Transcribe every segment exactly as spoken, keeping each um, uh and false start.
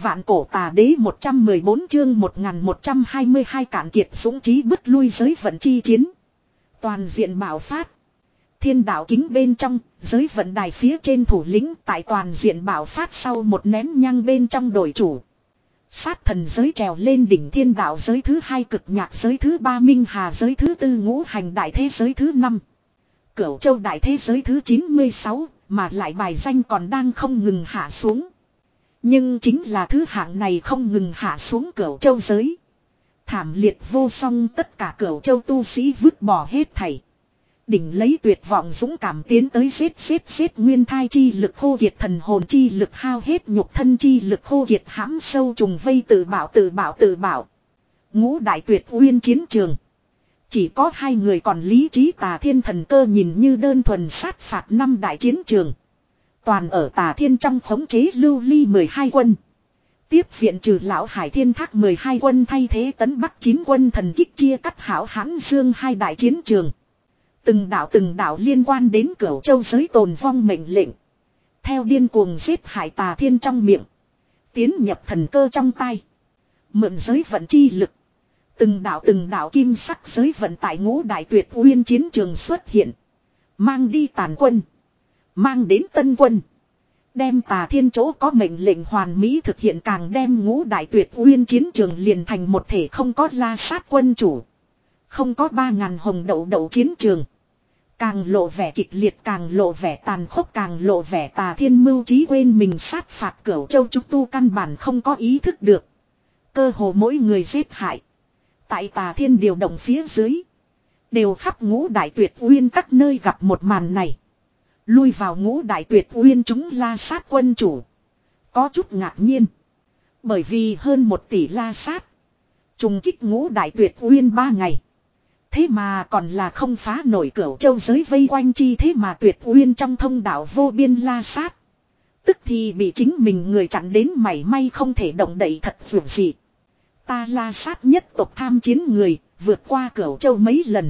Vạn cổ tà đế một trăm mười bốn chương một nghìn một trăm hai mươi hai cạn kiệt dũng chí bứt lui giới vận chi chiến. Toàn diện bạo phát. Thiên đạo kính bên trong, giới vận đài phía trên thủ lĩnh tại toàn diện bạo phát sau một nén nhang bên trong đổi chủ. Sát thần giới trèo lên đỉnh thiên đạo giới thứ hai, cực nhạc giới thứ ba, minh hà giới thứ tư, ngũ hành đại thế giới thứ năm. Cửu châu đại thế giới thứ chín mươi sáu, mà lại bài danh còn đang không ngừng hạ xuống. Nhưng chính là thứ hạng này không ngừng hạ xuống cửu châu giới. Thảm liệt vô song, tất cả cửu châu tu sĩ vứt bỏ hết thảy. Đỉnh lấy tuyệt vọng dũng cảm tiến tới giết giết giết, nguyên thai chi lực khô kiệt, thần hồn chi lực hao hết, nhục thân chi lực khô kiệt, hãm sâu trùng vây, tự bảo tự bảo tự bảo. Ngũ đại tuyệt uyên chiến trường. Chỉ có hai người còn lý trí, Tà Thiên Thần Cơ nhìn như đơn thuần sát phạt năm đại chiến trường. Toàn ở Tà Thiên trong khống chế lưu ly mười hai quân. Tiếp viện trừ lão Hải Thiên Thác mười hai quân, thay thế tấn Bắc chín quân thần kích, chia cắt hảo hãn dương hai đại chiến trường. Từng đạo từng đạo liên quan đến cửu châu giới tồn vong mệnh lệnh. Theo điên cuồng giết hại Tà Thiên trong miệng. Tiến nhập thần cơ trong tay. Mượn giới vận chi lực. Từng đạo từng đạo kim sắc giới vận tại ngũ đại tuyệt uyên chiến trường xuất hiện. Mang đi tàn quân. Mang đến tân quân. Đem Tà Thiên chỗ có mệnh lệnh hoàn mỹ thực hiện, càng đem ngũ đại tuyệt uyên chiến trường liền thành một thể, không có La Sát quân chủ. Không có ba ngàn hồng đậu đậu chiến trường. Càng lộ vẻ kịch liệt, càng lộ vẻ tàn khốc, càng lộ vẻ Tà Thiên mưu trí quên mình sát phạt cửu châu chúng tu căn bản không có ý thức được. Cơ hồ mỗi người giết hại. Tại Tà Thiên điều động phía dưới. Đều khắp ngũ đại tuyệt uyên các nơi gặp một màn này. Lui vào ngũ đại tuyệt uyên chúng La Sát quân chủ. Có chút ngạc nhiên. Bởi vì hơn một tỷ La Sát. Trùng kích ngũ đại tuyệt uyên ba ngày. Thế mà còn là không phá nổi cửu châu giới vây quanh chi, thế mà tuyệt uyên trong thông đạo vô biên La Sát. Tức thì bị chính mình người chặn đến mảy may không thể động đậy, thật vượt dị. Ta La Sát nhất tộc tham chiến người, vượt qua cửu châu mấy lần.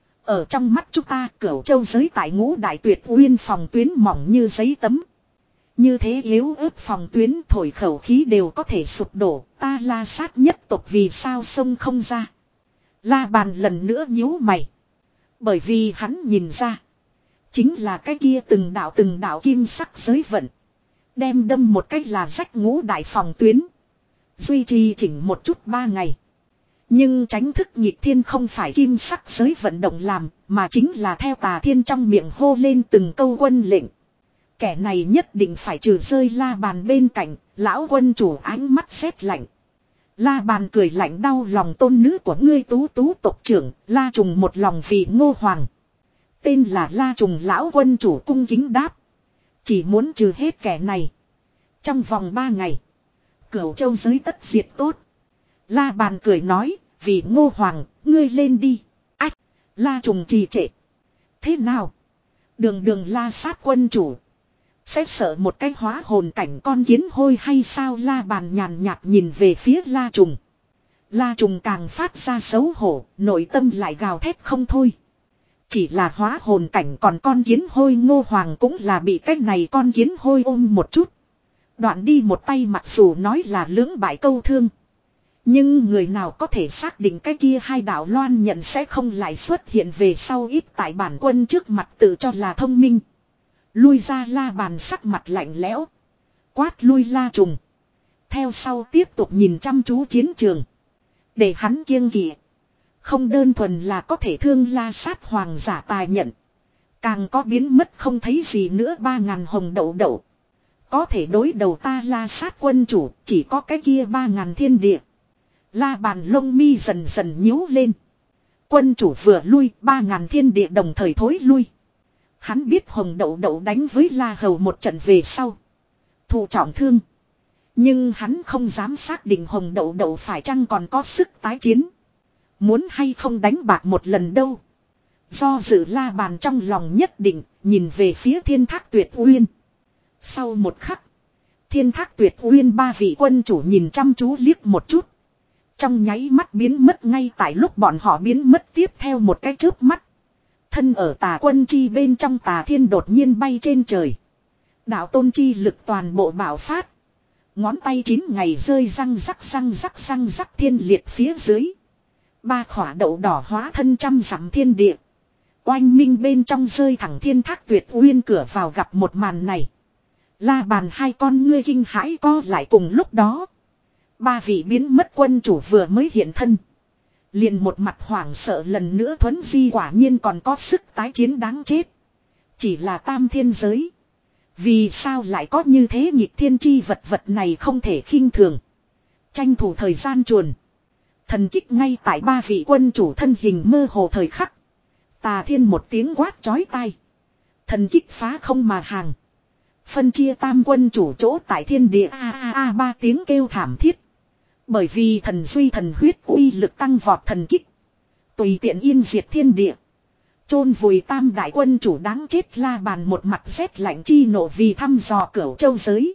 Ở trong mắt chúng ta, cửu châu giới tại ngũ đại tuyệt uyên phòng tuyến mỏng như giấy tấm. Như thế yếu ớt phòng tuyến, thổi khẩu khí đều có thể sụp đổ. Ta La Sát nhất tộc vì sao xông không ra? La Bàn lần nữa nhíu mày. Bởi vì hắn nhìn ra. Chính là cái kia từng đạo từng đạo kim sắc giới vận. Đem đâm một cách là rách ngũ đại phòng tuyến. Duy trì chỉnh một chút ba ngày. Nhưng tránh thức nhịp thiên không phải kim sắc giới vận động làm, mà chính là theo Tà Thiên trong miệng hô lên từng câu quân lệnh. Kẻ này nhất định phải trừ rơi La Bàn bên cạnh, lão quân chủ ánh mắt sét lạnh. La Bàn cười lạnh, đau lòng tôn nữ của ngươi Tú Tú tộc trưởng, La Trùng một lòng vì Ngô Hoàng. Tên là La Trùng, lão quân chủ cung kính đáp. Chỉ muốn trừ hết kẻ này. Trong vòng ba ngày. Cửu châu giới tất diệt tốt. La Bàn cười nói, vì Ngô Hoàng, ngươi lên đi. Ách, La Trùng trì trệ. Thế nào? Đường đường La Sát quân chủ. Sẽ sợ một cái hóa hồn cảnh con kiến hôi hay sao? La Bàn nhàn nhạt nhìn về phía La Trùng. La Trùng càng phát ra xấu hổ, nội tâm lại gào thét không thôi. Chỉ là hóa hồn cảnh còn con kiến hôi, Ngô Hoàng cũng là bị cái này con kiến hôi ôm một chút. Đoạn đi một tay, mặc dù nói là lưỡng bại câu thương. Nhưng người nào có thể xác định cái kia hai đạo loan nhận sẽ không lại xuất hiện về sau, ít tại bản quân trước mặt tự cho là thông minh. Lui ra. La Bàn sắc mặt lạnh lẽo. Quát lui La Trùng. Theo sau tiếp tục nhìn chăm chú chiến trường. Để hắn kiêng kỵ. Không đơn thuần là có thể thương La Sát hoàng giả tài nhận. Càng có biến mất không thấy gì nữa ba ngàn hồng đậu đậu. Có thể đối đầu ta La Sát quân chủ, chỉ có cái kia ba ngàn thiên địa. La Bàn lông mi dần dần nhíu lên. Quân chủ vừa lui, ba ngàn thiên địa đồng thời thối lui. Hắn biết hồng đậu đậu đánh với La Hầu một trận về sau. Thụ trọng thương. Nhưng hắn không dám xác định hồng đậu đậu phải chăng còn có sức tái chiến. Muốn hay không đánh bạc một lần đâu. Do dự La Bàn trong lòng nhất định, nhìn về phía Thiên Thác Tuyệt Uyên. Sau một khắc, Thiên Thác Tuyệt Uyên ba vị quân chủ nhìn chăm chú liếc một chút. Trong nháy mắt biến mất, ngay tại lúc bọn họ biến mất tiếp theo một cái chớp mắt. Thân ở Tà quân chi bên trong Tà Thiên đột nhiên bay trên trời. Đạo tôn chi lực toàn bộ bạo phát. Ngón tay chín ngày rơi răng rắc răng rắc răng rắc thiên liệt phía dưới. Ba khỏa đậu đỏ hóa thân trăm dặm thiên địa. Oanh minh bên trong rơi thẳng thiên thác tuyệt uyên cửa vào gặp một màn này. La bàn hai con ngươi kinh hãi co lại cùng lúc đó. Ba vị biến mất quân chủ vừa mới hiện thân. Liền một mặt hoảng sợ lần nữa thuấn di quả nhiên còn có sức tái chiến đáng chết. Chỉ là tam thiên giới. Vì sao lại có như thế nghịch thiên chi vật vật này không thể khinh thường. Tranh thủ thời gian chuồn. Thần kích ngay tại ba vị quân chủ thân hình mơ hồ thời khắc. Tà thiên một tiếng quát chói tai. Thần kích phá không mà hàng. Phân chia tam quân chủ chỗ tại thiên địa a a a ba tiếng kêu thảm thiết. Bởi vì thần duy thần huyết uy lực tăng vọt thần kích. Tùy tiện yên diệt thiên địa. Chôn vùi tam đại quân chủ đáng chết La Bàn một mặt rét lạnh chi nộ vì thăm dò cửu châu giới.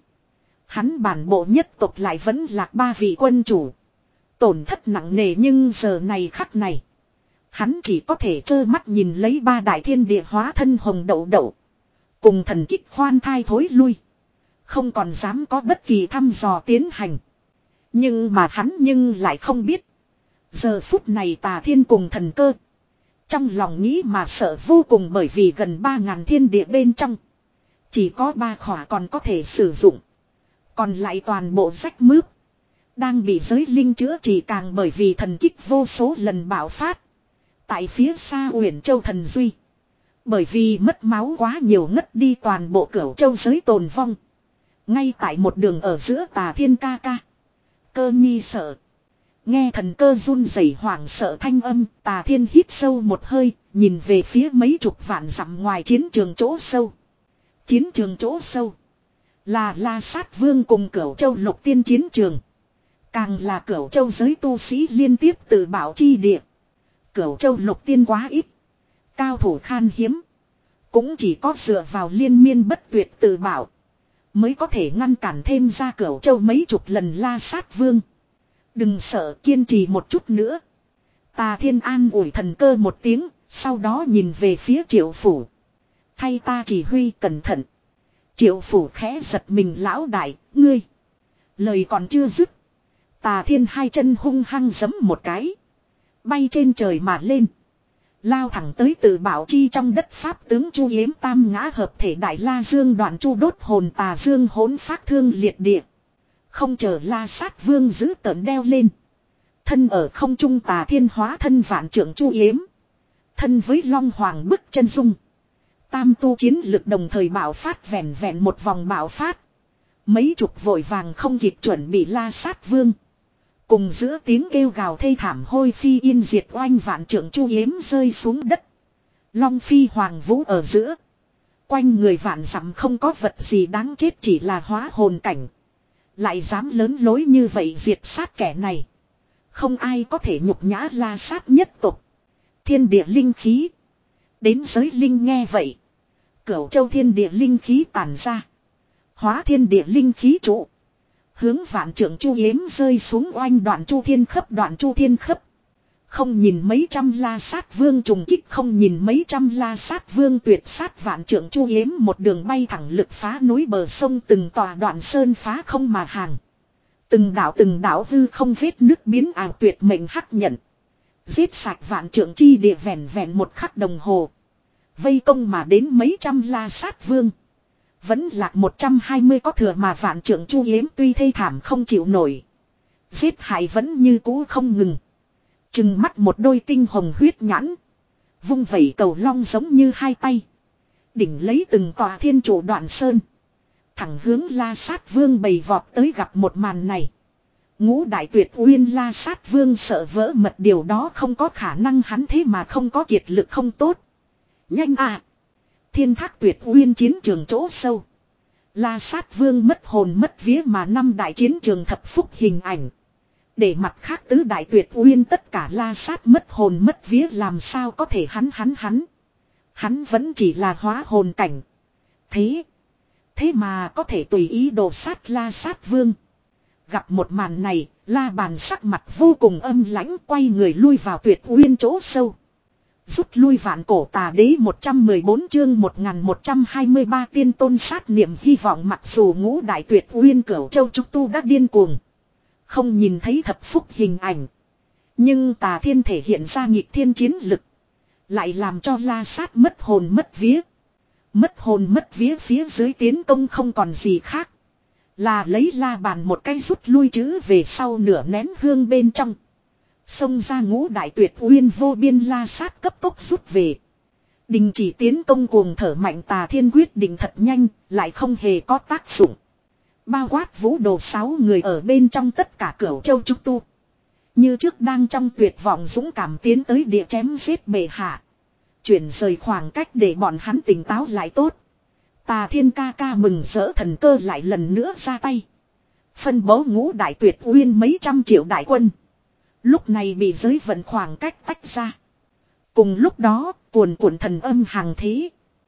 Hắn bản bộ nhất tộc lại vẫn lạc ba vị quân chủ. Tổn thất nặng nề nhưng giờ này khắc này. Hắn chỉ có thể trơ mắt nhìn lấy ba đại thiên địa hóa thân hồng đậu đậu. Cùng thần kích khoan thai thối lui. Không còn dám có bất kỳ thăm dò tiến hành. Nhưng mà hắn nhưng lại không biết. Giờ phút này Tà Thiên cùng thần cơ. Trong lòng nghĩ mà sợ vô cùng bởi vì gần ba ngàn thiên địa bên trong. Chỉ có ba khỏa còn có thể sử dụng. Còn lại toàn bộ rách mướp. Đang bị giới linh chữa trị càng bởi vì thần kích vô số lần bạo phát. Tại phía xa Uyển Châu thần duy. Bởi vì mất máu quá nhiều ngất đi toàn bộ cửu châu giới tồn vong. Ngay tại một đường ở giữa Tà Thiên ca ca. Cơ nhi sợ. Nghe thần cơ run rẩy hoảng sợ thanh âm, Tà Thiên hít sâu một hơi, nhìn về phía mấy chục vạn dặm ngoài chiến trường chỗ sâu. Chiến trường chỗ sâu là La Sát Vương cùng Cửu Châu Lục Tiên chiến trường. Càng là Cửu Châu giới tu sĩ liên tiếp tự bảo chi địa. Cửu Châu Lục Tiên quá ít, cao thủ khan hiếm, cũng chỉ có dựa vào liên miên bất tuyệt tự bảo mới có thể ngăn cản thêm ra Cửu Châu mấy chục lần La Sát Vương. Đừng sợ, kiên trì một chút nữa. Tà Thiên an ủi thần cơ một tiếng, sau đó nhìn về phía Triệu Phủ. Thay ta chỉ huy cẩn thận. Triệu Phủ khẽ giật mình lão đại, ngươi. Lời còn chưa dứt. Tà Thiên hai chân hung hăng giẫm một cái. Bay trên trời mà lên. Lao thẳng tới tự bảo chi trong đất Pháp tướng Chu Yếm tam ngã hợp thể Đại La Dương đoạn chu đốt hồn tà dương hỗn phát thương liệt địa. Không chờ La Sát Vương giữ tợn đeo lên. Thân ở không trung Tà Thiên hóa thân vạn trưởng Chu Yếm. Thân với Long Hoàng bức chân dung. Tam tu chiến lực đồng thời bạo phát vẹn vẹn một vòng bạo phát. Mấy chục vội vàng không kịp chuẩn bị La Sát Vương. Cùng giữa tiếng kêu gào thê thảm hôi phi yên diệt oanh vạn trưởng Chu Yếm rơi xuống đất. Long phi hoàng vũ ở giữa. Quanh người vạn dặm không có vật gì đáng chết chỉ là hóa hồn cảnh. Lại dám lớn lối như vậy diệt sát kẻ này. Không ai có thể nhục nhã La Sát nhất tộc. Thiên địa linh khí. Đến giới linh nghe vậy. Cửu châu thiên địa linh khí tản ra. Hóa thiên địa linh khí trụ. Hướng vạn trưởng Chu Yếm rơi xuống oanh đoạn Chu Thiên Khấp đoạn Chu Thiên Khấp. Không nhìn mấy trăm La Sát Vương trùng kích, không nhìn mấy trăm La Sát Vương tuyệt sát vạn trưởng Chu Yếm một đường bay thẳng lực phá núi bờ sông từng tòa đoạn sơn phá không mà hàng. Từng đảo từng đảo hư không vết nước biến ảo tuyệt mệnh hắc nhận. Giết sạch vạn trưởng chi địa vẹn vẹn một khắc đồng hồ. Vây công mà đến mấy trăm La Sát Vương. Vẫn lạc một trăm hai mươi có thừa mà vạn trưởng Chu Yếm tuy thê thảm không chịu nổi. Giết hại vẫn như cũ không ngừng. Trừng mắt một đôi tinh hồng huyết nhãn. Vung vẩy cầu long giống như hai tay. Đỉnh lấy từng tòa thiên trụ đoạn sơn. Thẳng hướng La Sát Vương bầy vọt tới gặp một màn này. Ngũ đại tuyệt uyên La Sát Vương sợ vỡ mật điều đó không có khả năng hắn thế mà không có kiệt lực không tốt. Nhanh à! Thiên thác tuyệt uyên chiến trường chỗ sâu. La Sát Vương mất hồn mất vía mà năm đại chiến trường thập phúc hình ảnh. Để mặt khác tứ đại tuyệt uyên tất cả La Sát mất hồn mất vía làm sao có thể hắn hắn hắn. Hắn vẫn chỉ là hóa hồn cảnh. Thế. Thế mà có thể tùy ý đồ sát La Sát Vương. Gặp một màn này, La Bàn sắc mặt vô cùng âm lãnh quay người lui vào tuyệt uyên chỗ sâu. Rút lui vạn cổ tà đế một trăm mười bốn chương một nghìn một trăm hai mươi ba tiên tôn sát niệm hy vọng mặc dù ngũ đại tuyệt uyên cửu châu trúc tu đã điên cuồng. Không nhìn thấy thập phúc hình ảnh. Nhưng tà thiên thể hiện ra nghịch thiên chiến lực. Lại làm cho La Sát mất hồn mất vía. Mất hồn mất vía phía dưới tiến công không còn gì khác. Là lấy la bàn một cái rút lui chữ về sau nửa nén hương bên trong. Xông ra ngũ đại tuyệt uyên vô biên La Sát cấp tốc rút về. Đình chỉ tiến công cuồng thở mạnh tà thiên quyết định thật nhanh, lại không hề có tác dụng. Bao quát vũ đồ sáu người ở bên trong tất cả cửu châu trúc tu. Như trước đang trong tuyệt vọng dũng cảm tiến tới địa chém giết bệ hạ. Chuyển rời khoảng cách để bọn hắn tỉnh táo lại tốt. Tà thiên ca ca mừng rỡ thần cơ lại lần nữa ra tay. Phân bố ngũ đại tuyệt uyên mấy trăm triệu đại quân. Lúc này bị giới vận khoảng cách tách ra. Cùng lúc đó, cuồn cuộn thần âm hàng thế.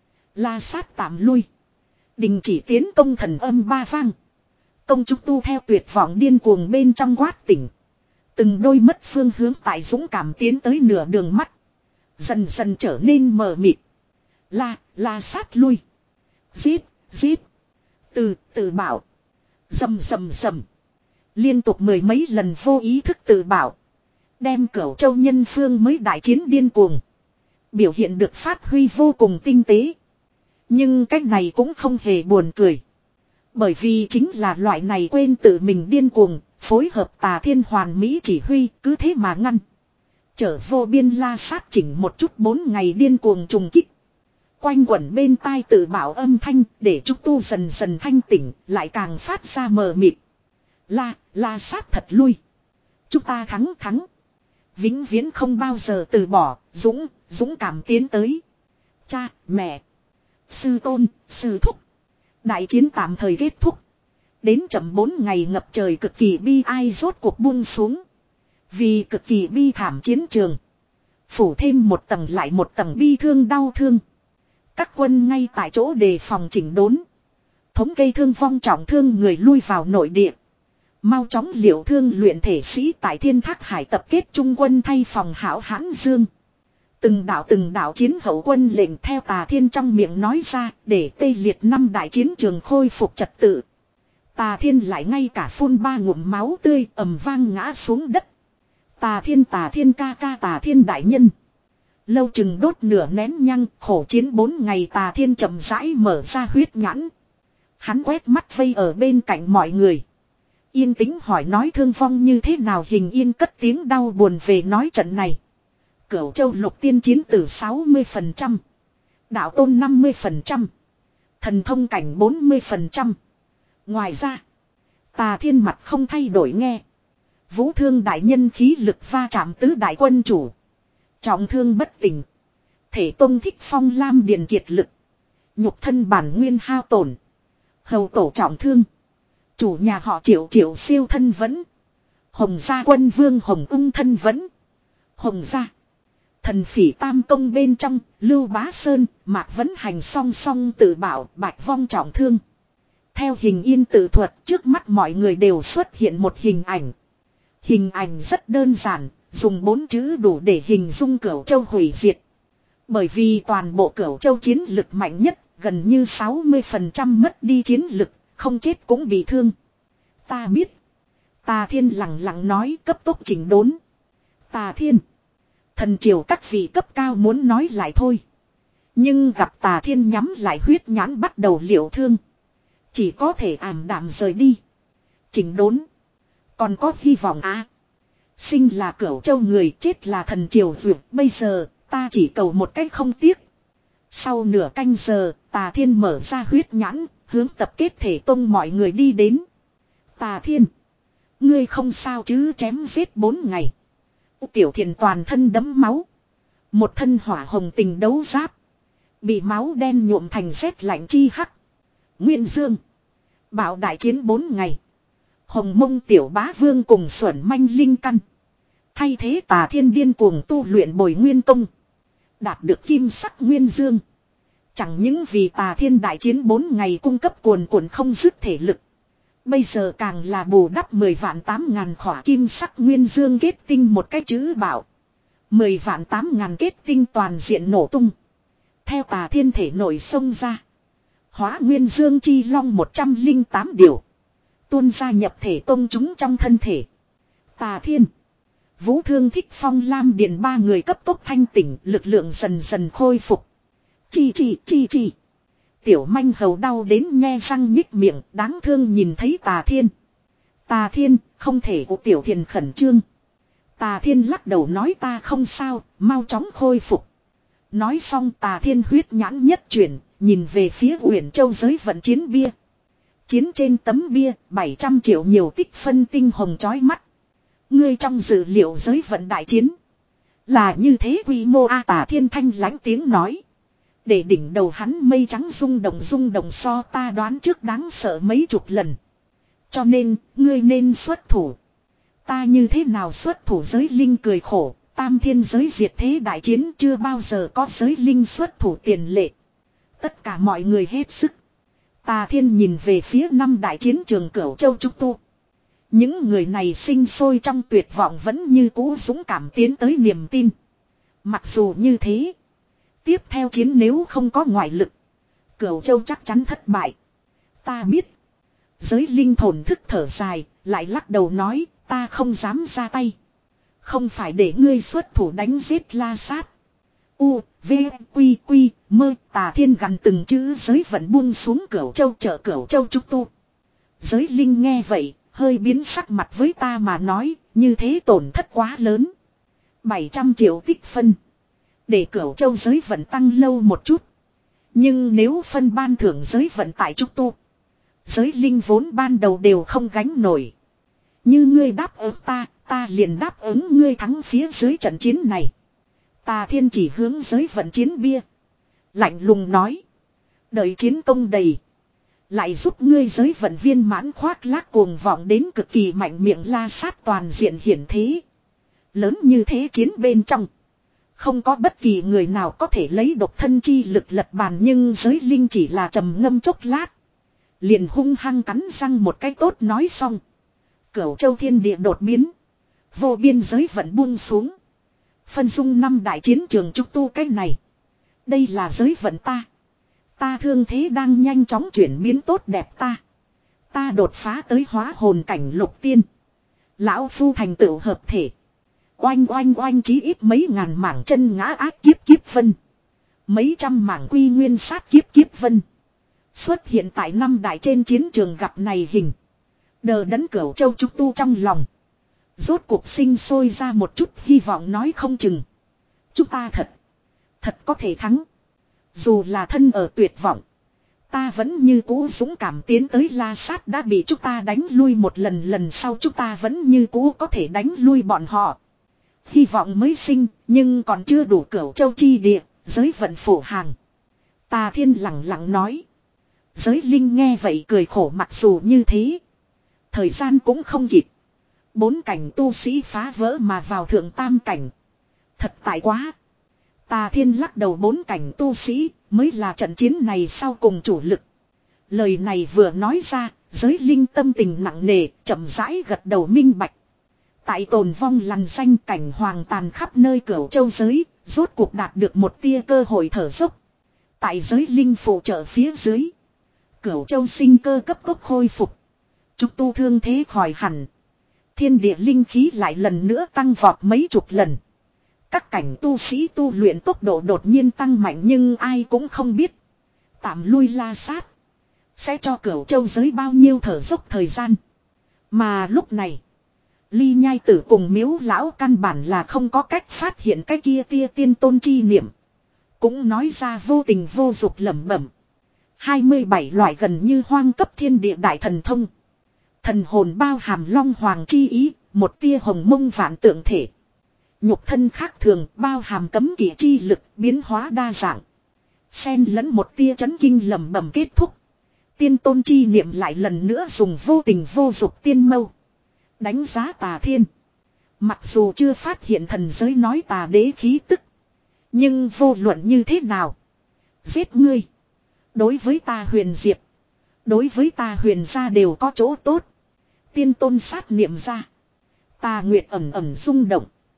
La Sát tạm lui. Đình chỉ tiến công thần âm ba vang. Công trúc tu theo tuyệt vọng điên cuồng bên trong quát tỉnh. Từng đôi mất phương hướng tại dũng cảm tiến tới nửa đường mắt. Dần dần trở nên mờ mịt. La, La Sát lui. Giết, giết. Từ, từ bảo. Dầm dầm dầm. Liên tục mười mấy lần vô ý thức tự bảo. Đem cửu châu nhân phương mới đại chiến điên cuồng. Biểu hiện được phát huy vô cùng tinh tế. Nhưng cách này cũng không hề buồn cười. Bởi vì chính là loại này quên tự mình điên cuồng. Phối hợp tà thiên hoàn mỹ chỉ huy cứ thế mà ngăn. Chở vô biên La Sát chỉnh một chút bốn ngày điên cuồng trùng kích. Quanh quẩn bên tai tự bảo âm thanh để trúc tu dần dần thanh tỉnh lại càng phát ra mờ mịt. La, La Sát thật lui. Chúng ta thắng thắng. Vĩnh viễn không bao giờ từ bỏ, dũng, dũng cảm tiến tới. Cha, mẹ, sư tôn, sư thúc. Đại chiến tạm thời kết thúc. Đến chậm bốn ngày ngập trời cực kỳ bi ai rốt cuộc buông xuống. Vì cực kỳ bi thảm chiến trường. Phủ thêm một tầng lại một tầng bi thương đau thương. Các quân ngay tại chỗ đề phòng chỉnh đốn. Thống kê thương vong trọng thương người lui vào nội địa. Mau chóng liệu thương luyện thể sĩ tại Thiên Thác Hải tập kết trung quân thay phòng hảo hãn dương. Từng đạo từng đạo chiến hậu quân lệnh theo tà thiên trong miệng nói ra để tê liệt năm đại chiến trường khôi phục trật tự. Tà thiên lại ngay cả phun ba ngụm máu tươi ầm vang ngã xuống đất. Tà thiên tà thiên ca ca tà thiên đại nhân. Lâu chừng đốt nửa nén nhăng khổ chiến bốn ngày tà thiên chậm rãi mở ra huyết nhãn. Hắn quét mắt vây ở bên cạnh mọi người. Yên tĩnh hỏi nói thương vong như thế nào Hình Yên cất tiếng đau buồn về nói trận này. Cửu châu lục tiên chiến từ sáu mươi phần trăm. Đạo tôn năm mươi phần trăm. Thần thông cảnh bốn mươi phần trăm. Ngoài ra. Tà thiên mặt không thay đổi nghe. Vũ thương đại nhân khí lực va chạm tứ đại quân chủ. Trọng thương bất tỉnh. Thể tông thích phong lam điền kiệt lực. Nhục thân bản nguyên hao tổn. Hầu tổ trọng thương. Chủ nhà họ triệu triệu siêu thân vẫn. Hồng gia quân vương hồng ung thân vẫn. Hồng gia. Thần phỉ tam công bên trong, Lưu Bá Sơn, Mạc Vấn Hành song song tự bảo, Bạch Vong trọng thương. Theo Hình Yên tự thuật, trước mắt mọi người đều xuất hiện một hình ảnh. Hình ảnh rất đơn giản, dùng bốn chữ đủ để hình dung Cửu Châu hủy diệt. Bởi vì toàn bộ Cửu Châu chiến lực mạnh nhất, gần như sáu mươi phần trăm mất đi chiến lực, không chết cũng bị thương. Ta biết. Tà Thiên lặng lặng nói cấp tốc chỉnh đốn. Tà Thiên. Thần triều các vị cấp cao muốn nói lại thôi. Nhưng gặp Tà Thiên nhắm lại huyết nhãn bắt đầu liệu thương. Chỉ có thể ảm đạm rời đi. Chỉnh đốn. Còn có hy vọng à. Sinh là Cửu Châu người chết là thần triều vượt. Bây giờ ta chỉ cầu một cách không tiếc. Sau nửa canh giờ Tà Thiên mở ra huyết nhãn. Hướng tập kết thể tông mọi người đi đến. Tà Thiên. Ngươi không sao chứ chém giết bốn ngày. Tiểu Thiền toàn thân đẫm máu. Một thân hỏa hồng tình đấu giáp. Bị máu đen nhuộm thành rét lạnh chi hắc. Nguyên Dương. Bảo đại chiến bốn ngày. Hồng Mông Tiểu Bá Vương cùng Xuẩn Manh Linh Căn. Thay thế Tà Thiên điên cuồng tu luyện bồi nguyên công. Đạt được kim sắc Nguyên Dương. Chẳng những vì Tà Thiên đại chiến bốn ngày cung cấp cuồn cuộn không dứt thể lực. Bây giờ càng là bù đắp mười vạn tám ngàn khỏa kim sắc Nguyên Dương kết tinh một cái chữ bảo. Mười vạn tám ngàn kết tinh toàn diện nổ tung. Theo tà thiên thể nổi sông ra. Hóa nguyên dương chi long một trăm linh tám điều. Tuôn ra nhập thể tông chúng trong thân thể. Tà thiên. Vũ Thương Thích Phong Lam Điền ba người cấp tốc thanh tỉnh, lực lượng dần dần khôi phục. Chi chi chi chi. Tiểu manh hầu đau đến nhe răng nhích miệng, đáng thương nhìn thấy tà thiên. Tà thiên, không thể của tiểu thiền khẩn trương. Tà thiên lắc đầu nói ta không sao, mau chóng khôi phục. Nói xong tà thiên huyết nhãn nhất chuyển, nhìn về phía Uyển Châu giới vận chiến bia. Chiến trên tấm bia, bảy trăm triệu nhiều tích phân tinh hồng chói mắt. Ngươi trong dự liệu giới vận đại chiến. Là như thế quy mô A tà thiên thanh lãnh tiếng nói. Để đỉnh đầu hắn mây trắng rung động rung động so ta đoán trước đáng sợ mấy chục lần. Cho nên, ngươi nên xuất thủ. Ta như thế nào xuất thủ giới linh cười khổ, tam thiên giới diệt thế đại chiến chưa bao giờ có giới linh xuất thủ tiền lệ. Tất cả mọi người hết sức. Tà thiên nhìn về phía năm đại chiến trường Cửu Châu Trúc Tu. Những người này sinh sôi trong tuyệt vọng vẫn như cũ dũng cảm tiến tới niềm tin. Mặc dù như thế, tiếp theo chiến nếu không có ngoại lực, Cửu Châu chắc chắn thất bại. Ta biết. Giới linh thổn thức thở dài, lại lắc đầu nói, ta không dám ra tay. Không phải để ngươi xuất thủ đánh giết La Sát. U, V, Quy, Quy, Mơ, tà thiên gần từng chữ giới vận buông xuống Cửu Châu chợ Cửu Châu Trúc Tu. Giới linh nghe vậy, hơi biến sắc mặt với ta mà nói, như thế tổn thất quá lớn. bảy trăm triệu tích phân. Để Cửu Châu giới vận tăng lâu một chút. Nhưng nếu phân ban thưởng giới vận tại Trúc Tu, giới linh vốn ban đầu đều không gánh nổi. Như ngươi đáp ứng ta, ta liền đáp ứng ngươi thắng phía dưới trận chiến này. Tà thiên chỉ hướng giới vận chiến bia. Lạnh lùng nói. Đợi chiến công đầy. Lại giúp ngươi giới vận viên mãn khoác lác cuồng vọng đến cực kỳ mạnh miệng La Sát toàn diện hiển thế. Lớn như thế chiến bên trong. Không có bất kỳ người nào có thể lấy độc thân chi lực lật bàn, nhưng giới linh chỉ là trầm ngâm chốc lát. Liền hung hăng cắn răng một cái tốt nói xong. Cửu Châu thiên địa đột biến. Vô biên giới vận buông xuống. Phân dung năm đại chiến trường Trúc Tu cái này. Đây là giới vận ta. Ta thương thế đang nhanh chóng chuyển biến tốt đẹp ta. Ta đột phá tới hóa hồn cảnh lục tiên. Lão phu thành tựu hợp thể. Oanh oanh oanh chí ít mấy ngàn mảng chân ngã ác kiếp kiếp vân. Mấy trăm mảng quy nguyên sát kiếp kiếp vân. Xuất hiện tại năm đại trên chiến trường gặp này hình. Đờ đẫn Cửu Châu Trúc Tu trong lòng. Rốt cuộc sinh sôi ra một chút hy vọng nói không chừng. Chúng ta thật. Thật có thể thắng. Dù là thân ở tuyệt vọng. Ta vẫn như cũ dũng cảm tiến tới La Sát đã bị chúng ta đánh lui một lần, lần sau chúng ta vẫn như cũ có thể đánh lui bọn họ. Hy vọng mới sinh, nhưng còn chưa đủ Cửu Châu chi địa, giới vận phổ hàng. Tà thiên lặng lặng nói. Giới linh nghe vậy cười khổ, mặc dù như thế. Thời gian cũng không kịp. Bốn cảnh tu sĩ phá vỡ mà vào thượng tam cảnh. Thật tại quá. Tà thiên lắc đầu, bốn cảnh tu sĩ mới là trận chiến này sau cùng chủ lực. Lời này vừa nói ra, giới linh tâm tình nặng nề, chậm rãi gật đầu minh bạch. Tại tồn vong lằn xanh cảnh hoàng tàn khắp nơi Cửu Châu giới, rốt cuộc đạt được một tia cơ hội thở dốc. Tại giới linh phụ trợ phía dưới, Cửu Châu sinh cơ cấp tốc khôi phục. Trúc Tu thương thế khỏi hẳn. Thiên địa linh khí lại lần nữa tăng vọt mấy chục lần. Các cảnh tu sĩ tu luyện tốc độ đột nhiên tăng mạnh, nhưng ai cũng không biết. Tạm lui La Sát sẽ cho Cửu Châu giới bao nhiêu thở dốc thời gian. Mà lúc này, Ly Nhai Tử cùng Miếu Lão căn bản là không có cách phát hiện cái kia tia tiên tôn chi niệm. Cũng nói ra vô tình vô dục lẩm bẩm. hai mươi bảy loại gần như hoang cấp thiên địa đại thần thông. Thần hồn bao hàm long hoàng chi ý, một tia hồng mông vạn tượng thể. Nhục thân khác thường bao hàm cấm kỵ chi lực, biến hóa đa dạng. Xen lẫn một tia chấn kinh lẩm bẩm kết thúc. Tiên tôn chi niệm lại lần nữa dùng vô tình vô dục tiên mâu. Đánh giá tà thiên. Mặc dù chưa phát hiện thần giới nói tà đế khí tức. Nhưng vô luận như thế nào. Giết ngươi. Đối với ta Huyền Diệp. Đối với ta Huyền gia đều có chỗ tốt. Tiên tôn sát niệm ra. Tà nguyệt ẩm ẩm rung động.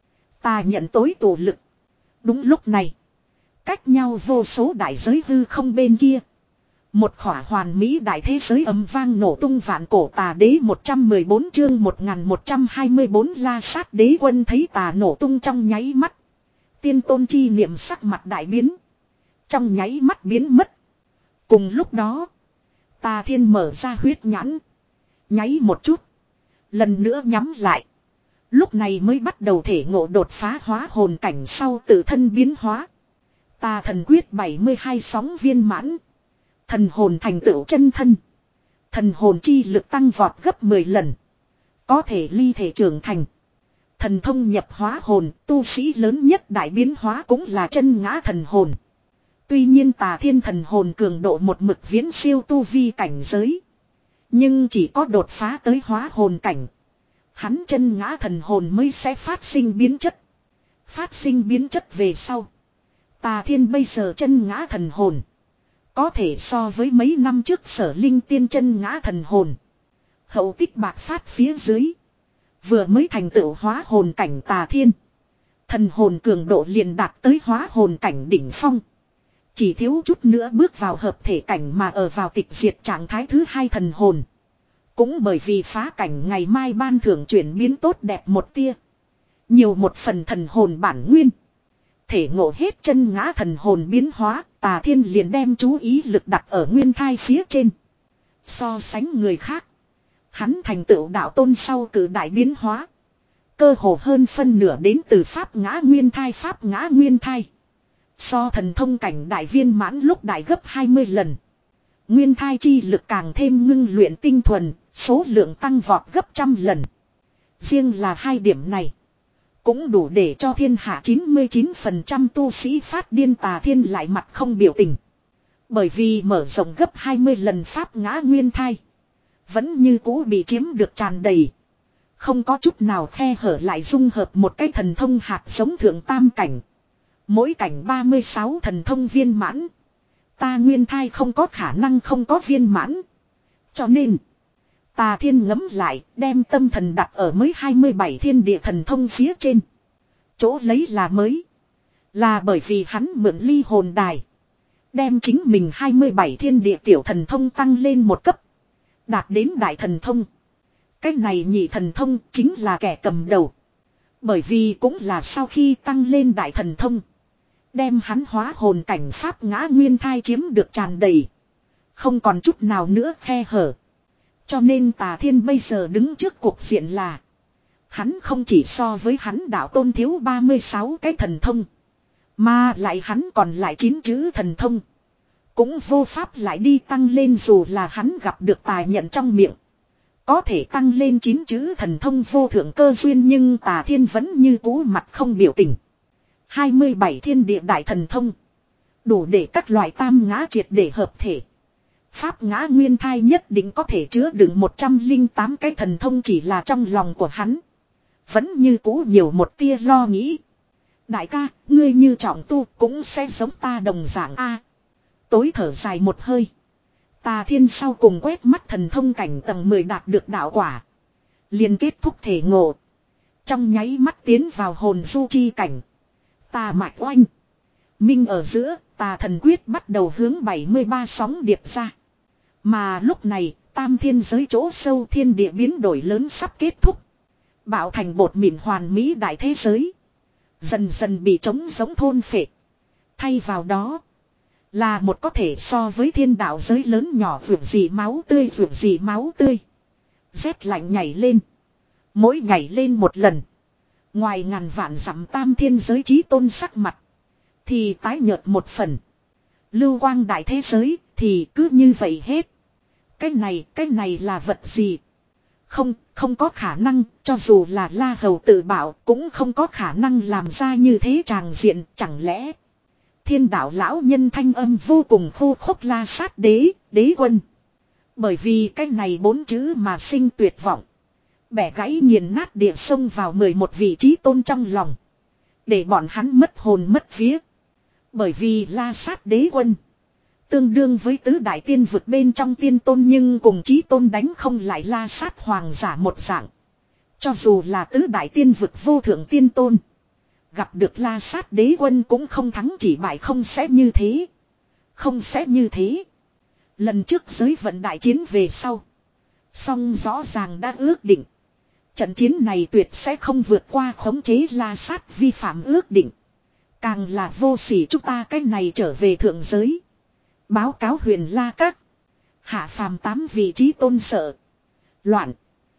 Ta nhận tối tụ lực. Đúng lúc này. Cách nhau vô số đại giới hư không bên kia. Một khỏa hoàn mỹ đại thế giới ầm vang nổ tung vạn cổ tà đế một trăm mười bốn chương một nghìn một trăm hai mươi bốn La Sát đế quân thấy tà nổ tung trong nháy mắt. Tiên tôn chi niệm sắc mặt đại biến. Trong nháy mắt biến mất. Cùng lúc đó. Tà thiên mở ra huyết nhãn. Nháy một chút. Lần nữa nhắm lại. Lúc này mới bắt đầu thể ngộ đột phá hóa hồn cảnh sau tự thân biến hóa. Tà thần quyết bảy mươi hai sóng viên mãn. Thần hồn thành tựu chân thân. Thần hồn chi lực tăng vọt gấp mười lần. Có thể ly thể trưởng thành. Thần thông nhập hóa hồn, tu sĩ lớn nhất đại biến hóa cũng là chân ngã thần hồn. Tuy nhiên tà thiên thần hồn cường độ một mực viễn siêu tu vi cảnh giới. Nhưng chỉ có đột phá tới hóa hồn cảnh. Hắn chân ngã thần hồn mới sẽ phát sinh biến chất. Phát sinh biến chất về sau. Tà thiên bây giờ chân ngã thần hồn. Có thể so với mấy năm trước sở linh tiên chân ngã thần hồn. Hậu tích bạc phát phía dưới. Vừa mới thành tựu hóa hồn cảnh tà thiên. Thần hồn cường độ liền đạt tới hóa hồn cảnh đỉnh phong. Chỉ thiếu chút nữa bước vào hợp thể cảnh mà ở vào tịch diệt trạng thái thứ hai thần hồn. Cũng bởi vì phá cảnh ngày mai ban thưởng chuyển biến tốt đẹp một tia. Nhiều một phần thần hồn bản nguyên. Thể ngộ hết chân ngã thần hồn biến hóa, tà thiên liền đem chú ý lực đặt ở nguyên thai phía trên. So sánh người khác. Hắn thành tựu đạo tôn sau cử đại biến hóa. Cơ hồ hơn phân nửa đến từ pháp ngã nguyên thai pháp ngã nguyên thai. So thần thông cảnh đại viên mãn lúc đại gấp hai mươi lần. Nguyên thai chi lực càng thêm ngưng luyện tinh thuần, số lượng tăng vọt gấp trăm lần. Riêng là hai điểm này. Cũng đủ để cho thiên hạ chín mươi chín phần trăm tu sĩ phát điên tà thiên lại mặt không biểu tình. Bởi vì mở rộng gấp hai mươi lần pháp ngã nguyên thai. Vẫn như cũ bị chiếm được tràn đầy. Không có chút nào khe hở lại dung hợp một cái thần thông hạt giống thượng tam cảnh. Mỗi cảnh ba mươi sáu thần thông viên mãn. Ta nguyên thai không có khả năng không có viên mãn. Cho nên. Tà thiên ngấm lại đem tâm thần đặt ở mới hai mươi bảy thiên địa thần thông phía trên. Chỗ lấy là mới. Là bởi vì hắn mượn ly hồn đài. Đem chính mình hai mươi bảy thiên địa tiểu thần thông tăng lên một cấp. Đạt đến đại thần thông. Cái này nhị thần thông chính là kẻ cầm đầu. Bởi vì cũng là sau khi tăng lên đại thần thông. Đem hắn hóa hồn cảnh pháp ngã nguyên thai chiếm được tràn đầy. Không còn chút nào nữa khe hở. Cho nên tà thiên bây giờ đứng trước cuộc diện là. Hắn không chỉ so với hắn đạo tôn thiếu ba mươi sáu cái thần thông. Mà lại hắn còn lại chín chữ thần thông. Cũng vô pháp lại đi tăng lên dù là hắn gặp được tài nhận trong miệng. Có thể tăng lên chín chữ thần thông vô thượng cơ duyên nhưng tà thiên vẫn như cũ mặt không biểu tình. hai mươi bảy thiên địa đại thần thông. Đủ để các loại tam ngã triệt để hợp thể. Pháp ngã nguyên thai nhất định có thể chứa đựng một trăm lẻ tám cái thần thông chỉ là trong lòng của hắn. Vẫn như cũ nhiều một tia lo nghĩ. Đại ca, ngươi như trọng tu cũng sẽ giống ta đồng dạng a. Tối thở dài một hơi. Tà thiên sau cùng quét mắt thần thông cảnh tầng mười đạt được đạo quả. Liền kết thúc thể ngộ. Trong nháy mắt tiến vào hồn du chi cảnh. Tà mạch oanh. Minh ở giữa, tà thần quyết bắt đầu hướng bảy mươi ba sóng điệp ra. Mà lúc này, tam thiên giới chỗ sâu thiên địa biến đổi lớn sắp kết thúc. Bạo thành bột mịn hoàn mỹ đại thế giới. Dần dần bị trống giống thôn phệ. Thay vào đó, là một có thể so với thiên đạo giới lớn nhỏ vượt gì máu tươi vượt gì máu tươi. Rét lạnh nhảy lên. Mỗi nhảy lên một lần. Ngoài ngàn vạn dặm tam thiên giới chí tôn sắc mặt. Thì tái nhợt một phần. Lưu quang đại thế giới thì cứ như vậy hết. Cái này, cái này là vật gì? Không, không có khả năng, cho dù là La Hầu tự bảo cũng không có khả năng làm ra như thế tràng diện, chẳng lẽ. Thiên đạo lão nhân thanh âm vô cùng khô khốc La Sát đế, đế quân. Bởi vì cái này bốn chữ mà sinh tuyệt vọng. Bẻ gãy nghiền nát địa sông vào mười một vị trí tôn trong lòng. Để bọn hắn mất hồn mất vía. Bởi vì La Sát đế quân. Tương đương với tứ đại tiên vực bên trong tiên tôn nhưng cùng chí tôn đánh không lại La Sát hoàng giả một dạng. Cho dù là tứ đại tiên vực vô thượng tiên tôn. gặp được La Sát đế quân cũng không thắng chỉ bại không sẽ như thế. Không sẽ như thế. Lần trước giới vận đại chiến về sau. Song rõ ràng đã ước định. Trận chiến này tuyệt sẽ không vượt qua khống chế La Sát vi phạm ước định. Càng là vô sỉ chúng ta cái này trở về thượng giới. Báo cáo huyền La Các. Hạ phàm tám vị trí tôn sợ. Loạn.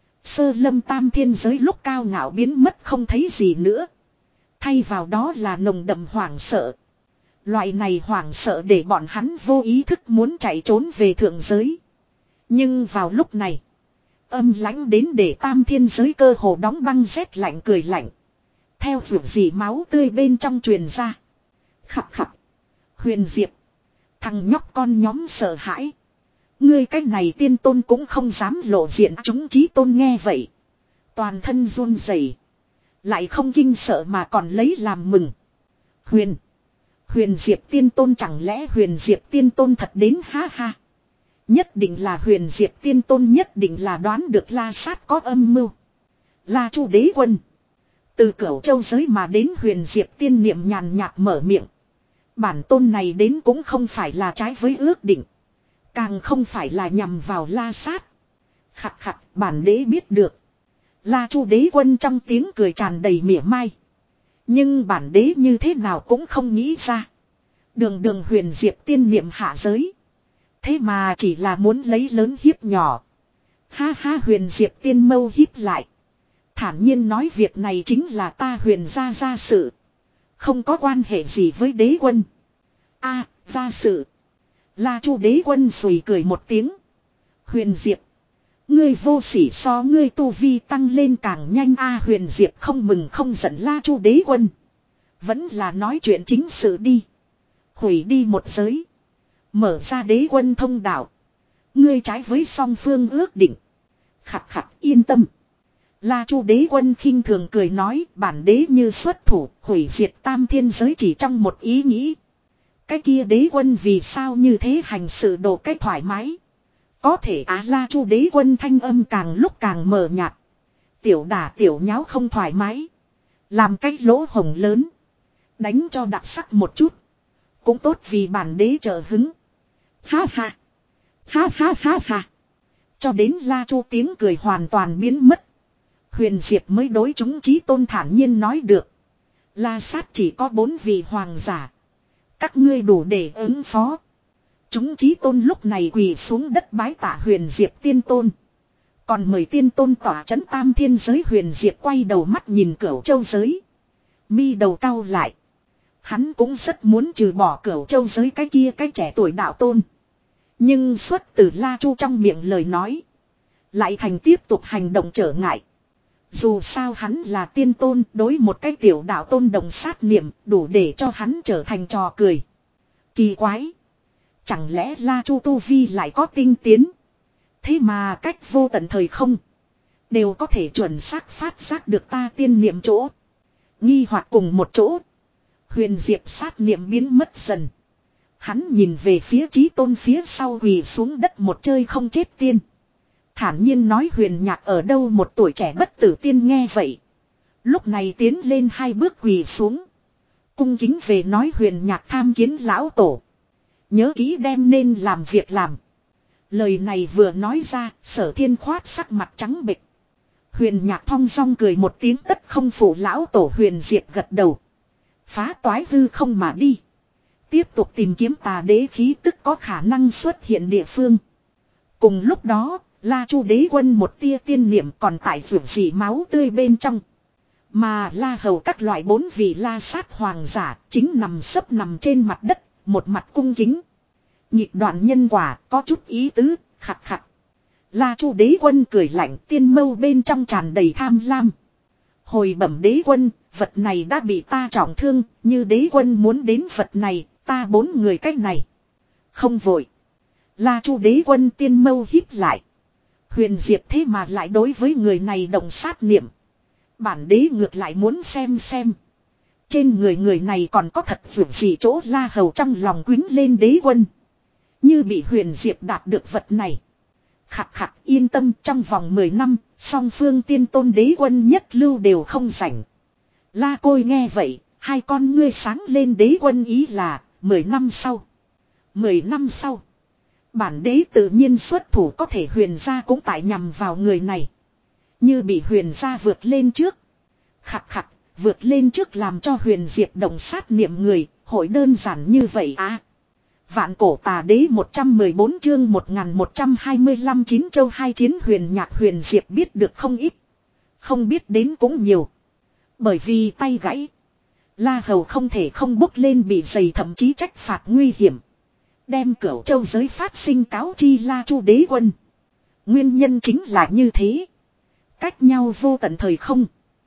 Sơ lâm tam thiên giới lúc cao ngạo biến mất không thấy gì nữa. Thay vào đó là nồng đậm hoảng sợ. Loại này hoảng sợ để bọn hắn vô ý thức muốn chạy trốn về thượng giới. Nhưng vào lúc này. Âm lãnh đến để tam thiên giới cơ hồ đóng băng rét lạnh cười lạnh. Theo vượt gì máu tươi bên trong truyền ra. Khập khập. Huyền Diệp. Thằng nhóc con nhóm sợ hãi. Ngươi cái này tiên tôn cũng không dám lộ diện chúng chí tôn nghe vậy. Toàn thân run rẩy, lại không kinh sợ mà còn lấy làm mừng. Huyền. Huyền Diệp tiên tôn chẳng lẽ Huyền Diệp tiên tôn thật đến ha ha. Nhất định là Huyền Diệp tiên tôn nhất định là đoán được La Sát có âm mưu. La Chu đế quân. Từ Cửu Châu giới mà đến Huyền Diệp tiên niệm nhàn nhạt mở miệng. Bản tôn này đến cũng không phải là trái với ước định. Càng không phải là nhằm vào La Sát. Khặt khặt bản đế biết được. La Chu đế quân trong tiếng cười tràn đầy mỉa mai. Nhưng bản đế như thế nào cũng không nghĩ ra. Đường đường Huyền Diệp tiên niệm hạ giới. Thế mà chỉ là muốn lấy lớn hiếp nhỏ. Ha ha Huyền Diệp tiên mâu hiếp lại. Thản nhiên nói việc này chính là ta Huyền gia gia sự. Không có quan hệ gì với đế quân. A, gia sự. La Chu đế quân sùi cười một tiếng. Huyền Diệp. Ngươi vô sỉ so ngươi tu vi tăng lên càng nhanh a Huyền Diệp không mừng không giận La Chu đế quân. Vẫn là nói chuyện chính sự đi. Hủy đi một giới. Mở ra đế quân thông đạo. Ngươi trái với song phương ước định. Khặt khặt yên tâm. La Chu đế quân khinh thường cười nói bản đế như xuất thủ hủy diệt tam thiên giới chỉ trong một ý nghĩ. Cái kia đế quân vì sao như thế hành sự đồ cách thoải mái. Có thể á La Chu đế quân thanh âm càng lúc càng mờ nhạt. Tiểu đả tiểu nháo không thoải mái. Làm cái lỗ hồng lớn. Đánh cho đặc sắc một chút. Cũng tốt vì bản đế trợ hứng. Ha ha. Ha ha ha ha. Cho đến La Chu tiếng cười hoàn toàn biến mất. Huyền Diệp mới đối chúng chí tôn thản nhiên nói được. La Sát chỉ có bốn vị hoàng giả. Các ngươi đủ để ứng phó. Chúng chí tôn lúc này quỳ xuống đất bái tạ Huyền Diệp tiên tôn. Còn mời tiên tôn tỏa chấn tam thiên giới Huyền Diệp quay đầu mắt nhìn Cửu Châu giới. Mi đầu cau lại. Hắn cũng rất muốn trừ bỏ Cửu Châu giới cái kia cái trẻ tuổi đạo tôn. Nhưng xuất từ La Chu trong miệng lời nói. Lại thành tiếp tục hành động trở ngại. Dù sao hắn là tiên tôn đối một cái tiểu đạo tôn đồng sát niệm đủ để cho hắn trở thành trò cười. Kỳ quái. Chẳng lẽ La Chu tu vi lại có tinh tiến. Thế mà cách vô tận thời không. Đều có thể chuẩn xác phát giác được ta tiên niệm chỗ. Nghi hoặc cùng một chỗ. Huyền Diệp sát niệm biến mất dần. Hắn nhìn về phía chí tôn phía sau quỳ xuống đất một chơi không chết tiên. Thản nhiên nói Huyền Nhạc ở đâu một tuổi trẻ bất tử tiên nghe vậy. Lúc này tiến lên hai bước quỳ xuống. Cung kính về nói Huyền Nhạc tham kiến lão tổ. Nhớ kỹ đem nên làm việc làm. Lời này vừa nói ra Sở Thiên khoát sắc mặt trắng bệch. Huyền Nhạc thong dong cười một tiếng tất không phụ lão tổ Huyền Diệp gật đầu. Phá toái hư không mà đi. Tiếp tục tìm kiếm tà đế khí tức có khả năng xuất hiện địa phương. Cùng lúc đó La Chu đế quân một tia tiên niệm còn tại vượt dị máu tươi bên trong. Mà La Hầu các loại bốn vị La Sát hoàng giả chính nằm sấp nằm trên mặt đất, một mặt cung kính. Nhịp đoạn nhân quả có chút ý tứ, khặt khặt. La Chu đế quân cười lạnh tiên mâu bên trong tràn đầy tham lam. Hồi bẩm đế quân, vật này đã bị ta trọng thương, như đế quân muốn đến vật này, ta bốn người cách này. Không vội. La Chu đế quân tiên mâu híp lại. Huyền Diệp thế mà lại đối với người này động sát niệm. Bản đế ngược lại muốn xem xem. Trên người người này còn có thật vượt gì chỗ La Hầu trong lòng quýnh lên đế quân. Như bị Huyền Diệp đạt được vật này. Khặt khặt yên tâm trong vòng mười năm, song phương tiên tôn đế quân nhất lưu đều không rảnh. La Côi nghe vậy, Hai con ngươi sáng lên đế quân ý là mười năm sau. Mười năm sau. Bản đế tự nhiên xuất thủ có thể huyền gia cũng tại nhằm vào người này. Như bị huyền gia vượt lên trước. Khặt khặt, vượt lên trước làm cho huyền diệp động sát niệm người, hội đơn giản như vậy à. Vạn cổ tà đế một trăm mười bốn chương một nghìn một trăm hai mươi lăm chín châu hai chiến huyền nhạc huyền diệp biết được không ít. Không biết đến cũng nhiều. Bởi vì tay gãy. La Hầu không thể không bốc lên bị dày thậm chí trách phạt nguy hiểm. Đem Cửu Châu giới phát sinh cáo chi La Chu đế quân. Nguyên nhân chính là như thế. Cách nhau vô tận thời không.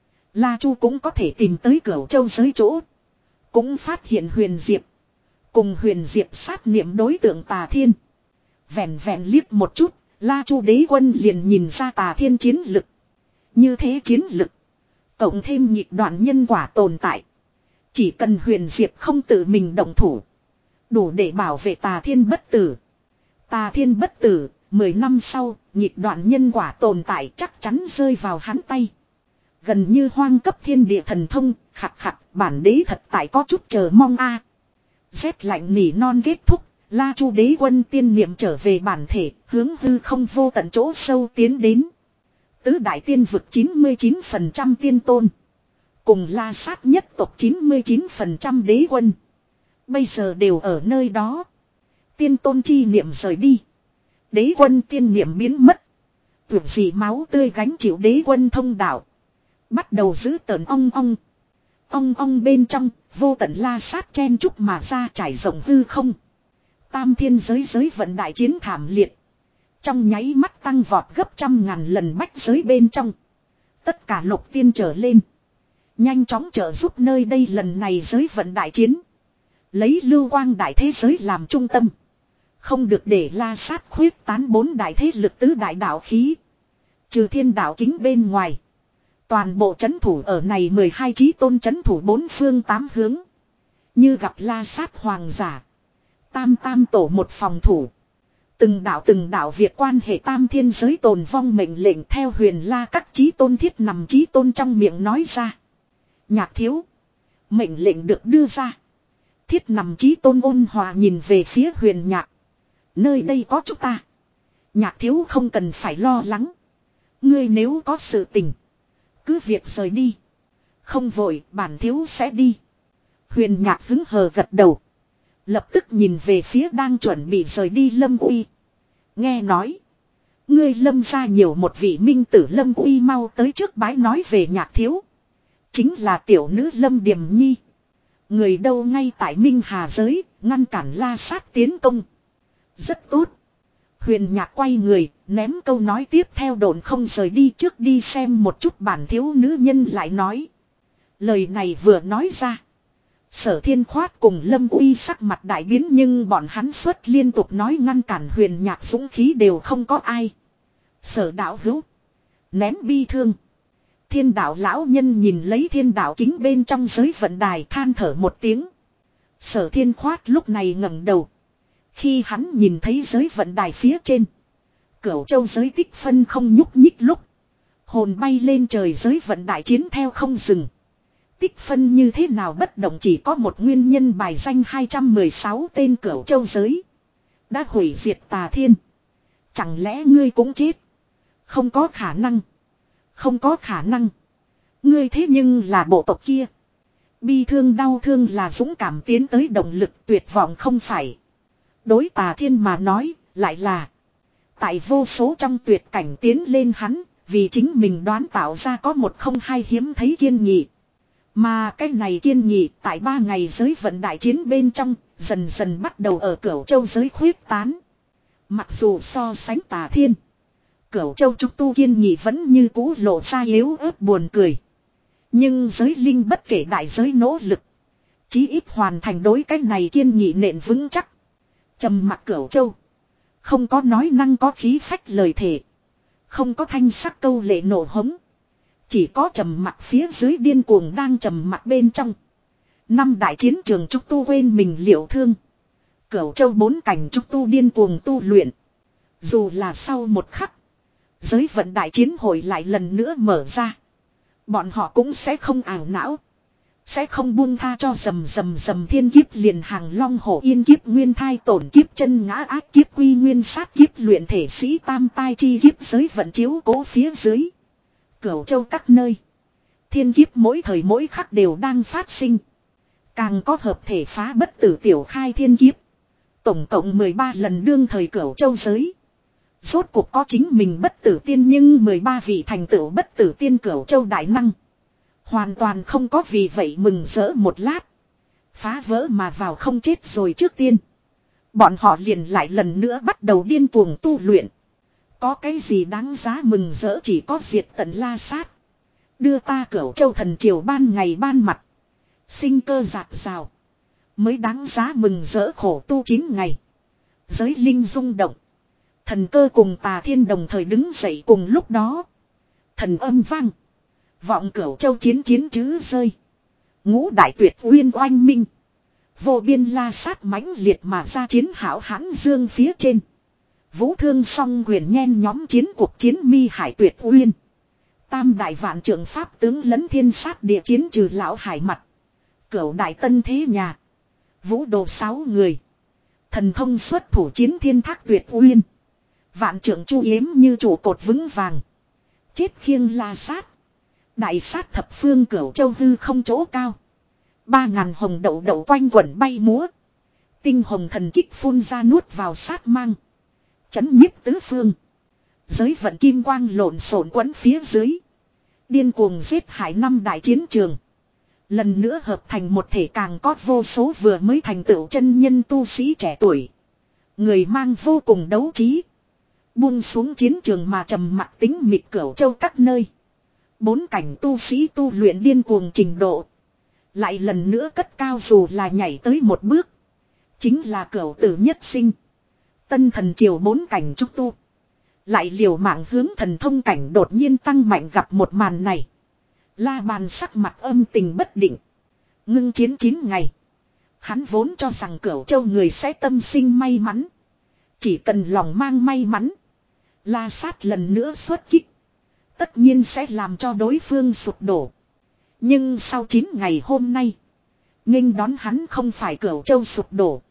La Chu cũng có thể tìm tới Cửu Châu giới chỗ. Cũng phát hiện huyền diệp. Cùng huyền diệp sát niệm đối tượng Tà Thiên. Vẹn vẹn liếc một chút, La Chu đế quân liền nhìn ra Tà Thiên chiến lực. Như thế chiến lực. Cộng thêm nhịp đoạn nhân quả tồn tại. Chỉ cần huyền diệp không tự mình động thủ. Đủ để bảo vệ Tà Thiên bất tử. Tà Thiên bất tử, mười năm sau, nhịp đoạn nhân quả tồn tại chắc chắn rơi vào hắn tay. Gần như hoang cấp thiên địa thần thông, khặt khặt, bản đế thật tại có chút chờ mong a. Rét lạnh nỉ non kết thúc, La Chu đế quân tiên niệm trở về bản thể, hướng hư không vô tận chỗ sâu tiến đến. Tứ đại tiên vực chín mươi chín phần trăm tiên tôn. Cùng La Sát nhất tộc chín mươi chín phần trăm đế quân. Bây giờ đều ở nơi đó. Tiên tôn chi niệm rời đi. Đế quân tiên niệm biến mất. Tưởng gì máu tươi gánh chịu đế quân thông đạo. Bắt đầu giữ tờn ong ong. Ong ong bên trong, vô tận La Sát chen chúc mà ra trải rộng hư không. Tam thiên giới giới vận đại chiến thảm liệt. Trong nháy mắt tăng vọt gấp trăm ngàn lần bách giới bên trong. Tất cả lục tiên trở lên. Nhanh chóng trợ giúp nơi đây lần này giới vận đại chiến. Lấy lưu quang đại thế giới làm trung tâm. Không được để La Sát khuyết tán bốn đại thế lực tứ đại đạo khí. Trừ thiên đạo kính bên ngoài. Toàn bộ chấn thủ ở này mười hai chí tôn chấn thủ bốn phương tám hướng. Như gặp La Sát hoàng giả. Tam tam tổ một phòng thủ. Từng đạo từng đạo việc quan hệ tam thiên giới tồn vong mệnh lệnh theo huyền La các chí tôn thiết nằm chí tôn trong miệng nói ra. Nhạc thiếu. Mệnh lệnh được đưa ra. Thiết nằm chí tôn ôn hòa nhìn về phía huyền nhạc. Nơi đây có chúng ta. Nhạc thiếu không cần phải lo lắng. Ngươi nếu có sự tình. Cứ việc rời đi. Không vội bản thiếu sẽ đi. Huyền nhạc hứng hờ gật đầu. Lập tức nhìn về phía đang chuẩn bị rời đi Lâm Uy. Nghe nói. Ngươi Lâm ra nhiều một vị minh tử Lâm Uy mau tới trước bái nói về nhạc thiếu. Chính là tiểu nữ Lâm Điềm Nhi. Người đâu ngay tại Minh Hà giới, ngăn cản La Sát tiến công. Rất tốt. Huyền nhạc quay người, ném câu nói tiếp theo đồn không rời đi trước đi xem một chút bản thiếu nữ nhân lại nói. Lời này vừa nói ra. Sở Thiên Khoát cùng Lâm Uy sắc mặt đại biến nhưng bọn hắn xuất liên tục nói ngăn cản huyền nhạc dũng khí đều không có ai. Sở đạo hữu. Nén bi thương. Thiên đạo lão nhân nhìn lấy thiên đạo kính bên trong giới vận đài than thở một tiếng. Sở Thiên Khoát lúc này ngẩng đầu. Khi hắn nhìn thấy giới vận đài phía trên. Cửu Châu giới tích phân không nhúc nhích lúc. Hồn bay lên trời giới vận đại chiến theo không dừng. Tích phân như thế nào bất động chỉ có một nguyên nhân bài danh hai trăm mười sáu tên Cửu Châu giới. Đã hủy diệt Tà Thiên. Chẳng lẽ ngươi cũng chết? Không có khả năng. Không có khả năng. Ngươi thế nhưng là bộ tộc kia. Bi thương đau thương là dũng cảm tiến tới động lực tuyệt vọng không phải. Đối Tà Thiên mà nói, lại là. Tại vô số trong tuyệt cảnh tiến lên hắn, vì chính mình đoán tạo ra có một không hai hiếm thấy kiên nghị. Mà cái này kiên nghị tại ba ngày giới vận đại chiến bên trong, dần dần bắt đầu ở Cửu Châu giới khuyết tán. Mặc dù so sánh Tà Thiên, Cửu Châu trúc tu kiên nghị vẫn như cũ lộ ra yếu ớt buồn cười. Nhưng giới linh bất kể đại giới nỗ lực, chí ít hoàn thành đối cái này kiên nghị nện vững chắc. Trầm mặc Cửu Châu, không có nói năng có khí phách lời thề, không có thanh sắc câu lệ nổ hống, chỉ có trầm mặc phía dưới điên cuồng đang trầm mặc bên trong. Năm đại chiến trường trúc tu quên mình liệu thương, Cửu Châu bốn cảnh trúc tu điên cuồng tu luyện. Dù là sau một khắc, giới vận đại chiến hội lại lần nữa mở ra, bọn họ cũng sẽ không ảo não. Sẽ không buông tha cho rầm rầm rầm thiên kiếp liền hàng long hổ yên kiếp nguyên thai tổn kiếp chân ngã ác kiếp quy nguyên sát kiếp luyện thể sĩ tam tai chi kiếp giới vận chiếu cố phía dưới. Cửu châu các nơi. Thiên kiếp mỗi thời mỗi khắc đều đang phát sinh. Càng có hợp thể phá bất tử tiểu khai thiên kiếp. Tổng cộng mười ba lần đương thời cửu châu giới. Rốt cuộc có chính mình bất tử tiên nhưng mười ba vị thành tựu bất tử tiên cửu châu đại năng. Hoàn toàn không có vì vậy mừng rỡ một lát. Phá vỡ mà vào không chết rồi trước tiên. Bọn họ liền lại lần nữa bắt đầu điên cuồng tu luyện. Có cái gì đáng giá mừng rỡ chỉ có diệt tận La Sát. Đưa ta cửu châu thần triều ban ngày ban mặt. Sinh cơ giạt rào. Mới đáng giá mừng rỡ khổ tu chín ngày. Giới linh rung động. Thần cơ cùng tà thiên đồng thời đứng dậy cùng lúc đó. Thần âm vang. Vọng cửu châu chiến chiến chứ rơi. Ngũ đại tuyệt uyên oanh minh. Vô biên La Sát mãnh liệt mà ra chiến hảo hãn dương phía trên. Vũ thương song quyền nhen nhóm chiến cuộc chiến mi hải tuyệt uyên. Tam đại vạn trưởng pháp tướng lấn thiên sát địa chiến trừ lão hải mặt. Cửu đại tân thế nhà. Vũ đồ sáu người. Thần thông xuất thủ chiến thiên thác tuyệt uyên. Vạn trưởng chu yếm như trụ cột vững vàng. Chết khiêng La Sát. Đại sát thập phương cửu châu hư không chỗ cao. Ba ngàn hồng đậu đậu quanh quẩn bay múa. Tinh hồng thần kích phun ra nuốt vào sát mang. Chấn nhiếp tứ phương. Giới vận kim quang lộn xộn quấn phía dưới. Điên cuồng giết hại năm đại chiến trường. Lần nữa hợp thành một thể càng có vô số vừa mới thành tựu chân nhân tu sĩ trẻ tuổi. Người mang vô cùng đấu trí. Buông xuống chiến trường mà trầm mặc tính mịt cửu châu các nơi. Bốn cảnh tu sĩ tu luyện điên cuồng trình độ. Lại lần nữa cất cao dù là nhảy tới một bước. Chính là cửu tử nhất sinh. Tân thần triều bốn cảnh trúc tu. Lại liều mạng hướng thần thông cảnh đột nhiên tăng mạnh gặp một màn này. La Bàn sắc mặt âm tình bất định. Ngưng chiến chín ngày. Hắn vốn cho rằng cửu châu người sẽ tâm sinh may mắn. Chỉ cần lòng mang may mắn. La Sát lần nữa xuất kích. Tất nhiên sẽ làm cho đối phương sụp đổ. Nhưng sau chín ngày hôm nay. Nghênh đón hắn không phải cửu châu sụp đổ.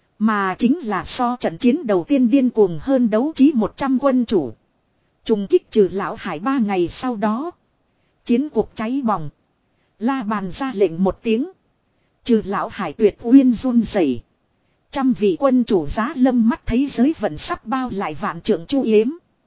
Mà chính là so trận chiến đầu tiên điên cuồng hơn đấu trí một trăm quân chủ. Trùng kích trừ lão hải ba ngày sau đó. Chiến cuộc cháy bỏng. La Bàn ra lệnh một tiếng. Trừ lão hải tuyệt uyên run rẩy. Trăm vị quân chủ giá lâm mắt thấy giới vận sắp bao lại vạn trưởng chu yếm.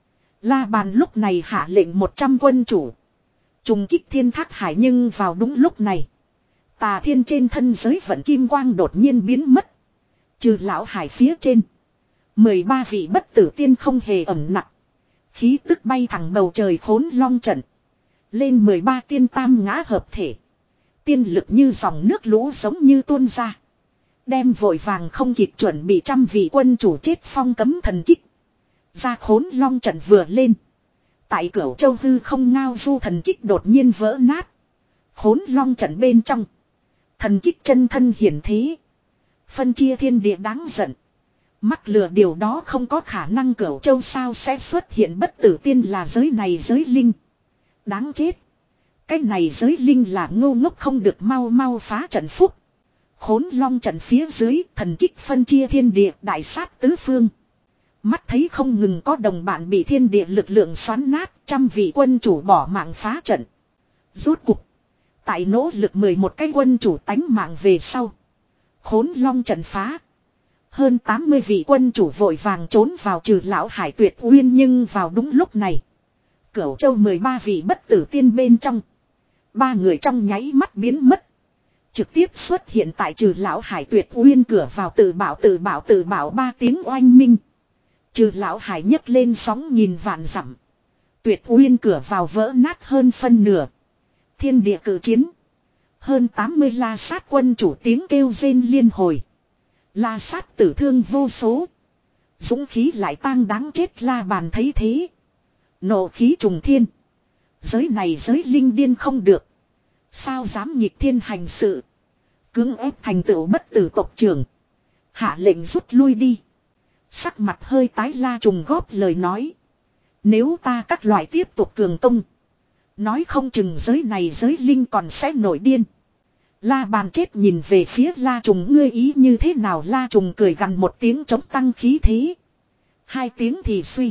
La Bàn lúc này hạ lệnh một trăm quân chủ. Trùng kích thiên thác hải nhưng vào đúng lúc này. Tà thiên trên thân giới vận kim quang đột nhiên biến mất. Trừ lão hải phía trên. mười ba vị bất tử tiên không hề ẩm nặng. Khí tức bay thẳng bầu trời khốn long trận. Lên mười ba tiên tam ngã hợp thể. Tiên lực như dòng nước lũ giống như tuôn ra. Đem vội vàng không kịp chuẩn bị trăm vị quân chủ chết phong cấm thần kích. Ra khốn long trận vừa lên. Tại cửu châu hư không ngao du thần kích đột nhiên vỡ nát. Khốn long trận bên trong. Thần kích chân thân hiển thế. Phân chia thiên địa đáng giận. Mắc lừa điều đó không có khả năng cửu châu sao sẽ xuất hiện bất tử tiên là giới này giới linh. Đáng chết. Cái này giới linh là ngu ngốc không được mau mau phá trận phúc. Khốn long trận phía dưới thần kích phân chia thiên địa đại sát tứ phương. Mắt thấy không ngừng có đồng bạn bị thiên địa lực lượng xoắn nát, trăm vị quân chủ bỏ mạng phá trận. Rốt cục. Tại nỗ lực mười một cái quân chủ tánh mạng về sau. Khốn long trận phá. Hơn tám mươi vị quân chủ vội vàng trốn vào trừ lão hải tuyệt uyên nhưng vào đúng lúc này. Cửu châu mười ba vị bất tử tiên bên trong. Ba người trong nháy mắt biến mất. Trực tiếp xuất hiện tại trừ lão hải tuyệt uyên cửa vào tự bảo tự bảo tự bảo ba tiếng oanh minh. Trừ lão hải nhấc lên sóng nghìn vạn dặm. Tuyệt uyên cửa vào vỡ nát hơn phân nửa. Thiên địa cử chiến. Hơn tám mươi La Sát quân chủ tiếng kêu rên liên hồi. La Sát tử thương vô số. Dũng khí lại tang đáng chết La Bàn thấy thế. Nộ khí trùng thiên. Giới này giới linh điên không được. Sao dám nghịch thiên hành sự. Cưỡng ép thành tựu bất tử tộc trưởng. Hạ lệnh rút lui đi. Sắc mặt hơi tái La trùng góp lời nói. Nếu ta các loại tiếp tục cường công. Nói không chừng giới này giới linh còn sẽ nổi điên. La Bàn chết nhìn về phía La Trùng, ngươi ý như thế nào? La Trùng cười gằn một tiếng chống tăng khí thế. Hai tiếng thì suy.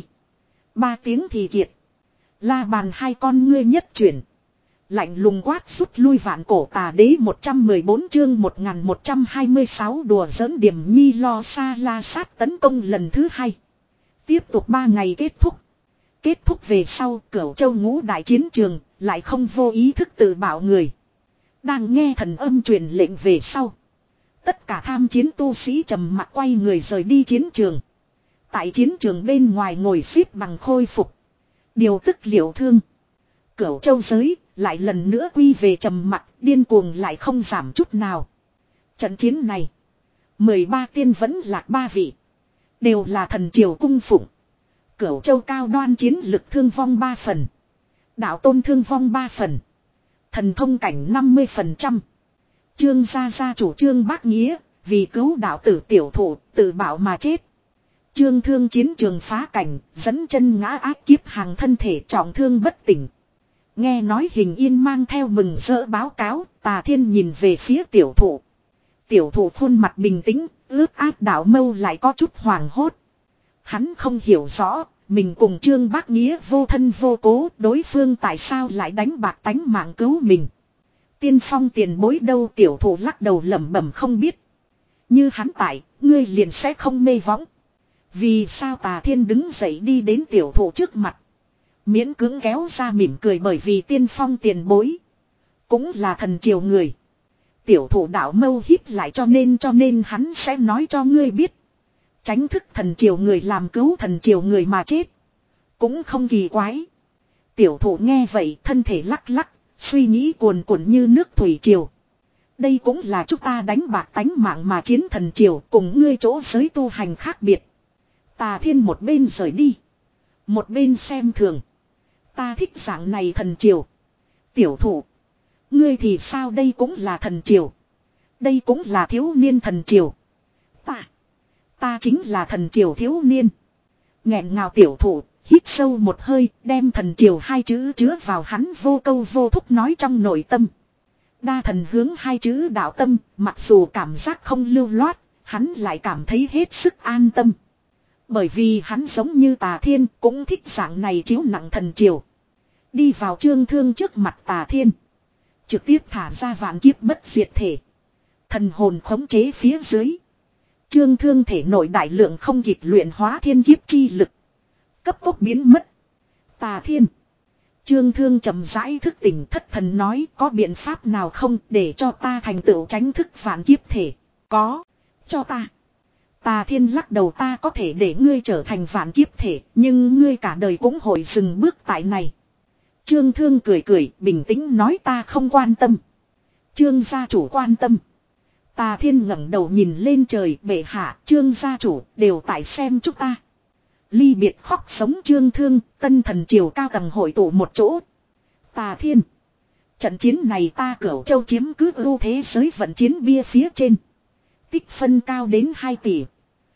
Ba tiếng thì kiệt. La Bàn hai con ngươi nhất chuyển. Lạnh lùng quát rút lui vạn cổ tà đế. Một trăm mười bốn chương một nghìn một trăm hai mươi sáu đùa giỡn Điểm Nhi lo xa La Sát tấn công lần thứ hai. Tiếp tục ba ngày kết thúc. Kết thúc về sau, Cửu Châu ngũ đại chiến trường, lại không vô ý thức tự bảo người. Đang nghe thần âm truyền lệnh về sau. Tất cả tham chiến tu sĩ trầm mặc quay người rời đi chiến trường. Tại chiến trường bên ngoài ngồi xếp bằng khôi phục. Điều tức liệu thương. Cửu Châu giới, lại lần nữa quy về trầm mặc, điên cuồng lại không giảm chút nào. Trận chiến này, mười ba tiên vẫn lạc ba vị. Đều là thần triều cung phụng. Cửu Châu cao đoan chiến lực thương vong ba phần. Đạo tôn thương vong ba phần. Thần thông cảnh năm mươi phần trăm. Trương gia gia chủ Trương Bác Nghĩa, vì cứu đạo tử tiểu thủ, tự bảo mà chết. Trương Thương chiến trường phá cảnh, dẫn chân ngã ác kiếp hàng thân thể trọng thương bất tỉnh. Nghe nói Hình Yên mang theo mừng rỡ báo cáo, Tà Thiên nhìn về phía tiểu thủ. Tiểu thủ khuôn mặt bình tĩnh, ướt át đạo mâu lại có chút hoàng hốt. Hắn không hiểu rõ, mình cùng Trương Bác Nghĩa vô thân vô cố, đối phương tại sao lại đánh bạc tánh mạng cứu mình. Tiên phong tiền bối đâu? Tiểu thủ lắc đầu lẩm bẩm không biết. Như hắn tại, ngươi liền sẽ không mê võng. Vì sao? Tà Thiên đứng dậy đi đến tiểu thủ trước mặt. Miễn cưỡng kéo ra mỉm cười, bởi vì tiên phong tiền bối cũng là thần triều người. Tiểu thủ đạo mâu híp lại, cho nên cho nên hắn sẽ nói cho ngươi biết. Tránh thức thần triều người làm cứu thần triều người mà chết. Cũng không kỳ quái. Tiểu thủ nghe vậy thân thể lắc lắc, suy nghĩ cuồn cuộn như nước thủy triều. Đây cũng là chúng ta đánh bạc tánh mạng mà chiến thần triều, cùng ngươi chỗ giới tu hành khác biệt. Tà Thiên một bên rời đi, một bên xem thường. Ta thích dạng này thần triều. Tiểu thủ, ngươi thì sao? Đây cũng là thần triều. Đây cũng là thiếu niên thần triều. Ta, ta chính là thần triều thiếu niên. Nghẹn ngào tiểu thủ, hít sâu một hơi, đem thần triều hai chữ chứa vào hắn vô câu vô thúc nói trong nội tâm. Đa thần hướng hai chữ đạo tâm, mặc dù cảm giác không lưu loát, hắn lại cảm thấy hết sức an tâm. Bởi vì hắn giống như Tà Thiên, cũng thích dạng này chiếu nặng thần triều. Đi vào Trương Thương trước mặt Tà Thiên, trực tiếp thả ra vạn kiếp bất diệt thể. Thần hồn khống chế phía dưới. Trương Thương thể nội đại lượng không kịp luyện hóa thiên kiếp chi lực, cấp tốc biến mất. Tà Thiên. Trương Thương trầm rãi thức tỉnh, thất thần nói, có biện pháp nào không để cho ta thành tựu tránh thức vạn kiếp thể? Có. Cho ta. Tà Thiên lắc đầu, ta có thể để ngươi trở thành vạn kiếp thể, nhưng ngươi cả đời cũng hội dừng bước tại này. Trương Thương cười cười, bình tĩnh nói, ta không quan tâm. Trương gia chủ quan tâm. Tà Thiên ngẩng đầu nhìn lên trời, bệ hạ, Trương gia chủ đều tại xem chúng ta. Ly biệt khóc sống Trương Thương, tân thần triều cao tầng hội tụ một chỗ. Tà Thiên, trận chiến này ta Cửu Châu chiếm cứ ưu thế giới vận chiến bia phía trên. Tích phân cao đến hai tỷ.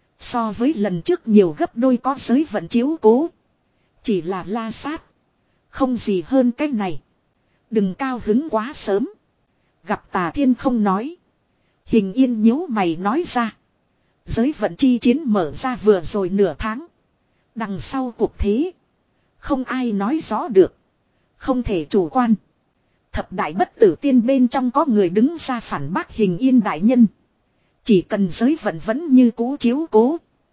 So với lần trước nhiều gấp đôi, có giới vận chiếu cố. Chỉ là La Sát, không gì hơn cái này. Đừng cao hứng quá sớm. Gặp Tà Thiên không nói, Hình Yên nhíu mày nói ra. Giới vận chi chiến mở ra vừa rồi nửa tháng. Đằng sau cuộc thế, không ai nói rõ được. Không thể chủ quan. Thập đại bất tử tiên bên trong có người đứng ra phản bác Hình Yên đại nhân. Chỉ cần giới vận vẫn như cũ chiếu cố,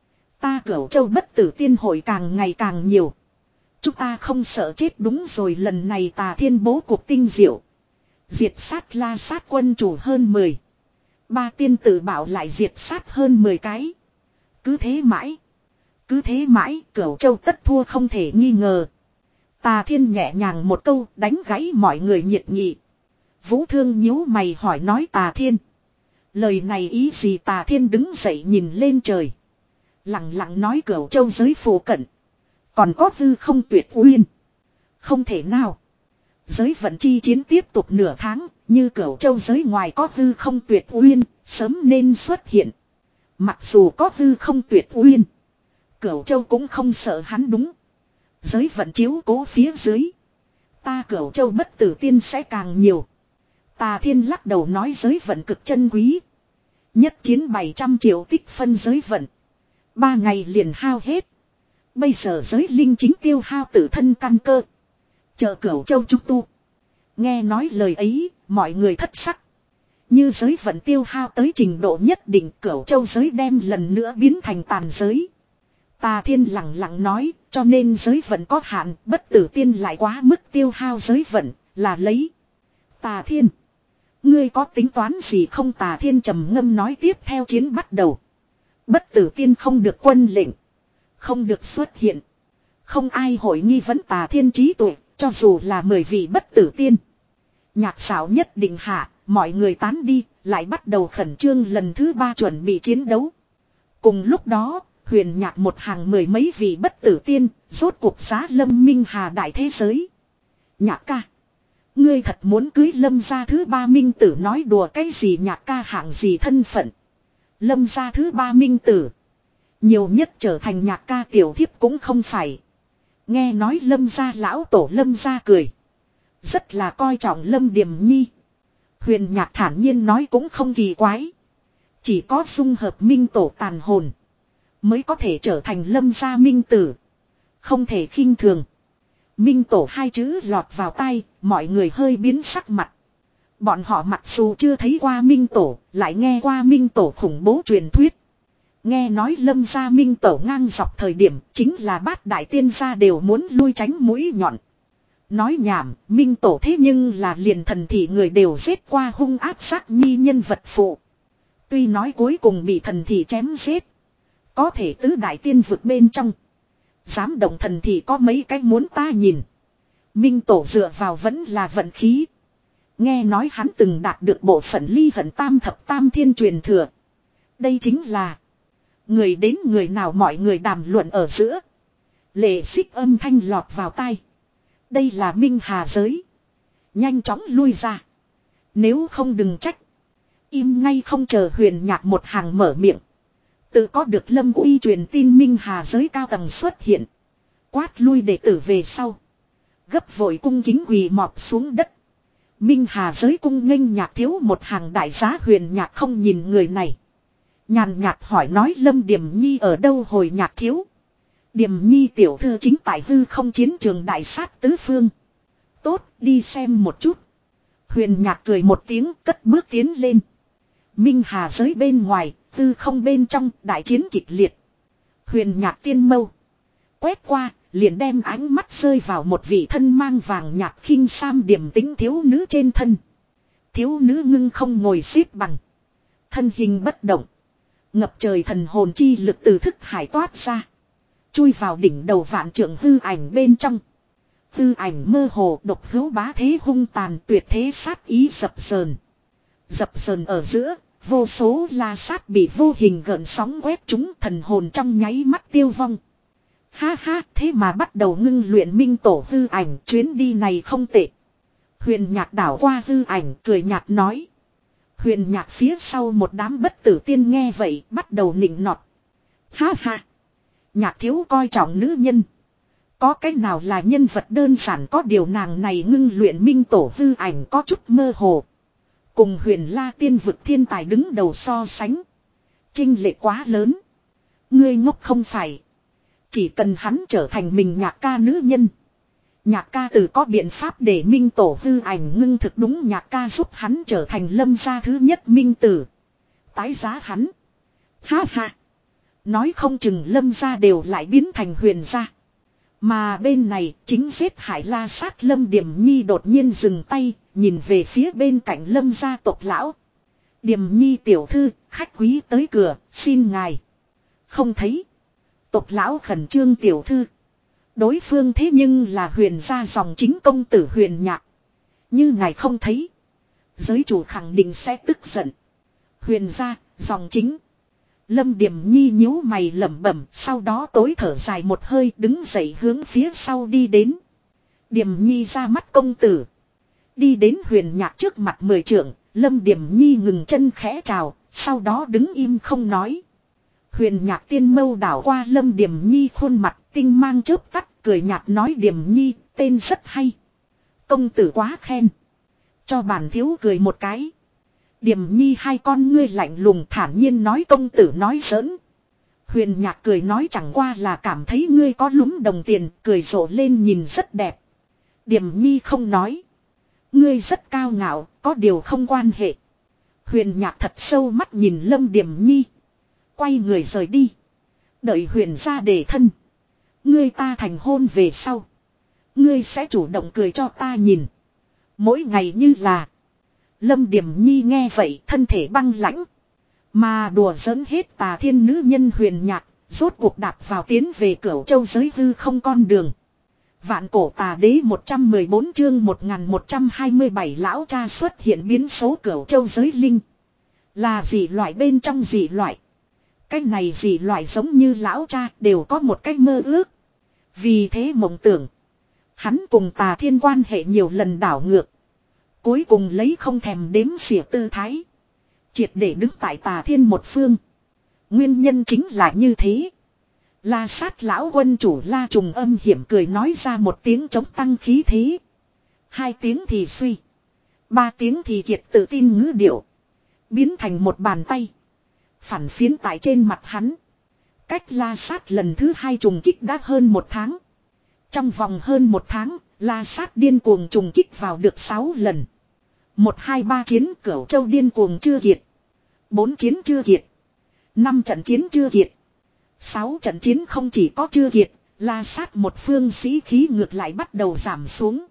ta Cửu Châu bất tử tiên hội càng ngày càng nhiều. Chúng ta không sợ chết. Đúng rồi, lần này Tà Thiên bố cuộc tinh diệu. Diệt sát La Sát quân chủ hơn mười. Ba tiên tử bảo lại diệt sát hơn mười cái. Cứ thế mãi. Cứ thế mãi, Cửu Châu tất thua không thể nghi ngờ. Tà Thiên nhẹ nhàng một câu, đánh gãy mọi người nhiệt nghị. Vũ Thương nhíu mày hỏi nói, Tà Thiên, lời này ý gì? Tà Thiên đứng dậy nhìn lên trời, lặng lặng nói, Cửu Châu giới phù cận còn có hư không tuyệt uyên. Không thể nào. Giới vận chi chiến tiếp tục nửa tháng, như Cửu Châu giới ngoài có hư không tuyệt uyên, sớm nên xuất hiện. Mặc dù có hư không tuyệt uyên, Cửu Châu cũng không sợ hắn. Đúng. Giới vận chiếu cố phía dưới, ta Cửu Châu bất tử tiên sẽ càng nhiều. Tà Thiên lắc đầu nói giới vận cực chân quý. Nhất chiến bảy trăm triệu tích phân giới vận. Ba ngày liền hao hết. Bây giờ giới linh chính tiêu hao tự thân căn cơ. Chờ Cửu Châu trúc tu. Nghe nói lời ấy, mọi người thất sắc. Như giới vận tiêu hao tới trình độ nhất định, Cửu Châu giới đem lần nữa biến thành tàn giới. Tà Thiên lặng lặng nói, cho nên giới vận có hạn, bất tử tiên lại quá mức tiêu hao giới vận, là lấy. Tà Thiên, ngươi có tính toán gì không? Tà Thiên trầm ngâm nói tiếp theo chiến bắt đầu. Bất tử tiên không được quân lệnh, không được xuất hiện. Không ai hội nghi vấn Tà Thiên trí tuệ, cho dù là mười vị bất tử tiên. Nhạc xảo nhất định hạ, mọi người tán đi, lại bắt đầu khẩn trương lần thứ ba chuẩn bị chiến đấu. Cùng lúc đó, Huyền Nhạc một hàng mười mấy vị bất tử tiên, rốt cuộc giá Lâm Minh Hà đại thế giới. Nhạc ca, ngươi thật muốn cưới Lâm gia thứ ba minh tử? Nói đùa cái gì? Nhạc ca hạng gì thân phận? Lâm gia thứ ba minh tử, nhiều nhất trở thành nhạc ca tiểu thiếp cũng không phải. Nghe nói Lâm gia lão tổ Lâm gia cười, rất là coi trọng Lâm Điềm Nhi. Huyền Nhạc thản nhiên nói cũng không kỳ quái. Chỉ có dung hợp minh tổ tàn hồn mới có thể trở thành Lâm gia minh tử, không thể khinh thường. Minh tổ hai chữ lọt vào tai, mọi người hơi biến sắc mặt. Bọn họ mặc dù chưa thấy qua minh tổ, lại nghe qua minh tổ khủng bố truyền thuyết. Nghe nói Lâm gia minh tổ ngang dọc thời điểm, chính là bát đại tiên gia đều muốn lui tránh mũi nhọn. Nói nhảm, minh tổ thế nhưng là liền thần thị người đều giết qua hung ác sát nhi nhân vật phụ. Tuy nói cuối cùng bị thần thị chém giết, có thể tứ đại tiên vực bên trong, dám động thần thị có mấy cái muốn ta nhìn. Minh tổ dựa vào vẫn là vận khí. Nghe nói hắn từng đạt được bộ phận ly hận tam thập tam thiên truyền thừa. Đây chính là người đến người nào mọi người đàm luận ở giữa. Lệ xích âm thanh lọt vào tai. Đây là Minh Hà giới. Nhanh chóng lui ra. Nếu không đừng trách. Im ngay không chờ Huyền Nhạc một hàng mở miệng. Tự có được Lâm Uy truyền tin Minh Hà giới cao tầng xuất hiện. Quát lui đệ tử về sau. Gấp vội cung kính quỳ mọp xuống đất. Minh Hà giới cung nghênh Nhạc thiếu một hàng đại giá. Huyền Nhạc không nhìn người này. Nhàn nhạt hỏi nói Lâm Điềm Nhi ở đâu? Hồi Nhạc thiếu, Điềm Nhi tiểu thư chính tại hư không chiến trường đại sát tứ phương. Tốt, đi xem một chút. Huyền Nhạc cười một tiếng cất bước tiến lên. Minh Hà giới bên ngoài, hư không bên trong, đại chiến kịch liệt. Huyền Nhạc tiên mâu quét qua, liền đem ánh mắt rơi vào một vị thân mang vàng nhạt khinh sam điềm tĩnh thiếu nữ trên thân. Thiếu nữ ngưng không ngồi xếp bằng, thân hình bất động. Ngập trời thần hồn chi lực từ thức hải toát ra, chui vào đỉnh đầu vạn trượng hư ảnh bên trong. Hư ảnh mơ hồ, độc hữu bá thế hung tàn, tuyệt thế sát ý dập dờn. Dập dờn ở giữa, vô số la sát bị vô hình gợn sóng quét chúng, thần hồn trong nháy mắt tiêu vong. Ha ha, thế mà bắt đầu ngưng luyện minh tổ hư ảnh, chuyến đi này không tệ. Huyền Nhạc đảo qua hư ảnh, cười nhạt nói. Huyền Nhạc phía sau một đám bất tử tiên nghe vậy, bắt đầu nịnh nọt. Ha ha, Nhạc thiếu coi trọng nữ nhân. Có cái nào là nhân vật đơn giản? Có điều nàng này ngưng luyện minh tổ hư ảnh có chút mơ hồ. Cùng Huyền La tiên vực thiên tài đứng đầu so sánh, chênh lệch quá lớn. Ngươi ngốc không phải. Chỉ cần hắn trở thành mình Nhạc ca nữ nhân, Nhạc ca tự có biện pháp để minh tổ hư ảnh ngưng thực. Đúng, Nhạc ca giúp hắn trở thành Lâm gia thứ nhất minh tử, tái giá hắn. Ha ha, nói không chừng Lâm gia đều lại biến thành Huyền gia. Mà bên này chính giết hại la sát Lâm Điềm Nhi đột nhiên dừng tay, nhìn về phía bên cạnh Lâm gia tộc lão. Điềm Nhi tiểu thư, khách quý tới cửa, xin ngài. Không thấy. Tộc lão khẩn trương. Tiểu thư, đối phương thế nhưng là Huyền gia dòng chính công tử Huyền Nhạc. Như ngài không thấy, giới chủ khẳng định sẽ tức giận. Huyền gia, dòng chính. Lâm Điềm Nhi nhíu mày lẩm bẩm, sau đó tối thở dài một hơi, đứng dậy hướng phía sau đi đến. Điềm Nhi ra mắt công tử. Đi đến Huyền Nhạc trước mặt mười trượng, Lâm Điềm Nhi ngừng chân khẽ chào, sau đó đứng im không nói. Huyền Nhạc tiên mâu đảo qua Lâm Điềm Nhi khuôn mặt, tinh mang chớp tắt, cười nhạt nói Điềm Nhi, tên rất hay. Công tử quá khen. Cho bản thiếu cười một cái. Điềm nhi hai con ngươi lạnh lùng thản nhiên nói công tử nói giỡn. Huyền nhạc cười nói chẳng qua là cảm thấy ngươi có lúm đồng tiền, cười rộ lên nhìn rất đẹp. Điềm nhi không nói. Ngươi rất cao ngạo, có điều không quan hệ. Huyền nhạc thật sâu mắt nhìn Lâm Điềm nhi. Quay người rời đi. Đợi huyền ra để thân. Ngươi ta thành hôn về sau. Ngươi sẽ chủ động cười cho ta nhìn. Mỗi ngày như là. Lâm Điềm nhi nghe vậy thân thể băng lãnh. Mà đùa giỡn hết tà thiên nữ nhân huyền nhạc. Rốt cuộc đạp vào tiến về Cửu Châu giới hư không con đường. Vạn cổ tà đế một trăm mười bốn chương một nghìn một trăm hai mươi bảy lão cha xuất hiện biến số Cửu Châu giới linh. Là dị loại bên trong dị loại. Cái này dị loại giống như lão cha đều có một cái mơ ước. Vì thế mộng tưởng. Hắn cùng tà thiên quan hệ nhiều lần đảo ngược. Cuối cùng lấy không thèm đếm xỉa tư thái. Triệt để đứng tại tà thiên một phương. Nguyên nhân chính là như thế. La sát lão quân chủ La Trùng âm hiểm cười nói ra một tiếng chống tăng khí thế. Hai tiếng thì suy. Ba tiếng thì kiệt tự tin ngữ điệu. Biến thành một bàn tay. Phản phiến tại trên mặt hắn. Cách la sát lần thứ hai trùng kích đã hơn một tháng. Trong vòng hơn một tháng, la sát điên cuồng trùng kích vào được sáu lần. Một hai ba chiến Cửu Châu điên cuồng chưa kiệt. Bốn chiến chưa kiệt. Năm trận chiến chưa kiệt. Sáu trận chiến không chỉ có chưa kiệt, la sát một phương sĩ khí ngược lại bắt đầu giảm xuống.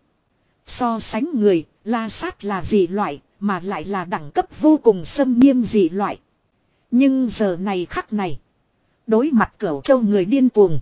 So sánh người, la sát là dị loại, mà lại là đẳng cấp vô cùng xâm nghiêm dị loại. Nhưng giờ này khắc này, đối mặt Cửu Châu người điên cuồng.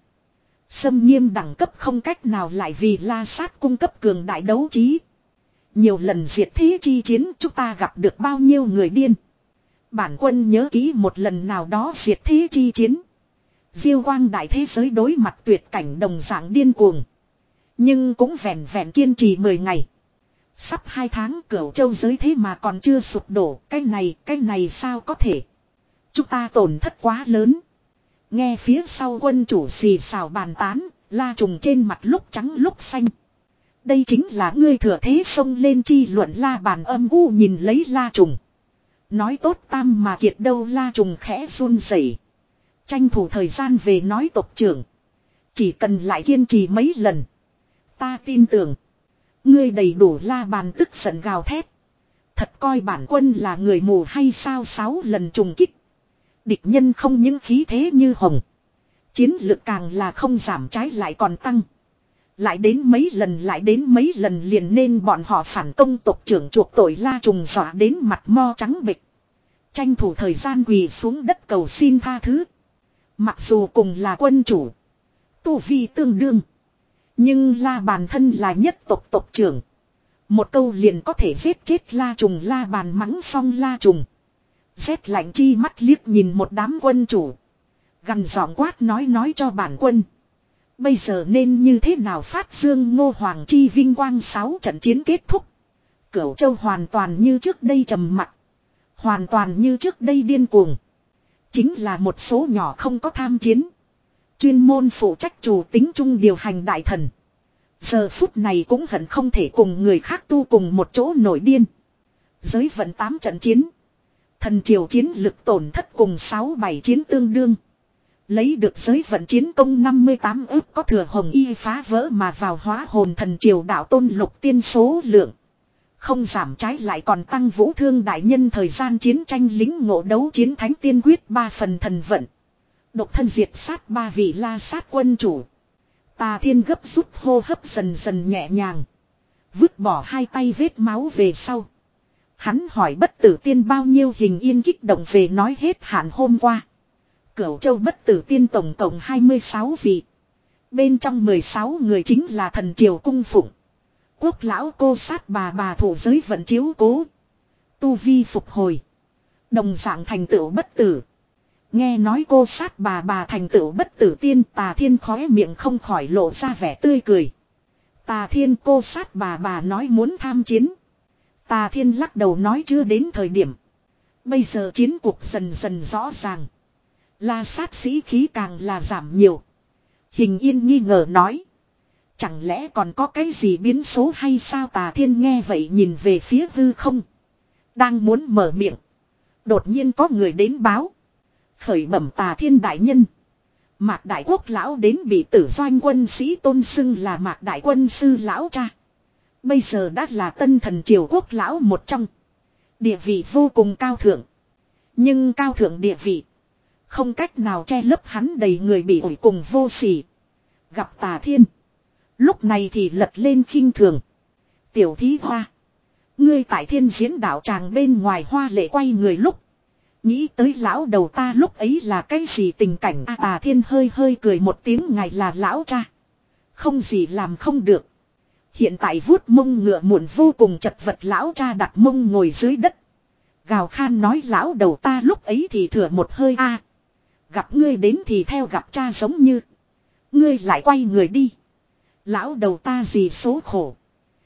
Xâm nghiêm đẳng cấp không cách nào lại vì la sát cung cấp cường đại đấu trí. Nhiều lần diệt thế chi chiến chúng ta gặp được bao nhiêu người điên. Bản quân nhớ kỹ một lần nào đó diệt thế chi chiến. Diêu quang đại thế giới đối mặt tuyệt cảnh đồng dạng điên cuồng. Nhưng cũng vẹn vẹn kiên trì mười ngày. Sắp hai tháng Cửu Châu giới thế mà còn chưa sụp đổ. Cái này, cái này sao có thể. Chúng ta tổn thất quá lớn. Nghe phía sau quân chủ xì xào bàn tán, La Trùng trên mặt lúc trắng lúc xanh. Đây chính là ngươi thừa thế xông lên chi luận La Bàn âm u nhìn lấy La Trùng. Nói tốt tam mà kiệt đâu La Trùng khẽ run rẩy. Tranh thủ thời gian về nói tộc trưởng. Chỉ cần lại kiên trì mấy lần. Ta tin tưởng. Ngươi đầy đủ La Bàn tức giận gào thét. Thật coi bản quân là người mù hay sao sáu lần trùng kích. Địch nhân không những khí thế như hồng. Chiến lực càng là không giảm trái lại còn tăng. Lại đến mấy lần lại đến mấy lần liền nên bọn họ phản công tộc trưởng chuộc tội La Trùng dọa đến mặt mo trắng bệch. Tranh thủ thời gian quỳ xuống đất cầu xin tha thứ. Mặc dù cùng là quân chủ. Tu vi tương đương. Nhưng La Bàn thân là nhất tộc tộc trưởng. Một câu liền có thể giết chết La Trùng. La Bàn mắng xong La Trùng. Rét lạnh chi mắt liếc nhìn một đám quân chủ. Gằn giọng quát nói nói cho bản quân. Bây giờ nên như thế nào phát dương Ngô Hoàng chi vinh quang sáu trận chiến kết thúc. Cửu Châu hoàn toàn như trước đây trầm mặc. Hoàn toàn như trước đây điên cuồng. Chính là một số nhỏ không có tham chiến. Chuyên môn phụ trách chủ tính chung điều hành đại thần. Giờ phút này cũng hận không thể cùng người khác tu cùng một chỗ nổi điên. Giới vận tám trận chiến. Thần triều chiến lực tổn thất cùng sáu bảy chiến tương đương. Lấy được giới vận chiến công năm mươi tám ước có thừa hồng y phá vỡ mà vào hóa hồn thần triều đạo tôn lục tiên số lượng. Không giảm trái lại còn tăng vũ thương đại nhân thời gian chiến tranh lính ngộ đấu chiến thánh tiên quyết ba phần thần vận. Độc thân diệt sát ba vị la sát quân chủ. Tà thiên gấp rút hô hấp dần dần nhẹ nhàng. Vứt bỏ hai tay vết máu về sau. Hắn hỏi bất tử tiên bao nhiêu hình yên kích động về nói hết hạn hôm qua. Cửu Châu bất tử tiên tổng cộng hai mươi sáu vị. Bên trong mười sáu người chính là thần triều cung phụng. Quốc lão cô sát bà bà thủ giới vận chiếu cố. Tu vi phục hồi. Đồng dạng thành tựu bất tử. Nghe nói cô sát bà bà thành tựu bất tử tiên Tà Thiên khóe miệng không khỏi lộ ra vẻ tươi cười. Tà Thiên cô sát bà bà nói muốn tham chiến. Tà Thiên lắc đầu nói chưa đến thời điểm. Bây giờ chiến cuộc dần dần rõ ràng. La sát sĩ khí càng là giảm nhiều. Hình yên nghi ngờ nói. Chẳng lẽ còn có cái gì biến số hay sao? Tà Thiên nghe vậy nhìn về phía hư không. Đang muốn mở miệng. Đột nhiên có người đến báo. Khởi bẩm Tà Thiên đại nhân. Mạc Đại Quốc lão đến bị Tử Doanh quân sĩ tôn xưng là Mạc Đại quân sư lão cha. Bây giờ đã là Tân Thần Triều Quốc lão một trong. Địa vị vô cùng cao thượng. Nhưng cao thượng địa vị không cách nào che lấp hắn đầy người bị ổi cùng vô sỉ. Gặp Tà Thiên. Lúc này thì lật lên khinh thường. Tiểu thí hoa. Ngươi tại Thiên Diễn đạo tràng bên ngoài hoa lệ quay người lúc. Nghĩ tới lão đầu ta lúc ấy là cái gì tình cảnh? À, Tà Thiên hơi hơi cười một tiếng, ngài là lão cha. Không gì làm không được. Hiện tại vuốt mông ngựa muộn vô cùng chật vật, lão cha đặt mông ngồi dưới đất. Gào khan nói lão đầu ta lúc ấy thì thừa một hơi a. À, gặp ngươi đến thì theo gặp cha giống như. Ngươi lại quay người đi. Lão đầu ta gì số khổ.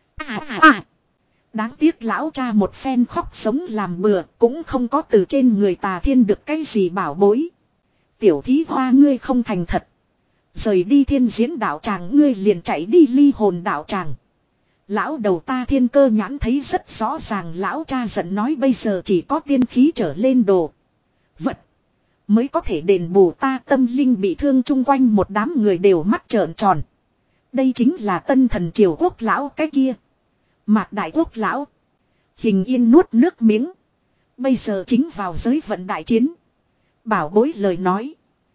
À à à. Đáng tiếc lão cha một phen khóc sống làm bừa, cũng không có từ trên người Tà Thiên được cái gì bảo bối. Tiểu thí hoa ngươi không thành thật. Rời đi Thiên Diễn đạo tràng ngươi liền chạy đi Ly Hồn đạo tràng. Lão đầu ta Thiên Cơ nhãn thấy rất rõ ràng, lão cha giận nói bây giờ chỉ có tiên khí trở lên đồ vật mới có thể đền bù ta tâm linh bị thương. Chung quanh một đám người đều mắt trợn tròn. Đây chính là Tân Thần Triều Quốc lão cái kia. Mạc Đại Quốc lão. Hình Yên nuốt nước miếng. Bây giờ chính vào giới vận đại chiến. Bảo bối lời nói.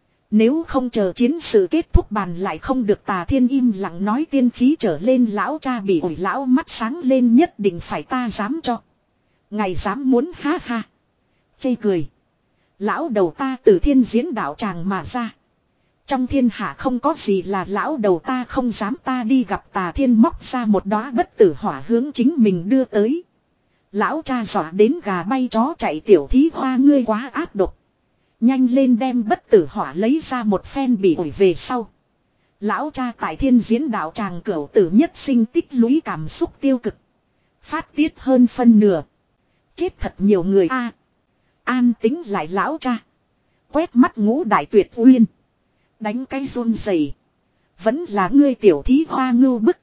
Nếu không chờ chiến sự kết thúc bàn lại không được. Tà Thiên im lặng nói tiên khí trở lên. Lão cha bị ổi lão mắt sáng lên, nhất định phải ta dám cho. Ngày dám muốn ha ha. Chê cười. Lão đầu ta từ Thiên Diễn đạo tràng mà ra. Trong thiên hạ không có gì là lão đầu ta không dám. Ta đi gặp Tà Thiên móc ra một đóa bất tử hỏa hướng chính mình đưa tới. Lão cha dọa đến gà bay chó chạy. Tiểu thí hoa ngươi quá ác độc. Nhanh lên đem bất tử hỏa lấy ra. Một phen bị ổi về sau. Lão cha tại Thiên Diễn đạo tràng cửu tử nhất sinh tích lũy cảm xúc tiêu cực. Phát tiết hơn phân nửa. Chết thật nhiều người a. À, an tính lại lão cha. Quét mắt Ngũ Đại Tuyệt Uyên. Đánh cái run rẩy. Vẫn là ngươi tiểu thí hoa ngưu bức.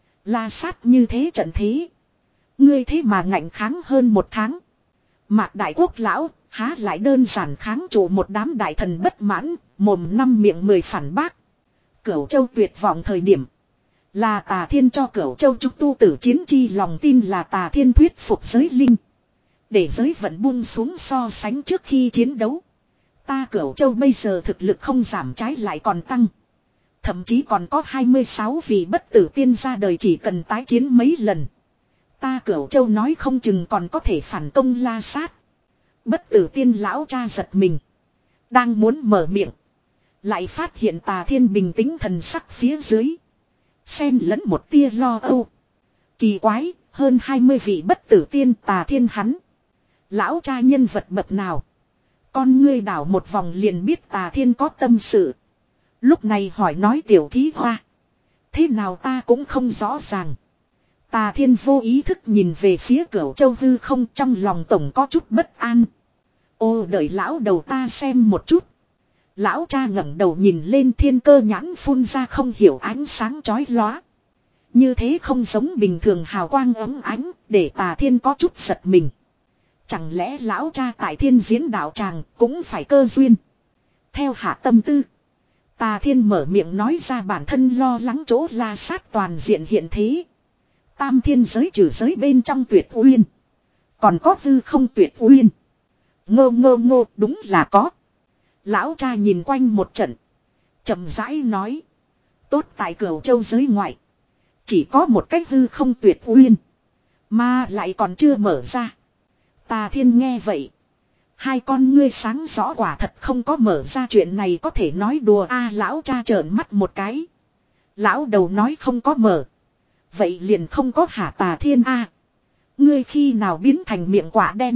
La sát như thế trận thế. Ngươi thế mà ngạnh kháng hơn một tháng. Mạc Đại Quốc lão há lại đơn giản kháng trụ. Một đám đại thần bất mãn. Mồm năm miệng mười phản bác. Cửu Châu tuyệt vọng thời điểm. Là Tà Thiên cho Cửu Châu trúc tu tử chiến chi lòng tin. Là Tà Thiên thuyết phục giới linh. Để giới vận buông xuống so sánh trước khi chiến đấu. Ta Cửu Châu bây giờ thực lực không giảm, trái lại còn tăng. Thậm chí còn có hai mươi sáu vị bất tử tiên ra đời, chỉ cần tái chiến mấy lần. Ta Cửu Châu nói không chừng còn có thể phản công La Sát. Bất tử tiên lão cha giật mình. Đang muốn mở miệng. Lại phát hiện Tà Thiên bình tĩnh thần sắc phía dưới. Xen lẫn một tia lo âu. Kỳ quái, hơn hai mươi vị bất tử tiên Tà Thiên hắn. Lão cha nhân vật bậc nào? Con ngươi đảo một vòng liền biết Tà Thiên có tâm sự. Lúc này hỏi nói tiểu thí hoa. Thế nào ta cũng không rõ ràng. Tà Thiên vô ý thức nhìn về phía Cửu Châu hư không, trong lòng tổng có chút bất an. Ô đợi lão đầu ta xem một chút. Lão cha ngẩng đầu nhìn lên, Thiên Cơ nhãn phun ra không hiểu ánh sáng chói lóa. Như thế không giống bình thường hào quang ấm ánh, để Tà Thiên có chút giật mình. Chẳng lẽ lão cha tại Thiên Diễn đạo tràng cũng phải cơ duyên. Theo hạ tâm tư. Tà Thiên mở miệng nói ra bản thân lo lắng chỗ La Sát toàn diện hiện thế. Tam thiên giới trừ giới bên trong Tuyệt Uyên. Còn có hư không Tuyệt Uyên. Ngô ngô ngô, đúng là có. Lão cha nhìn quanh một trận. Chậm rãi nói. Tốt tại Cửu Châu giới ngoại. Chỉ có một cách hư không Tuyệt Uyên. Mà lại còn chưa mở ra. Tà Thiên nghe vậy. Hai con ngươi sáng rõ, quả thật không có mở ra, chuyện này có thể nói đùa a. À, lão cha trợn mắt một cái. Lão đầu nói không có mở. Vậy liền không có hả? Tà Thiên a. À, ngươi khi nào biến thành miệng quả đen.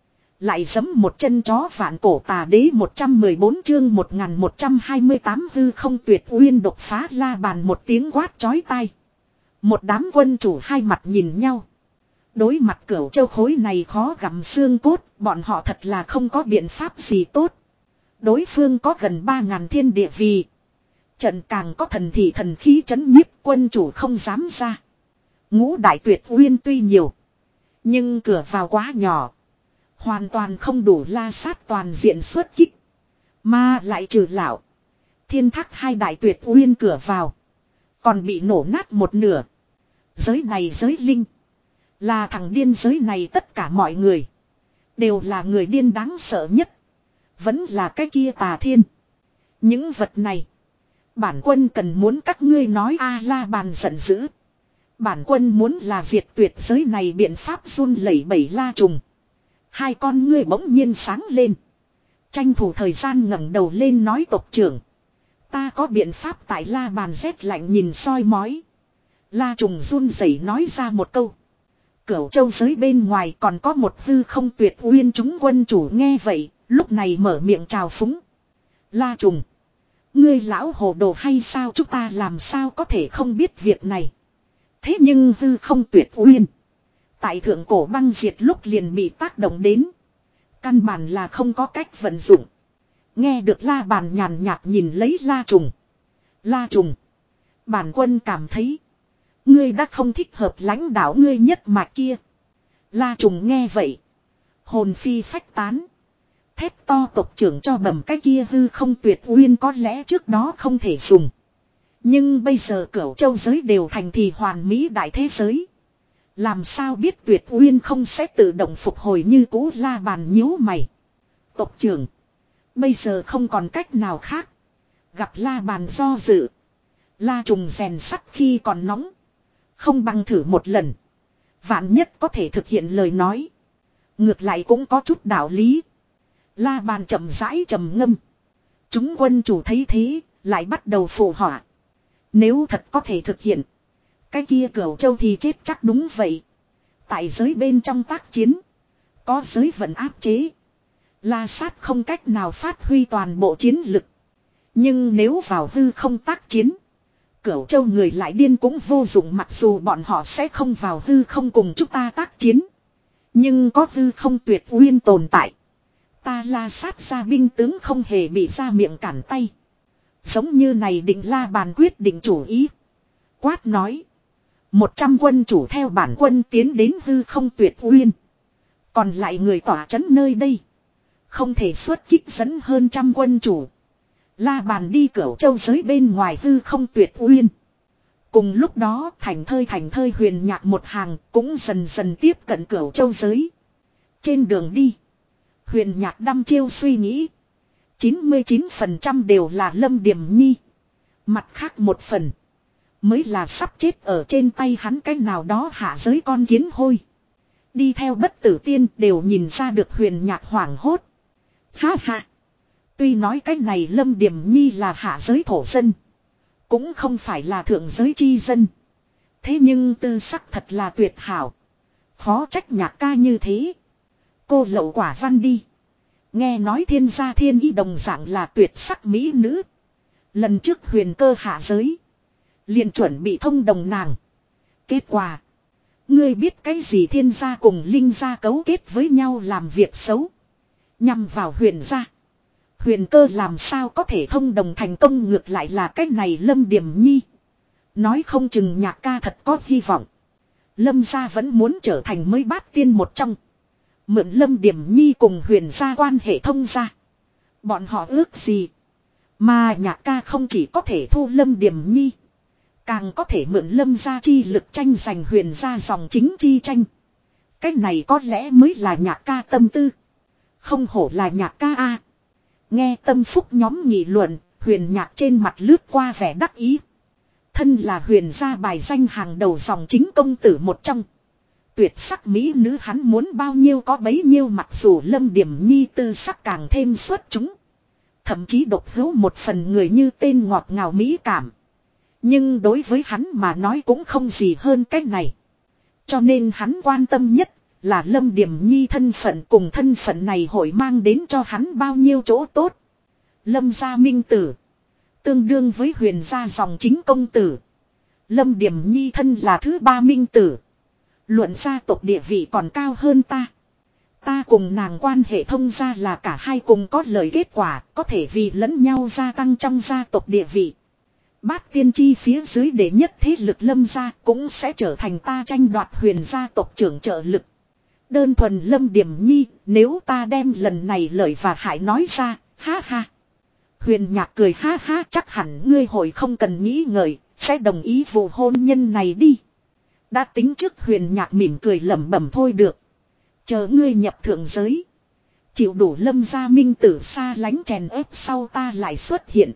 Lại giẫm một chân chó vạn cổ. Tà Đế một trăm mười bốn chương một nghìn một trăm hai mươi tám hư không Tuyệt Uyên đột phá. La bàn một tiếng quát chói tai. Một đám quân chủ hai mặt nhìn nhau. Đối mặt Cửu Châu khối này khó gặm xương cốt, bọn họ thật là không có biện pháp gì tốt. Đối phương có gần ba ngàn thiên địa vì. Trận càng có thần thị thần khí chấn nhiếp, quân chủ không dám ra. Ngũ đại tuyệt uyên tuy nhiều, nhưng cửa vào quá nhỏ, hoàn toàn không đủ La Sát toàn diện xuất kích. Mà lại trừ lão Thiên Thác hai đại tuyệt uyên cửa vào, còn bị nổ nát một nửa. Giới này giới linh, là thằng điên giới này, tất cả mọi người đều là người điên đáng sợ nhất. Vẫn là cái kia Tà Thiên. Những vật này bản quân cần muốn các ngươi nói. A La Bàn giận dữ. Bản quân muốn là diệt tuyệt giới này biện pháp run lẩy bẩy La Trùng. Hai con ngươi bỗng nhiên sáng lên. Tranh thủ thời gian ngẩng đầu lên nói: tộc trưởng, ta có biện pháp. Tại La Bàn rét lạnh nhìn soi mói, La Trùng run rẩy nói ra một câu. Cửu châu giới bên ngoài còn có một hư không tuyệt uyên. Chúng quân chủ nghe vậy lúc này mở miệng chào phúng. La Trùng, ngươi lão hồ đồ hay sao? Chúng ta làm sao có thể không biết việc này? Thế nhưng hư không tuyệt uyên tại thượng cổ băng diệt lúc liền bị tác động đến, căn bản là không có cách vận dụng. Nghe được La Bàn nhàn nhạt nhìn lấy La Trùng. La Trùng, bản quân cảm thấy ngươi đã không thích hợp lãnh đạo ngươi nhất mạch kia. La Trùng nghe vậy hồn phi phách tán. Thét to: tộc trưởng cho bẩm, cái kia hư không tuyệt uyên có lẽ trước đó không thể dùng, nhưng bây giờ cửu châu giới đều thành thì hoàn mỹ đại thế giới, làm sao biết tuyệt uyên không sẽ tự động phục hồi như cũ? La Bàn nhíu mày. Tộc trưởng, bây giờ không còn cách nào khác. Gặp La Bàn do dự, La Trùng rèn sắt khi còn nóng, không bằng thử một lần, vạn nhất có thể thực hiện lời nói, ngược lại cũng có chút đạo lý. La Bàn chậm rãi trầm ngâm. Chúng quân chủ thấy thế lại bắt đầu phụ họa. Nếu thật có thể thực hiện, cái kia Cửu Châu thì chết chắc. Đúng vậy, tại giới bên trong tác chiến có giới vận áp chế, La Sát không cách nào phát huy toàn bộ chiến lực. Nhưng nếu vào hư không tác chiến, Cửu Châu người lại điên cũng vô dụng. Mặc dù bọn họ sẽ không vào hư không cùng chúng ta tác chiến, nhưng có hư không tuyệt uyên tồn tại, ta La Sát ra binh tướng không hề bị ra miệng cản tay. Giống như này định. La Bàn quyết định chủ ý, quát nói: Một trăm quân chủ theo bản quân tiến đến hư không tuyệt uyên, còn lại người tỏa trấn nơi đây, không thể xuất kích dẫn hơn trăm quân chủ. La Bàn đi Cửu Châu giới bên ngoài hư không tuyệt uyên. Cùng lúc đó thành thơi thành thơi Huyền Nhạc một hàng cũng dần dần tiếp cận Cửu Châu giới. Trên đường đi, Huyền Nhạc đăm chiêu suy nghĩ. chín mươi chín phần trăm đều là Lâm Điềm Nhi, mặt khác một phần mới là sắp chết ở trên tay hắn cái nào đó hạ giới con kiến hôi. Đi theo Bất Tử Tiên đều nhìn ra được Huyền Nhạc hoảng hốt. Ha ha, tuy nói cái này Lâm Điềm Nhi là hạ giới thổ dân, cũng không phải là thượng giới chi dân, thế nhưng tư sắc thật là tuyệt hảo, khó trách Nhạc ca như thế. Cô Lậu Quả Văn đi, nghe nói Thiên Gia Thiên Ý đồng dạng là tuyệt sắc mỹ nữ. Lần trước Huyền Cơ hạ giới, liền chuẩn bị thông đồng nàng. Kết quả, ngươi biết cái gì? Thiên Gia cùng Linh Gia cấu kết với nhau làm việc xấu, nhằm vào Huyền Gia. Huyền Cơ làm sao có thể thông đồng thành công? Ngược lại là cái này Lâm Điềm Nhi, nói không chừng Nhạc ca thật có hy vọng. Lâm Gia vẫn muốn trở thành mới bát tiên một trong, mượn Lâm Điềm Nhi cùng Huyền Gia quan hệ thông gia. Bọn họ ước gì? Mà Nhạc ca không chỉ có thể thu Lâm Điềm Nhi, càng có thể mượn Lâm Gia chi lực tranh giành Huyền Gia dòng chính chi tranh. Cái này có lẽ mới là Nhạc ca tâm tư. Không hổ là Nhạc ca a. Nghe tâm phúc nhóm nghị luận, Huyền Nhạc trên mặt lướt qua vẻ đắc ý. Thân là Huyền Gia bài danh hàng đầu dòng chính công tử một trong, tuyệt sắc mỹ nữ hắn muốn bao nhiêu có bấy nhiêu. Mặc dù Lâm Điềm Nhi tư sắc càng thêm xuất chúng, thậm chí độc hữu một phần người như tên ngọt ngào mỹ cảm, nhưng đối với hắn mà nói cũng không gì hơn cái này. Cho nên hắn quan tâm nhất là Lâm Điềm Nhi thân phận, cùng thân phận này hội mang đến cho hắn bao nhiêu chỗ tốt. Lâm gia minh tử, tương đương với Huyền Gia dòng chính công tử. Lâm Điềm Nhi thân là thứ ba minh tử, luận gia tộc địa vị còn cao hơn ta. Ta cùng nàng quan hệ thông gia là cả hai cùng có lợi kết quả, có thể vì lẫn nhau gia tăng trong gia tộc địa vị. Bát tiên chi phía dưới đệ nhất thế lực Lâm gia cũng sẽ trở thành ta tranh đoạt huyền gia tộc trưởng trợ lực. Đơn thuần Lâm Điểm Nhi, nếu ta đem lần này lợi và hại nói ra, ha ha. Huyền Nhạc cười ha ha, chắc hẳn ngươi hội không cần nghĩ ngợi, sẽ đồng ý vụ hôn nhân này đi. Đã tính trước Huyền Nhạc mỉm cười lẩm bẩm thôi được. Chờ ngươi nhập thượng giới. Chịu đủ Lâm gia minh tử xa lánh chèn ép sau ta lại xuất hiện.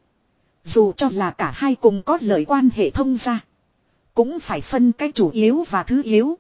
Dù cho là cả hai cùng có lợi quan hệ thông gia. Cũng phải phân cái chủ yếu và thứ yếu.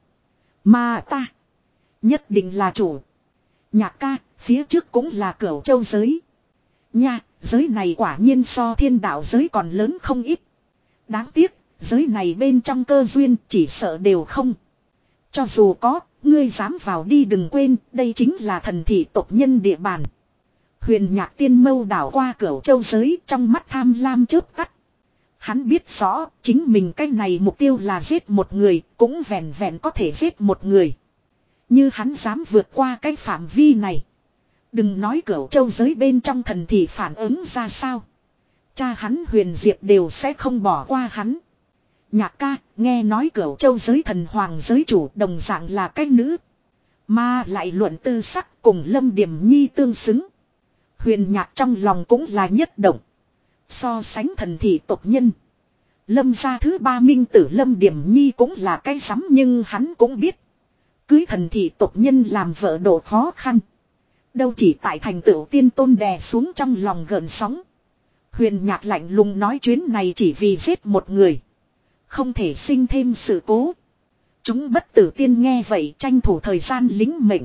Mà ta. Nhất định là chủ. Nhạc ca, phía trước cũng là Cửu Châu giới. Nha, giới này quả nhiên so thiên đạo giới còn lớn không ít. Đáng tiếc, giới này bên trong cơ duyên chỉ sợ đều không. Cho dù có, ngươi dám vào đi đừng quên, đây chính là thần thị tộc nhân địa bàn. Huyền Nhạc tiên mâu đảo qua Cửu Châu giới, trong mắt tham lam chớp tắt. Hắn biết rõ, chính mình cái này mục tiêu là giết một người, cũng vẹn vẹn có thể giết một người. Như hắn dám vượt qua cái phạm vi này. Đừng nói Cửu Châu giới bên trong thần thị phản ứng ra sao. Cha hắn Huyền Diệp đều sẽ không bỏ qua hắn. Nhạc ca, nghe nói Cửu Châu giới thần hoàng giới chủ đồng dạng là cái nữ. Mà lại luận tư sắc cùng Lâm Điểm Nhi tương xứng. Huyền Nhạc trong lòng cũng là nhất động. So sánh thần thị tộc nhân. Lâm gia thứ ba minh tử Lâm Điểm Nhi cũng là cái sắm, nhưng hắn cũng biết. Cưới thần thị tộc nhân làm vợ độ khó khăn. Đâu chỉ tại thành tựu tiên tôn đè xuống trong lòng gợn sóng. Huyền Nhạc lạnh lùng nói chuyến này chỉ vì giết một người. Không thể sinh thêm sự cố. Chúng bất tử tiên nghe vậy tranh thủ thời gian lính mệnh.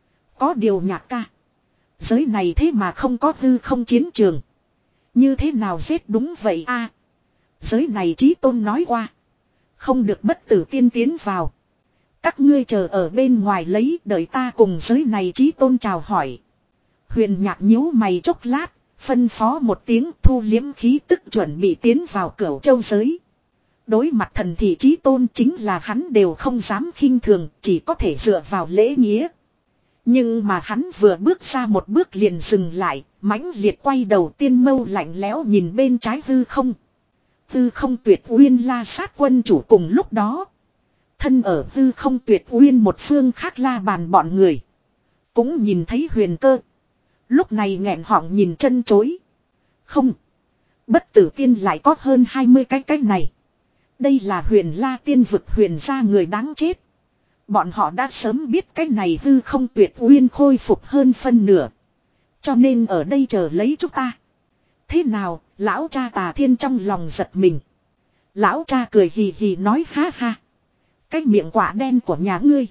Có điều Nhạc ca. Giới này thế mà không có hư không chiến trường. Như thế nào giết đúng vậy a? Giới này Chí Tôn nói qua. Không được bất tử tiên tiến vào. Các ngươi chờ ở bên ngoài lấy đợi ta cùng giới này Chí Tôn chào hỏi. Huyền Nhạc nhíu mày chốc lát. Phân phó một tiếng thu liếm khí tức chuẩn bị tiến vào Cửu Châu giới. Đối mặt thần thị Chí Tôn chính là hắn đều không dám khinh thường, chỉ có thể dựa vào lễ nghĩa. Nhưng mà hắn vừa bước ra một bước liền dừng lại, mãnh liệt quay đầu tiên mâu lạnh lẽo nhìn bên trái hư không. Hư không Tuyệt Uyên La Sát quân chủ cùng lúc đó. Thân ở hư không Tuyệt Uyên một phương khác La Bàn bọn người. Cũng nhìn thấy Huyền Cơ. Lúc này nghẹn họng nhìn chân chối. Không. Bất tử tiên lại có hơn hai mươi cái cái này. Đây là Huyền La tiên vực huyền gia người đáng chết. Bọn họ đã sớm biết cái này hư không Tuyệt Uyên khôi phục hơn phân nửa. Cho nên ở đây chờ lấy chúng ta. Thế nào, lão cha Tà Thiên trong lòng giật mình. Lão cha cười hì hì nói ha ha. Cái miệng quả đen của nhà ngươi.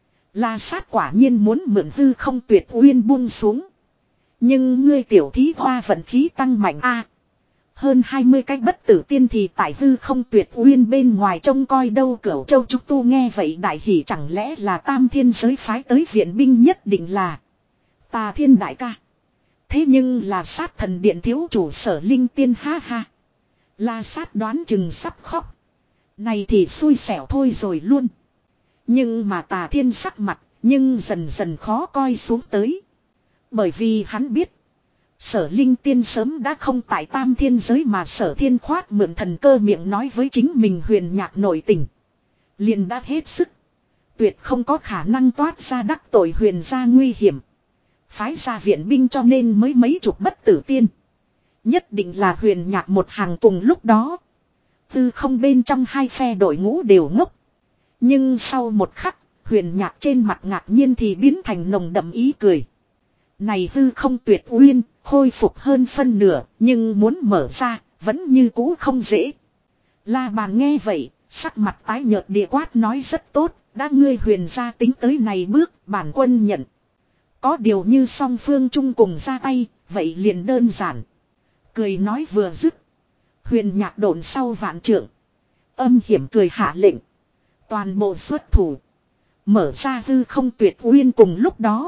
La Sát quả nhiên muốn mượn hư không Tuyệt Uyên buông xuống. Nhưng ngươi tiểu thí hoa vận khí tăng mạnh a. Hơn hai mươi cái bất tử tiên thì tại hư không Tuyệt Uyên bên ngoài trông coi đâu. Cửu Châu Trúc Tu nghe vậy đại hỉ, chẳng lẽ là Tam Thiên giới phái tới viện binh, nhất định là Tà Thiên đại ca. Thế nhưng là Sát Thần Điện thiếu chủ Sở Linh Tiên ha ha. La Sát đoán chừng sắp khóc. Này thì xui xẻo thôi rồi luôn. Nhưng mà Tà Thiên sắc mặt nhưng dần dần khó coi xuống tới. Bởi vì hắn biết Sở Linh Tiên sớm đã không tại Tam Thiên giới, mà Sở Thiên khoát mượn thần cơ miệng nói với chính mình Huyền Nhạc nội tình. Liền đã hết sức. Tuyệt không có khả năng toát ra đắc tội huyền gia nguy hiểm. Phái ra viện binh cho nên mới mấy chục bất tử tiên. Nhất định là Huyền Nhạc một hàng cùng lúc đó. Tư không bên trong hai phe đội ngũ đều ngốc. Nhưng sau một khắc, Huyền Nhạc trên mặt ngạc nhiên thì biến thành nồng đậm ý cười. Này hư không Tuyệt Uyên, khôi phục hơn phân nửa, nhưng muốn mở ra, vẫn như cũ không dễ. La Bàn nghe vậy, sắc mặt tái nhợt địa quát nói rất tốt, đã ngươi Huyền gia tính tới này bước, bản quân nhận. Có điều như song phương chung cùng ra tay, vậy liền đơn giản. Cười nói vừa dứt. Huyền Nhạc độn sau vạn trượng. Âm hiểm cười hạ lệnh. Toàn bộ xuất thủ. Mở ra hư không Tuyệt Uyên cùng lúc đó.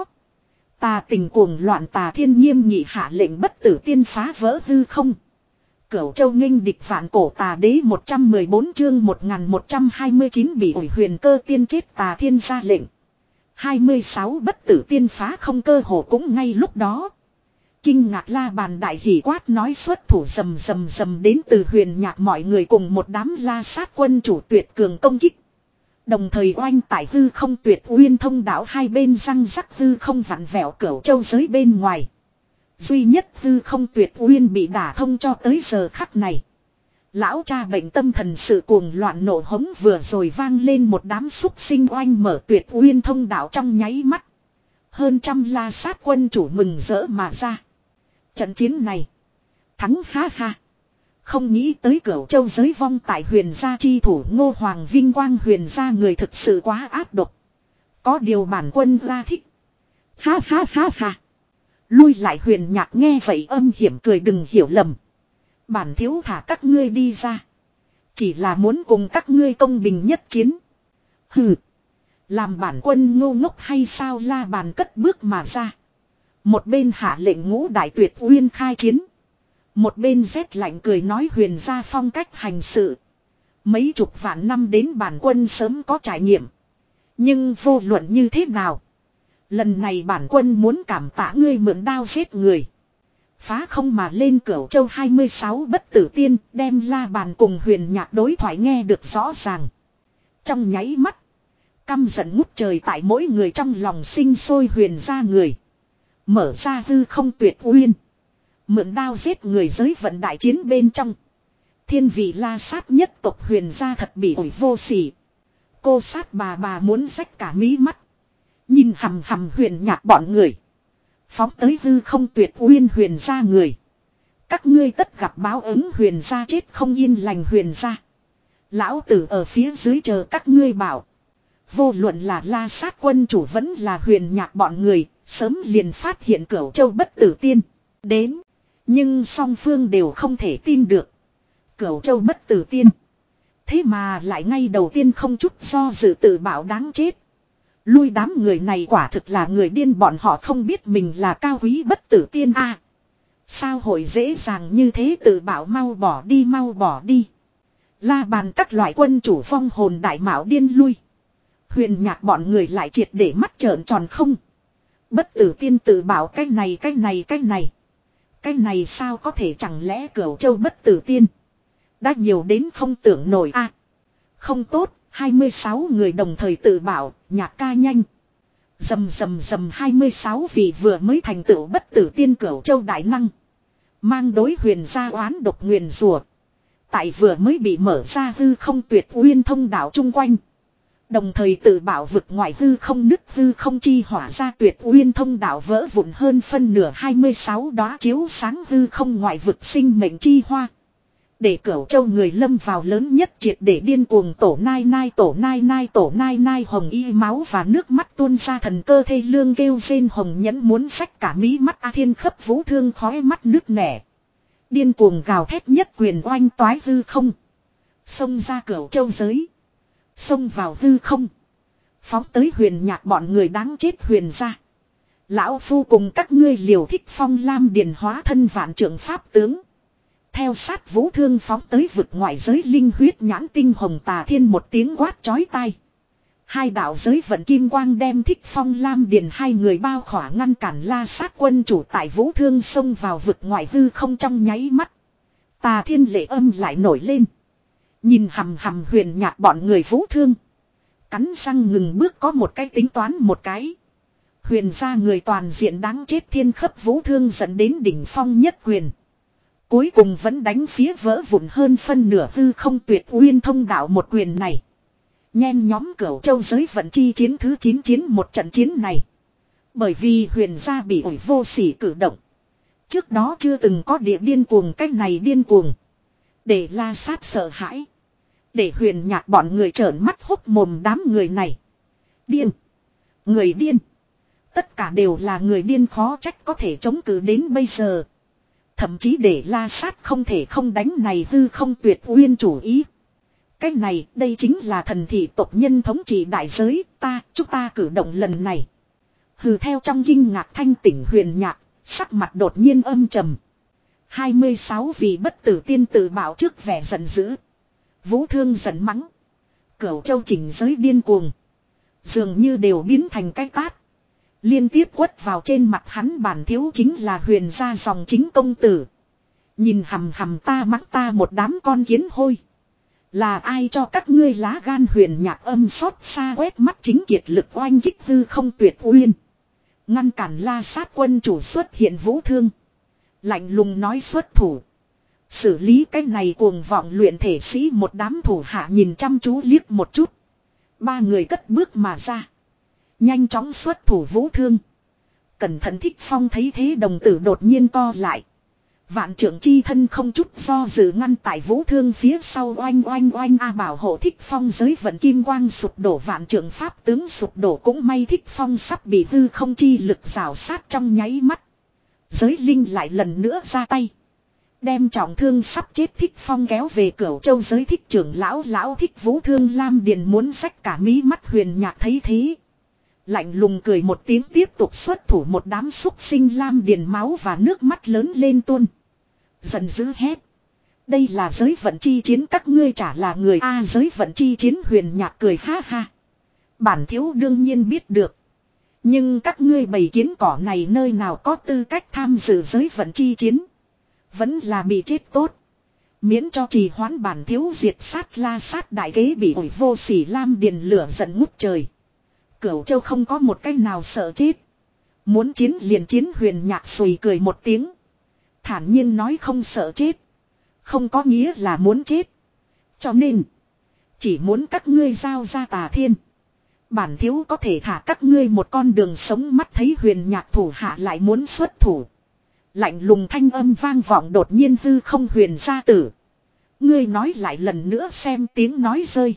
Tà tình cuồng loạn Tà Thiên nghiêm nghị hạ lệnh bất tử tiên phá vỡ hư không. Cửu Châu nghênh địch vạn cổ Tà đế một trăm mười bốn chương một nghìn một trăm hai mươi chín bị ủi Huyền Cơ tiên chết Tà Thiên ra lệnh. hai mươi sáu bất tử tiên phá không cơ hồ cũng ngay lúc đó. Kinh ngạc la bàn đại hỉ quát nói xuất thủ rầm rầm rầm đến từ huyền nhạc mọi người cùng một đám la sát quân chủ tuyệt cường công kích. Đồng thời oanh tại hư không tuyệt uyên thông đạo hai bên răng rắc hư không vặn vẹo cửu châu giới bên ngoài. Duy nhất hư không tuyệt uyên bị đả thông cho tới giờ khắc này. Lão cha bệnh tâm thần sự cuồng loạn nổ hống vừa rồi vang lên một đám xúc sinh oanh mở tuyệt uyên thông đạo trong nháy mắt. Hơn trăm la sát quân chủ mừng rỡ mà ra. Trận chiến này. Thắng ha ha. Không nghĩ tới cửu châu giới vong tại huyền gia chi thủ Ngô Hoàng vinh quang huyền gia người thực sự quá ác độc. Có điều bản quân ra thích. Ha ha ha ha. Lui lại huyền nhạc nghe vậy âm hiểm cười đừng hiểu lầm. Bản thiếu thả các ngươi đi ra. Chỉ là muốn cùng các ngươi công bình nhất chiến. Hừ. Làm bản quân ngu ngốc hay sao la bàn cất bước mà ra. Một bên hạ lệnh ngũ đại tuyệt uyên khai chiến. Một bên rét lạnh cười nói huyền gia phong cách hành sự. Mấy chục vạn năm đến bản quân sớm có trải nghiệm. Nhưng vô luận như thế nào. Lần này bản quân muốn cảm tạ ngươi mượn đao giết người. Phá không mà lên cửu châu hai mươi sáu bất tử tiên đem la bàn cùng huyền nhạc đối thoại nghe được rõ ràng. Trong nháy mắt. Căm giận ngút trời tại mỗi người trong lòng sinh sôi huyền ra người. Mở ra hư không tuyệt uyên. Mượn đao giết người giới vận đại chiến bên trong. Thiên vị la sát nhất tộc huyền ra thật bị ổi vô sỉ. Cô sát bà bà muốn rách cả mí mắt. Nhìn hầm hầm huyền nhạc bọn người. Phóng tới hư không tuyệt uyên huyền ra người. Các ngươi tất gặp báo ứng huyền ra chết không yên lành huyền ra. Lão tử ở phía dưới chờ các ngươi bảo. Vô luận là la sát quân chủ vẫn là huyền nhạc bọn người. Sớm liền phát hiện cửu châu bất tử tiên. Đến. Nhưng song phương đều không thể tin được. Cửu châu bất tử tiên. Thế mà lại ngay đầu tiên không chút do dự tự bảo đáng chết. Lui đám người này quả thực là người điên bọn họ không biết mình là cao quý bất tử tiên a. À, sao hội dễ dàng như thế tự bảo mau bỏ đi mau bỏ đi. La bàn các loại quân chủ phong hồn đại mạo điên lui. Huyền nhạc bọn người lại triệt để mắt trợn tròn không. Bất tử tiên tự bảo cái này cái này cái này. Cái này sao có thể chẳng lẽ cửu châu bất tử tiên. Đã nhiều đến không tưởng nổi a. À, không tốt. hai mươi sáu người đồng thời tự bảo, nhạc ca nhanh. Dầm dầm dầm hai mươi sáu vị vừa mới thành tựu bất tử tiên cửu châu đại năng. Mang đối huyền gia oán độc nguyền rùa. Tại vừa mới bị mở ra hư không tuyệt uyên thông đạo chung quanh. Đồng thời tự bảo vực ngoại hư không nứt hư không chi hỏa ra tuyệt uyên thông đạo vỡ vụn hơn phân nửa hai mươi sáu đóa chiếu sáng hư không ngoại vực sinh mệnh chi hoa. Để cửu châu người lâm vào lớn nhất triệt để điên cuồng tổ nai nai tổ nai nai tổ nai nai hồng y máu và nước mắt tuôn ra thần cơ thê lương kêu rên hồng nhẫn muốn xách cả mí mắt A Thiên khấp vũ thương khói mắt nước nẻ. Điên cuồng gào thét nhất quyền oanh toái hư không. Xông ra cửu châu giới. Xông vào hư không. Phóng tới huyền nhạc bọn người đáng chết huyền ra. Lão phu cùng các ngươi liều thích phong lam điền hóa thân vạn trưởng pháp tướng. Theo sát vũ thương phóng tới vực ngoại giới linh huyết nhãn tinh hồng tà thiên một tiếng quát chói tai. Hai đạo giới vận kim quang đem thích phong lam điền hai người bao khỏa ngăn cản la sát quân chủ tại vũ thương xông vào vực ngoại hư không trong nháy mắt. Tà thiên lệ âm lại nổi lên. Nhìn hầm hầm huyền nhạc bọn người vũ thương. Cắn răng ngừng bước có một cái tính toán một cái. Huyền ra người toàn diện đáng chết thiên khấp vũ thương dẫn đến đỉnh phong nhất quyền. Cuối cùng vẫn đánh phía vỡ vụn hơn phân nửa hư không tuyệt uyên thông đạo một quyền này. Nhen nhóm cửu châu giới vận chi chiến thứ chín chiến một trận chiến này. Bởi vì huyền gia bị ổi vô sỉ cử động. Trước đó chưa từng có địa điên cuồng cách này điên cuồng. Để la sát sợ hãi. Để huyền nhạc bọn người trợn mắt hốc mồm đám người này. Điên. Người điên. Tất cả đều là người điên khó trách có thể chống cự đến bây giờ. Thậm chí để la sát không thể không đánh này hư không tuyệt uyên chủ ý. Cái này đây chính là thần thị tộc nhân thống trị đại giới ta chúng ta cử động lần này. Hừ theo trong kinh ngạc thanh tỉnh huyền nhạc sắc mặt đột nhiên âm trầm. hai mươi sáu vị bất tử tiên tự bảo trước vẻ giận dữ. Vũ thương giận mắng. Cửu châu chỉnh giới điên cuồng. Dường như đều biến thành cái tát. Liên tiếp quất vào trên mặt hắn bản thiếu chính là huyền gia dòng chính công tử. Nhìn hầm hầm ta mắng ta một đám con kiến hôi. Là ai cho các ngươi lá gan huyền nhạc âm xót xa quét mắt chính kiệt lực oanh kích hư không tuyệt uyên. Ngăn cản La Sát quân chủ xuất hiện vũ thương. Lạnh lùng nói xuất thủ. Xử lý cái này cuồng vọng luyện thể sĩ một đám thủ hạ nhìn chăm chú liếc một chút. Ba người cất bước mà ra. Nhanh chóng xuất thủ vũ thương. Cẩn thận Thích Phong thấy thế đồng tử đột nhiên co lại. Vạn trưởng chi thân không chút do dự ngăn tại vũ thương phía sau oanh oanh oanh a bảo hộ Thích Phong giới vận kim quang sụp đổ vạn trưởng pháp tướng sụp đổ cũng may Thích Phong sắp bị hư không chi lực rào sát trong nháy mắt. Giới linh lại lần nữa ra tay. Đem trọng thương sắp chết Thích Phong kéo về Cửu Châu giới thích trưởng lão lão thích vũ thương Lam Điền muốn xách cả mí mắt huyền nhạc thấy thế. Lạnh lùng cười một tiếng tiếp tục xuất thủ một đám xúc sinh Lam Điền máu và nước mắt lớn lên tuôn. Giận dữ hét. Đây là giới vận chi chiến các ngươi chả là người A giới vận chi chiến huyền nhạc cười ha ha. Bản thiếu đương nhiên biết được. Nhưng các ngươi bầy kiến cỏ này nơi nào có tư cách tham dự giới vận chi chiến. Vẫn là bị chết tốt. Miễn cho trì hoãn bản thiếu diệt sát La Sát đại kế bị ổi vô sỉ Lam Điền lửa giận ngút trời. Cửu Châu không có một cái nào sợ chết. Muốn chiến liền chiến huyền nhạc sùi cười một tiếng. Thản nhiên nói không sợ chết. Không có nghĩa là muốn chết. Cho nên. Chỉ muốn các ngươi giao ra Tà Thiên. Bản thiếu có thể thả các ngươi một con đường sống mắt thấy huyền nhạc thủ hạ lại muốn xuất thủ. Lạnh lùng thanh âm vang vọng đột nhiên hư không huyền gia tử. Ngươi nói lại lần nữa xem tiếng nói rơi.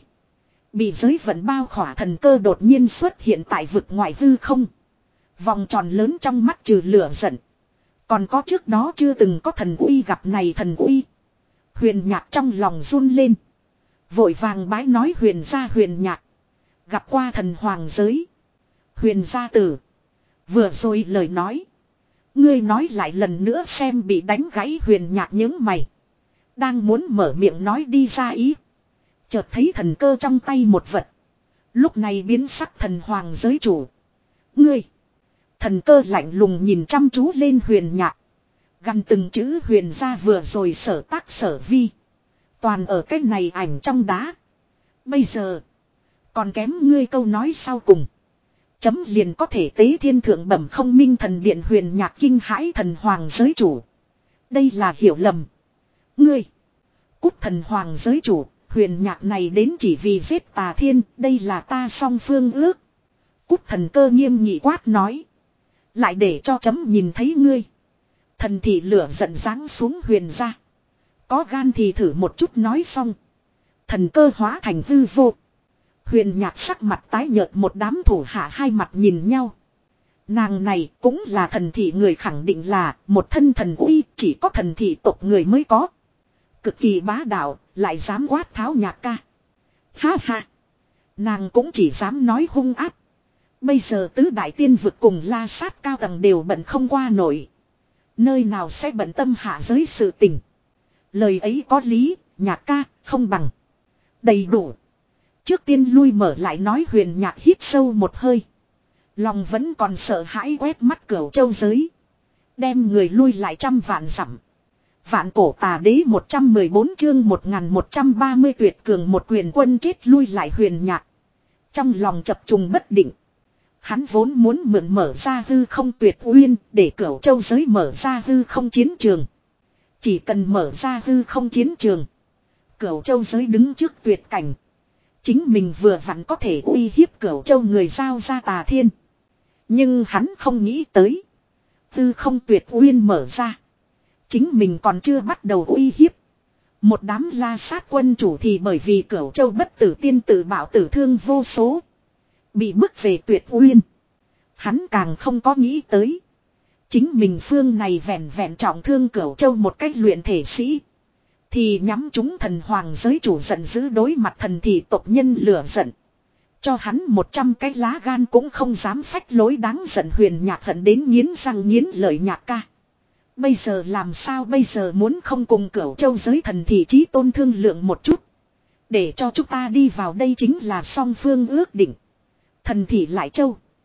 Bị giới vận bao khỏa thần cơ đột nhiên xuất hiện tại vực ngoại hư không. Vòng tròn lớn trong mắt trừ lửa giận. Còn có trước đó chưa từng có thần uy gặp này thần uy. Huyền nhạc trong lòng run lên. Vội vàng bái nói huyền gia huyền nhạc. Gặp qua thần hoàng giới. Huyền gia tử. Vừa rồi lời nói. Ngươi nói lại lần nữa xem bị đánh gãy huyền nhạc những mày. Đang muốn mở miệng nói đi ra ý. Chợt thấy thần cơ trong tay một vật. Lúc này biến sắc thần hoàng giới chủ. Ngươi. Thần cơ lạnh lùng nhìn chăm chú lên huyền nhạc. Gần từng chữ huyền ra vừa rồi sở tác sở vi. Toàn ở cái này ảnh trong đá. Bây giờ. Còn kém ngươi câu nói sau cùng. Chấm liền có thể tế thiên thượng bẩm không minh thần điện huyền nhạc kinh hãi thần hoàng giới chủ. Đây là hiểu lầm. Ngươi. Cút thần hoàng giới chủ. Huyền nhạc này đến chỉ vì giết Tà Thiên. Đây là ta song phương ước. Cút thần cơ nghiêm nghị quát nói. Lại để cho chấm nhìn thấy ngươi. Thần thị lửa giận giáng xuống huyền ra. Có gan thì thử một chút nói xong. Thần cơ hóa thành hư vô. Huyền nhạc sắc mặt tái nhợt một đám thủ hạ hai mặt nhìn nhau. Nàng này cũng là thần thị người khẳng định là một thân thần uy chỉ có thần thị tộc người mới có. Cực kỳ bá đạo lại dám quát tháo nhạc ca. Ha ha. Nàng cũng chỉ dám nói hung ác. Bây giờ tứ đại tiên vực cùng La Sát cao tầng đều bận không qua nổi. Nơi nào sẽ bận tâm hạ giới sự tình. Lời ấy có lý, nhạc ca, không bằng. Đầy đủ. Trước tiên lui mở lại nói huyền nhạc hít sâu một hơi. Lòng vẫn còn sợ hãi quét mắt Cửu Châu giới. Đem người lui lại trăm vạn dặm. Vạn cổ tà đế một trăm mười bốn chương một nghìn một trăm ba mươi tuyệt cường một quyền quân chết lui lại huyền nhạc. Trong lòng chập trùng bất định. Hắn vốn muốn mượn mở ra hư không tuyệt uyên để Cửu Châu giới mở ra hư không chiến trường. Chỉ cần mở ra hư không chiến trường. Cửu Châu giới đứng trước tuyệt cảnh. Chính mình vừa vặn có thể uy hiếp Cửu Châu người giao ra Tà Thiên. Nhưng hắn không nghĩ tới. Hư không tuyệt uyên mở ra. Chính mình còn chưa bắt đầu uy hiếp. Một đám La Sát quân chủ thì bởi vì Cửu Châu bất tử tiên tự bảo tử thương vô số. Bị bức về tuyệt uyên. Hắn càng không có nghĩ tới. Chính mình phương này vẹn vẹn trọng thương Cửu Châu một cách luyện thể sĩ. Thì nhắm chúng thần hoàng giới chủ giận dữ đối mặt thần thị tộc nhân lửa giận. Cho hắn một trăm cái lá gan cũng không dám phách lối đáng giận huyền nhạc hận đến nghiến răng nghiến lợi nhạc ca. Bây giờ làm sao bây giờ muốn không cùng Cửu Châu giới thần thị chí tôn thương lượng một chút. Để cho chúng ta đi vào đây chính là song phương ước định. Thần thị lại châu.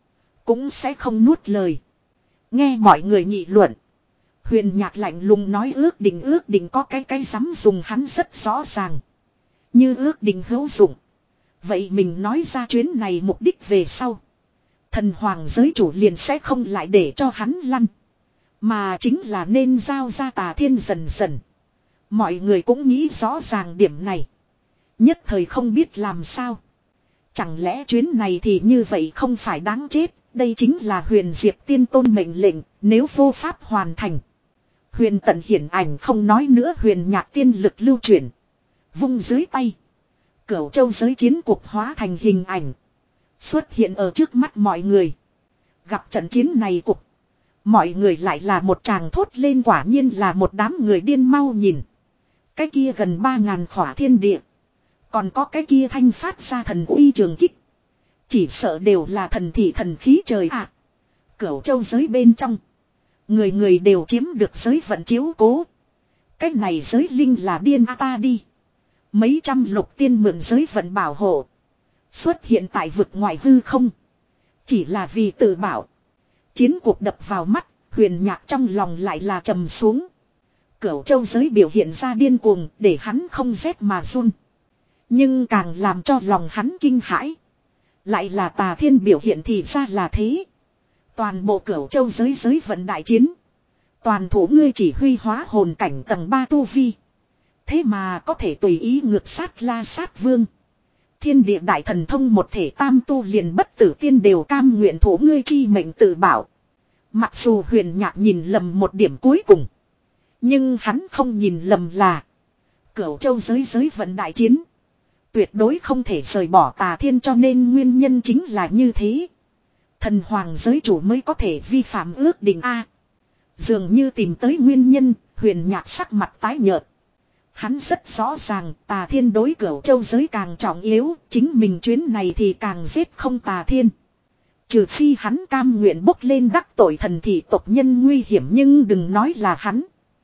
cũng sẽ không nuốt lời. Nghe mọi người nghị luận. Huyền Nhạc lạnh lùng nói ước định ước định có cái cái dám dùng hắn rất rõ ràng. Như ước định hữu dụng. Vậy mình nói ra chuyến này mục đích về sau. Thần hoàng giới chủ liền sẽ không lại để cho hắn lăn. Mà chính là nên giao ra Tà Thiên dần dần. Mọi người cũng nghĩ rõ ràng điểm này. Nhất thời không biết làm sao. Chẳng lẽ chuyến này thì như vậy không phải đáng chết. Đây chính là huyền diệp tiên tôn mệnh lệnh. Nếu vô pháp hoàn thành. Huyền tận hiển ảnh không nói nữa, huyền nhạc tiên lực lưu chuyển. Vung dưới tay. Cửu châu giới chiến cuộc hóa thành hình ảnh. Xuất hiện ở trước mắt mọi người. Gặp trận chiến này cục. Mọi người lại là một tràng thốt lên, quả nhiên là một đám người điên, mau nhìn. Cái kia gần ba ngàn khỏa thiên địa. Còn có cái kia thanh phát ra thần uy trường kích. Chỉ sợ đều là thần thị thần khí trời ạ. À, cửu châu giới bên trong. Người người đều chiếm được giới vận chiếu cố. Cái này giới linh là điên a ta đi. Mấy trăm lục tiên mượn giới vận bảo hộ. Xuất hiện tại vực ngoài hư không. Chỉ là vì tự bảo. Chiến cuộc đập vào mắt, huyền nhạc trong lòng lại là trầm xuống. Cửu châu giới biểu hiện ra điên cuồng để hắn không rét mà run. Nhưng càng làm cho lòng hắn kinh hãi. Lại là Tà Thiên biểu hiện thì ra là thế. Toàn bộ cửu châu giới giới vận đại chiến. Toàn thủ ngươi chỉ huy hóa hồn cảnh tầng ba tu vi. Thế mà có thể tùy ý ngược sát La Sát Vương. Thiên địa đại thần thông một thể tam tu liền bất tử tiên đều cam nguyện thủ ngươi chi mệnh tự bảo. Mặc dù huyền nhạc nhìn lầm một điểm cuối cùng. Nhưng hắn không nhìn lầm là. Cửu châu giới giới vận đại chiến. Tuyệt đối không thể rời bỏ Tà Thiên, cho nên nguyên nhân chính là như thế. Thần hoàng giới chủ mới có thể vi phạm ước định A. Dường như tìm tới nguyên nhân, huyền nhạc sắc mặt tái nhợt. Hắn rất rõ ràng Tà Thiên đối cửu châu giới càng trọng yếu, chính mình chuyến này thì càng giết không Tà Thiên. Trừ phi hắn cam nguyện bốc lên đắc tội thần thị tộc nhân nguy hiểm, nhưng đừng nói là hắn.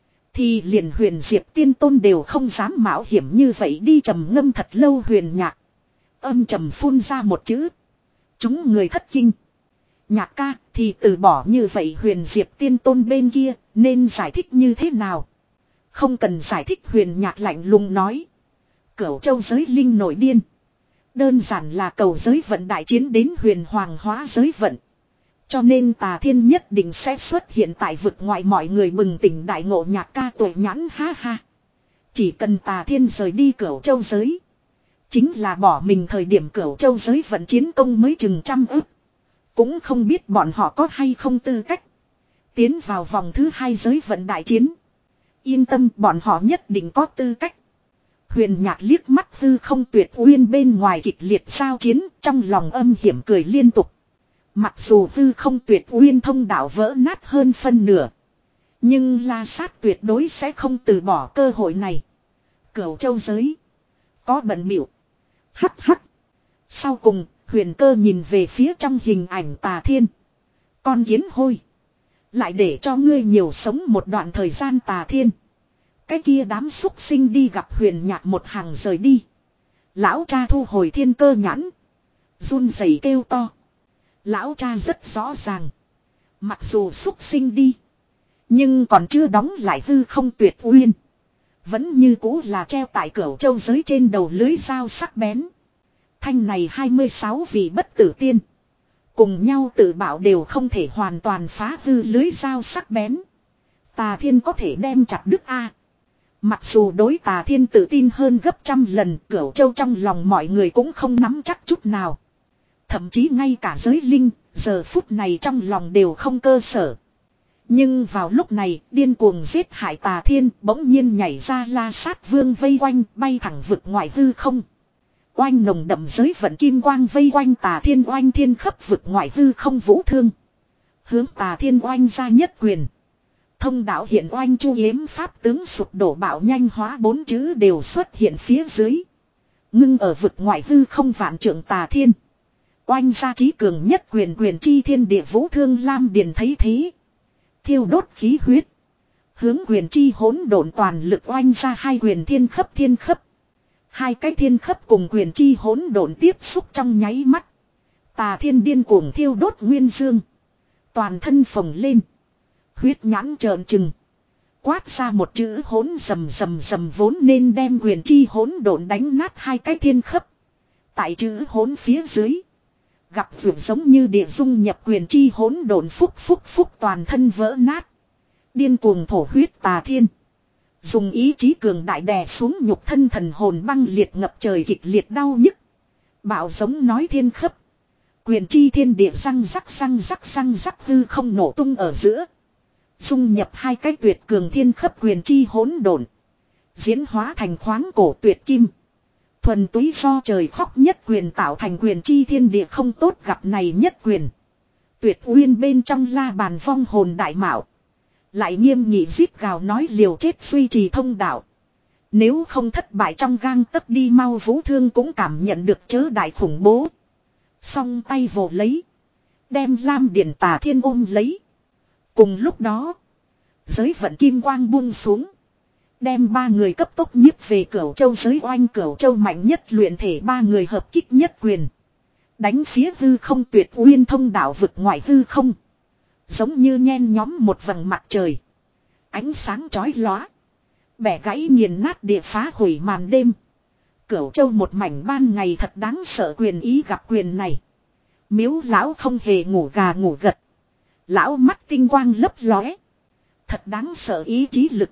Thì liền huyền diệp tiên tôn đều không dám mạo hiểm như vậy đi. Trầm ngâm thật lâu huyền nhạc. Âm trầm phun ra một chữ. Chúng người thất kinh. Nhạc ca thì từ bỏ như vậy, huyền diệp tiên tôn bên kia nên giải thích như thế nào? Không cần giải thích, huyền nhạc lạnh lùng nói. Cửu châu giới linh nổi điên. Đơn giản là cầu giới vận đại chiến đến huyền hoàng hóa giới vận. Cho nên Tà Thiên nhất định sẽ xuất hiện tại vực ngoại, mọi người bừng tỉnh đại ngộ. Nhạc ca tuổi nhãn ha ha. Chỉ cần Tà Thiên rời đi cửu châu giới. Chính là bỏ mình thời điểm cửu châu giới vận chiến công mới chừng trăm ức. Cũng không biết bọn họ có hay không tư cách tiến vào vòng thứ hai giới vận đại chiến. Yên tâm, bọn họ nhất định có tư cách. Huyền nhạc liếc mắt hư không tuyệt uyên bên ngoài kịch liệt giao chiến, trong lòng âm hiểm cười liên tục. Mặc dù hư không tuyệt uyên thông đạo vỡ nát hơn phân nửa. Nhưng La Sát tuyệt đối sẽ không từ bỏ cơ hội này. Cửu châu giới. Có bận bịu. Hắc hắc. Sau cùng, huyền cơ nhìn về phía trong hình ảnh Tà Thiên. Con kiến hôi. Lại để cho ngươi nhiều sống một đoạn thời gian Tà Thiên. Cái kia đám súc sinh đi gặp huyền nhạc một hàng rời đi. Lão cha thu hồi thiên cơ nhãn. Run rẩy kêu to. Lão cha rất rõ ràng. Mặc dù súc sinh đi. Nhưng còn chưa đóng lại hư không tuyệt uyên. Vẫn như cũ là treo tại cửu châu giới trên đầu lưới dao sắc bén. Thanh này hai mươi sáu vị bất tử tiên. Cùng nhau tự bảo đều không thể hoàn toàn phá hư lưới dao sắc bén. Tà Thiên có thể đem chặt đứt A. Mặc dù đối Tà Thiên tự tin hơn gấp trăm lần, cửu châu trong lòng mọi người cũng không nắm chắc chút nào. Thậm chí ngay cả giới linh, giờ phút này trong lòng đều không cơ sở. Nhưng vào lúc này, điên cuồng giết hại Tà Thiên, bỗng nhiên nhảy ra La Sát Vương vây quanh, bay thẳng vực ngoại hư không. Oanh nồng đậm giới vận kim quang vây quanh Tà Thiên, oanh thiên khắp vực ngoại hư không vũ thương. Hướng Tà Thiên oanh ra nhất quyền. Thông đạo hiện oanh chu yếm pháp tướng sụp đổ bạo nhanh hóa bốn chữ đều xuất hiện phía dưới. Ngưng ở vực ngoại hư không vạn trượng Tà Thiên. Oanh ra trí cường nhất quyền, quyền chi thiên địa vũ thương lam điền thấy thế. Thiêu đốt khí huyết. Hướng quyền chi hỗn độn toàn lực oanh ra hai quyền thiên khấp thiên khấp. Hai cái thiên khấp cùng quyền chi hỗn độn tiếp xúc trong nháy mắt. Tà thiên điên cuồng thiêu đốt nguyên dương. Toàn thân phồng lên. Huyết nhãn trợn trừng. Quát ra một chữ hỗn, rầm rầm rầm, vốn nên đem quyền chi hỗn độn đánh nát hai cái thiên khấp. Tại chữ hỗn phía dưới. Gặp vượt giống như địa dung nhập quyền chi hỗn độn, phúc phúc phúc toàn thân vỡ nát. Điên cuồng thổ huyết tà thiên. Dùng ý chí cường đại đè xuống nhục thân, thần hồn băng liệt ngập trời kịch liệt đau nhức. Bạo giống nói thiên khấp. Quyền chi thiên địa răng rắc răng rắc răng rắc, hư không nổ tung ở giữa. Dung nhập hai cái tuyệt cường thiên khấp quyền chi hỗn độn. Diễn hóa thành khoáng cổ tuyệt kim. Thuần túy do trời khóc nhất quyền tạo thành quyền chi thiên địa không tốt gặp này nhất quyền. Tuyệt uyên bên trong la bàn vong hồn đại mạo. Lại nghiêm nghị giết gào nói liều chết duy trì thông đạo. Nếu không thất bại trong gang tấc đi mau, Vũ Thương cũng cảm nhận được chớ đại khủng bố. Song tay vồ lấy. Đem Lam Điện Tà Thiên ôm lấy. Cùng lúc đó. Giới vận kim quang buông xuống. Đem ba người cấp tốc nhiếp về Cửu Châu giới oanh. Cửu Châu mạnh nhất luyện thể ba người hợp kích nhất quyền. Đánh phía hư không tuyệt uyên thông đạo vực ngoại hư không. Giống như nhen nhóm một vầng mặt trời. Ánh sáng chói lóa. Bẻ gãy nghiền nát địa, phá hủy màn đêm. Cửu Châu một mảnh ban ngày thật đáng sợ, quyền ý gặp quyền này. Miếu lão không hề ngủ gà ngủ gật. Lão mắt tinh quang lấp lóe. Thật đáng sợ ý chí lực.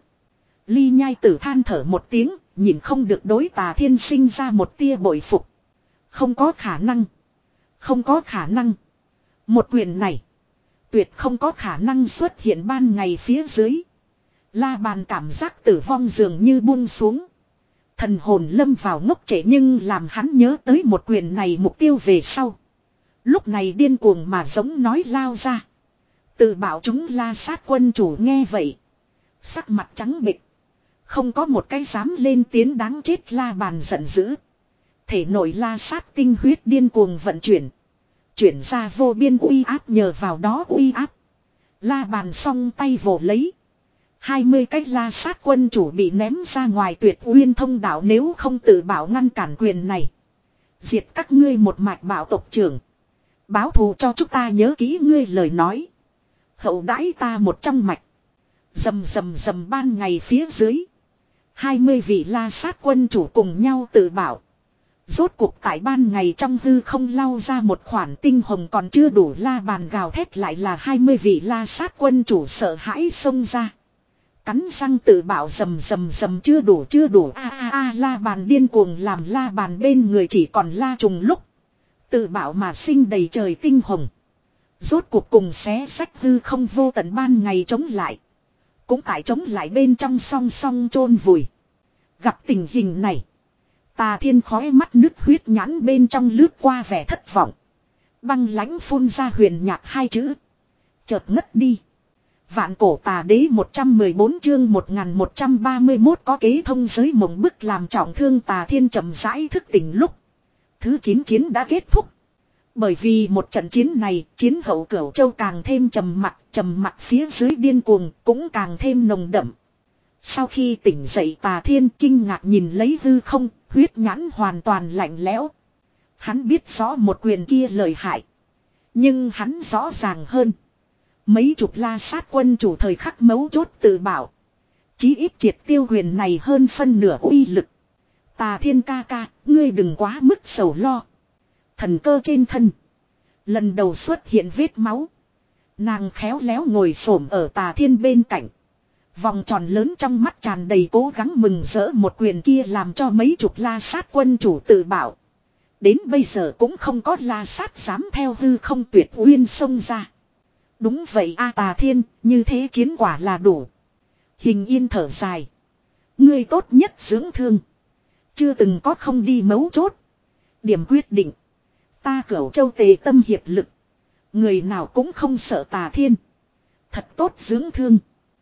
Ly Nhai Tử than thở một tiếng, nhìn không được đối Tà Thiên sinh ra một tia bội phục. Không có khả năng. Không có khả năng. Một quyền này. Tuyệt không có khả năng xuất hiện ban ngày phía dưới. La Bàn cảm giác tử vong dường như buông xuống. Thần hồn lâm vào ngốc trệ, nhưng làm hắn nhớ tới một quyền này mục tiêu về sau. Lúc này điên cuồng mà giống nói lao ra. Tự bảo chúng La Sát quân chủ nghe vậy. Sắc mặt trắng bệch. Không có một cái dám lên tiếng, đáng chết. La Bàn giận dữ. Thể nội La Sát tinh huyết điên cuồng vận chuyển. Chuyển ra vô biên uy áp, nhờ vào đó uy áp. La Bàn song tay vồ lấy. Hai mươi cách La Sát quân chủ bị ném ra ngoài tuyệt uyên thông đạo, nếu không tự bảo ngăn cản quyền này. Diệt các ngươi một mạch bảo tộc trưởng. Báo thù cho chúng ta, nhớ kỹ ngươi lời nói. Hậu đãi ta một trong mạch. Rầm rầm rầm, ban ngày phía dưới. Hai mươi vị La Sát quân chủ cùng nhau tự bảo. Rốt cuộc tại ban ngày trong hư không lau ra một khoản tinh hồng còn chưa đủ. La Bàn gào thét lại là hai mươi vị La Sát quân chủ sợ hãi xông ra. Cắn răng tự bảo rầm rầm rầm, chưa đủ chưa đủ a a a. La Bàn điên cuồng làm La Bàn bên người chỉ còn La Trùng lúc. Tự bảo mà sinh đầy trời tinh hồng. Rốt cuộc cùng xé sách hư không vô tận ban ngày chống lại. Cũng tại chống lại bên trong song song chôn vùi. Gặp tình hình này. Tà Thiên khói mắt nước huyết nhãn bên trong lướt qua vẻ thất vọng. Băng lãnh phun ra huyền nhạc hai chữ. Chợt ngất đi. Vạn cổ tà đế một trăm mười bốn chương một nghìn một trăm ba mươi mốt có kế thông giới mộng bức làm trọng thương. Tà Thiên chậm rãi thức tỉnh lúc. Thứ chín chiến đã kết thúc. Bởi vì một trận chiến này, chiến hậu Cửu Châu càng thêm trầm mặc, trầm mặc phía dưới điên cuồng cũng càng thêm nồng đậm. Sau khi tỉnh dậy, Tà Thiên kinh ngạc nhìn lấy hư không, huyết nhãn hoàn toàn lạnh lẽo. Hắn biết rõ một quyền kia lợi hại. Nhưng hắn rõ ràng hơn. Mấy chục La Sát quân chủ thời khắc mấu chốt tự bảo. Chí ít triệt tiêu quyền này hơn phân nửa uy lực. Tà Thiên ca ca, ngươi đừng quá mức sầu lo. Thần cơ trên thân. Lần đầu xuất hiện vết máu. Nàng khéo léo ngồi xổm ở Tà Thiên bên cạnh. Vòng tròn lớn trong mắt tràn đầy cố gắng mừng rỡ, một quyền kia làm cho mấy chục La Sát quân chủ tự bảo. Đến bây giờ cũng không có La Sát dám theo hư không tuyệt uyên xông ra. Đúng vậy a Tà Thiên, như thế chiến quả là đủ. Hình Yên thở dài. Ngươi tốt nhất dưỡng thương. Chưa từng có không đi mấu chốt. Điểm quyết định. Ta Cửu Châu tề tâm hiệp lực. Người nào cũng không sợ Tà Thiên. Thật tốt dưỡng thương.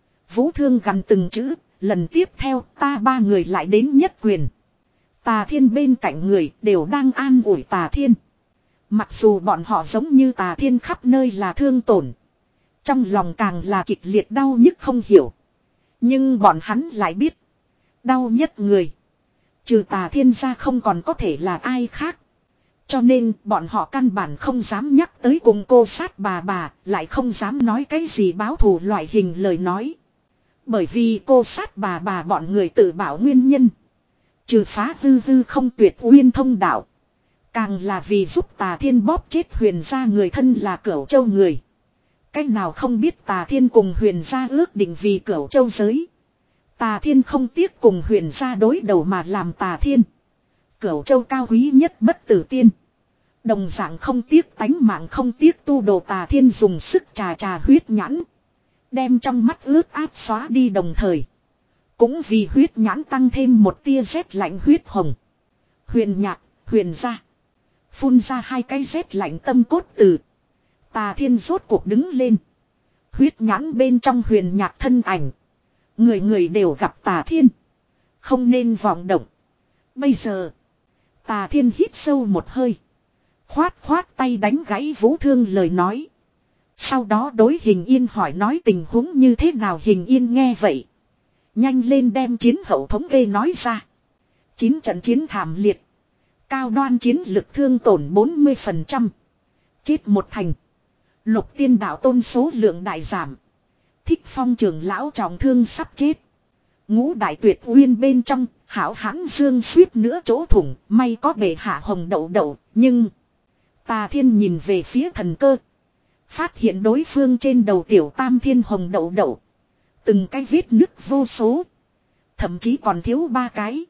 Vũ Thương gằn từng chữ. Lần tiếp theo ta ba người lại đến nhất quyền. Tà Thiên bên cạnh người đều đang an ủi Tà Thiên. Mặc dù bọn họ giống như Tà Thiên khắp nơi là thương tổn. Trong lòng càng là kịch liệt đau nhức không hiểu. Nhưng bọn hắn lại biết. Đau nhất người. Trừ Tà Thiên ra không còn có thể là ai khác. Cho nên bọn họ căn bản không dám nhắc tới cùng cô sát bà bà, lại không dám nói cái gì báo thù loại hình lời nói. Bởi vì cô sát bà bà bọn người tự bảo nguyên nhân. Trừ phá hư hư không tuyệt uyên thông đạo. Càng là vì giúp Tà Thiên bóp chết Huyền gia người thân là Cửu Châu người. Cách nào không biết Tà Thiên cùng Huyền gia ước định vì Cửu Châu giới. Tà Thiên không tiếc cùng Huyền gia đối đầu mà làm Tà Thiên. Cửu Châu cao quý nhất bất tử tiên. Đồng dạng không tiếc tánh mạng không tiếc tu đồ Tà Thiên dùng sức trà trà huyết nhãn. Đem trong mắt ướt át xóa đi đồng thời. Cũng vì huyết nhãn tăng thêm một tia rét lạnh huyết hồng. Huyền nhạc, huyền gia. Phun ra hai cái rét lạnh tâm cốt từ. Tà Thiên rốt cuộc đứng lên. Huyết nhãn bên trong huyền nhạc thân ảnh. Người người đều gặp Tà Thiên. Không nên vọng động. Bây giờ. Tà Thiên hít sâu một hơi. Khoát khoát tay đánh gãy Vũ Thương lời nói. Sau đó đối Hình Yên hỏi nói tình huống như thế nào. Hình Yên nghe vậy. Nhanh lên đem chiến hậu thống kê nói ra. Chín trận chiến thảm liệt. Cao đoan chiến lực thương tổn bốn mươi phần trăm. Chết một thành. Lục tiên đạo tôn số lượng đại giảm. Thích Phong trưởng lão trọng thương sắp chết. Ngũ đại tuyệt uyên bên trong, hảo hãn dương suýt nữa chỗ thủng, may có bệ hạ hồng đậu đậu, nhưng... Tà Thiên nhìn về phía thần cơ. Phát hiện đối phương trên đầu tiểu tam thiên hồng đậu đậu. Từng cái vết nứt vô số. Thậm chí còn thiếu ba cái.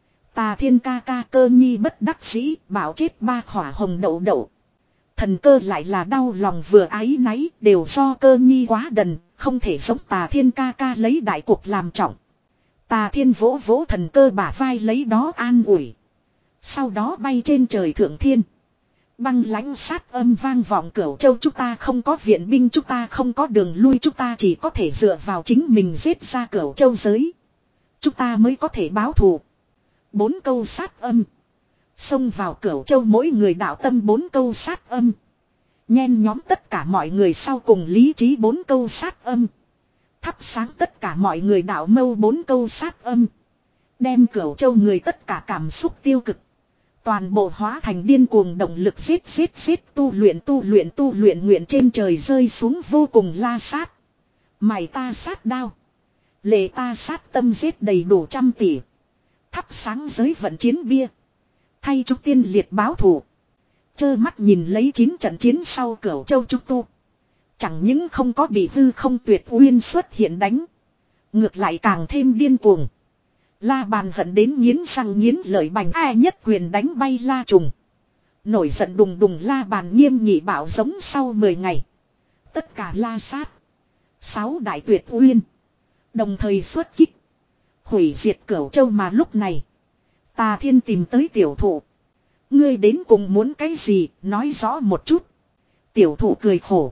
Tà Thiên ca ca Cơ Nhi bất đắc dĩ bảo chết ba khỏa hồng đậu đậu. Thần cơ lại là đau lòng vừa áy náy đều do Cơ Nhi quá đần, không thể giống Tà Thiên ca ca lấy đại cuộc làm trọng. Tà Thiên vỗ vỗ thần cơ bả vai lấy đó an ủi. Sau đó bay trên trời thượng thiên. Băng lãnh sát âm vang vọng Cửu Châu, chúng ta không có viện binh, chúng ta không có đường lui, chúng ta chỉ có thể dựa vào chính mình giết ra Cửu Châu giới. Chúng ta mới có thể báo thù. Bốn câu sát âm. Xông vào Cửu Châu mỗi người đạo tâm bốn câu sát âm. Nhen nhóm tất cả mọi người sau cùng lý trí bốn câu sát âm. Thắp sáng tất cả mọi người đạo mâu bốn câu sát âm. Đem Cửu Châu người tất cả cảm xúc tiêu cực. Toàn bộ hóa thành điên cuồng động lực giết giết giết tu luyện tu luyện tu luyện nguyện trên trời rơi xuống vô cùng la sát. Mày ta sát đao. Lệ ta sát tâm giết đầy đủ trăm tỷ. Thắp sáng giới vận chiến bia. Thay trúc tiên liệt báo thù. Chơ mắt nhìn lấy chín trận chiến sau Cửu Châu trúc tu. Chẳng những không có bị hư không tuyệt uyên xuất hiện đánh. Ngược lại càng thêm điên cuồng. La Bàn hận đến nghiến răng nghiến lợi bành ai nhất quyền đánh bay La Trùng. Nổi giận đùng đùng La Bàn nghiêm nghị bảo giống sau mười ngày. Tất cả la sát. Sáu đại tuyệt uyên. Đồng thời xuất kích. Hủy diệt Cửu Châu mà lúc này. Tà Thiên tìm tới tiểu thụ. Ngươi đến cùng muốn cái gì, nói rõ một chút. Tiểu thụ cười khổ.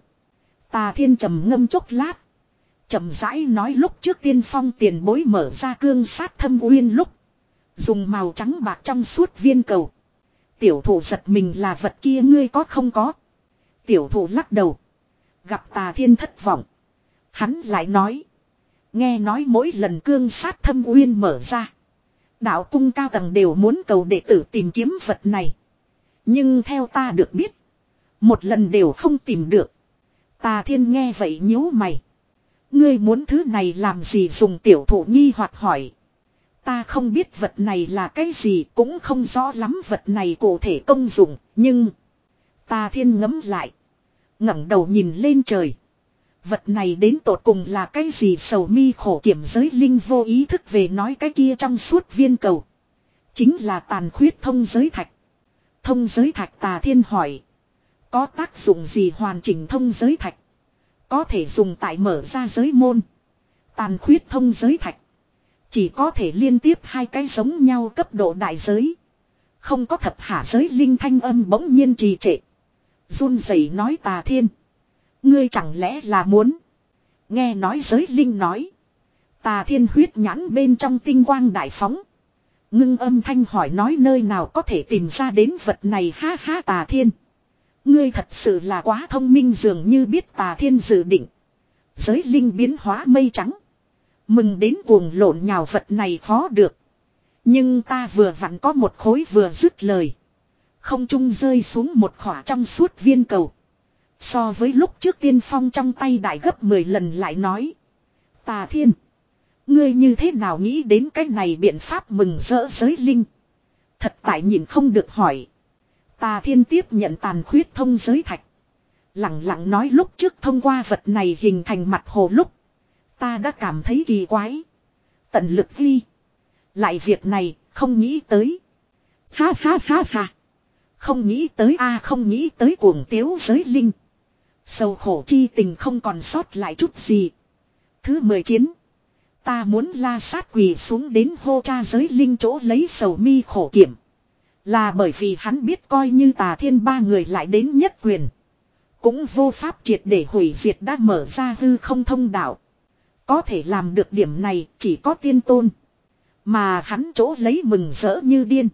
Tà Thiên trầm ngâm chốc lát. Chậm rãi nói lúc trước tiên phong tiền bối mở ra cương sát thâm uyên lúc. Dùng màu trắng bạc trong suốt viên cầu. Tiểu thụ giật mình là vật kia ngươi có không có. Tiểu thụ lắc đầu. Gặp Tà Thiên thất vọng. Hắn lại nói. Nghe nói mỗi lần cương sát thâm uyên mở ra. Đạo cung cao tầng đều muốn cầu đệ tử tìm kiếm vật này. Nhưng theo ta được biết. Một lần đều không tìm được. Tà Thiên nghe vậy nhíu mày. Ngươi muốn thứ này làm gì dùng tiểu thụ nghi hoặc hỏi. Ta không biết vật này là cái gì cũng không rõ lắm vật này cụ thể công dụng. Nhưng. Tà Thiên ngẫm lại. ngẩng đầu nhìn lên trời. Vật này đến tột cùng là cái gì sầu mi khổ kiểm giới linh vô ý thức về nói cái kia trong suốt viên cầu. Chính là tàn khuyết thông giới thạch. Thông giới thạch Tà Thiên hỏi. Có tác dụng gì hoàn chỉnh thông giới thạch? Có thể dùng tại mở ra giới môn. Tàn khuyết thông giới thạch. Chỉ có thể liên tiếp hai cái giống nhau cấp độ đại giới. Không có thập hạ giới linh thanh âm bỗng nhiên trì trệ. Run rẩy nói Tà Thiên. Ngươi chẳng lẽ là muốn. Nghe nói giới linh nói. Tà Thiên huyết nhãn bên trong tinh quang đại phóng. Ngưng âm thanh hỏi nói nơi nào có thể tìm ra đến vật này ha ha Tà Thiên. Ngươi thật sự là quá thông minh dường như biết Tà Thiên dự định. Giới linh biến hóa mây trắng. Mừng đến cuồng lộn nhào vật này khó được. Nhưng ta vừa vặn có một khối vừa dứt lời. Không trung rơi xuống một khỏa trong suốt viên cầu. So với lúc trước tiên phong trong tay đại gấp mười lần lại nói. Tà Thiên. Ngươi như thế nào nghĩ đến cái này biện pháp mừng rỡ giới linh. Thật tại nhìn không được hỏi. Tà Thiên tiếp nhận tàn khuyết thông giới thạch. Lặng lặng nói lúc trước thông qua vật này hình thành mặt hồ lúc. Ta đã cảm thấy kỳ quái. Tận lực ghi. Lại việc này không nghĩ tới. Ha ha ha ha. Không nghĩ tới a không nghĩ tới cuồng tiếu giới linh. Sầu khổ chi tình không còn sót lại chút gì. Thứ mười chiến. Ta muốn la sát quỳ xuống đến hô cha giới linh chỗ lấy sầu mi khổ kiểm. Là bởi vì hắn biết coi như Tà Thiên ba người lại đến nhất quyền. Cũng vô pháp triệt để hủy diệt đã mở ra hư không thông đạo. Có thể làm được điểm này chỉ có tiên tôn. Mà hắn chỗ lấy mừng rỡ như điên.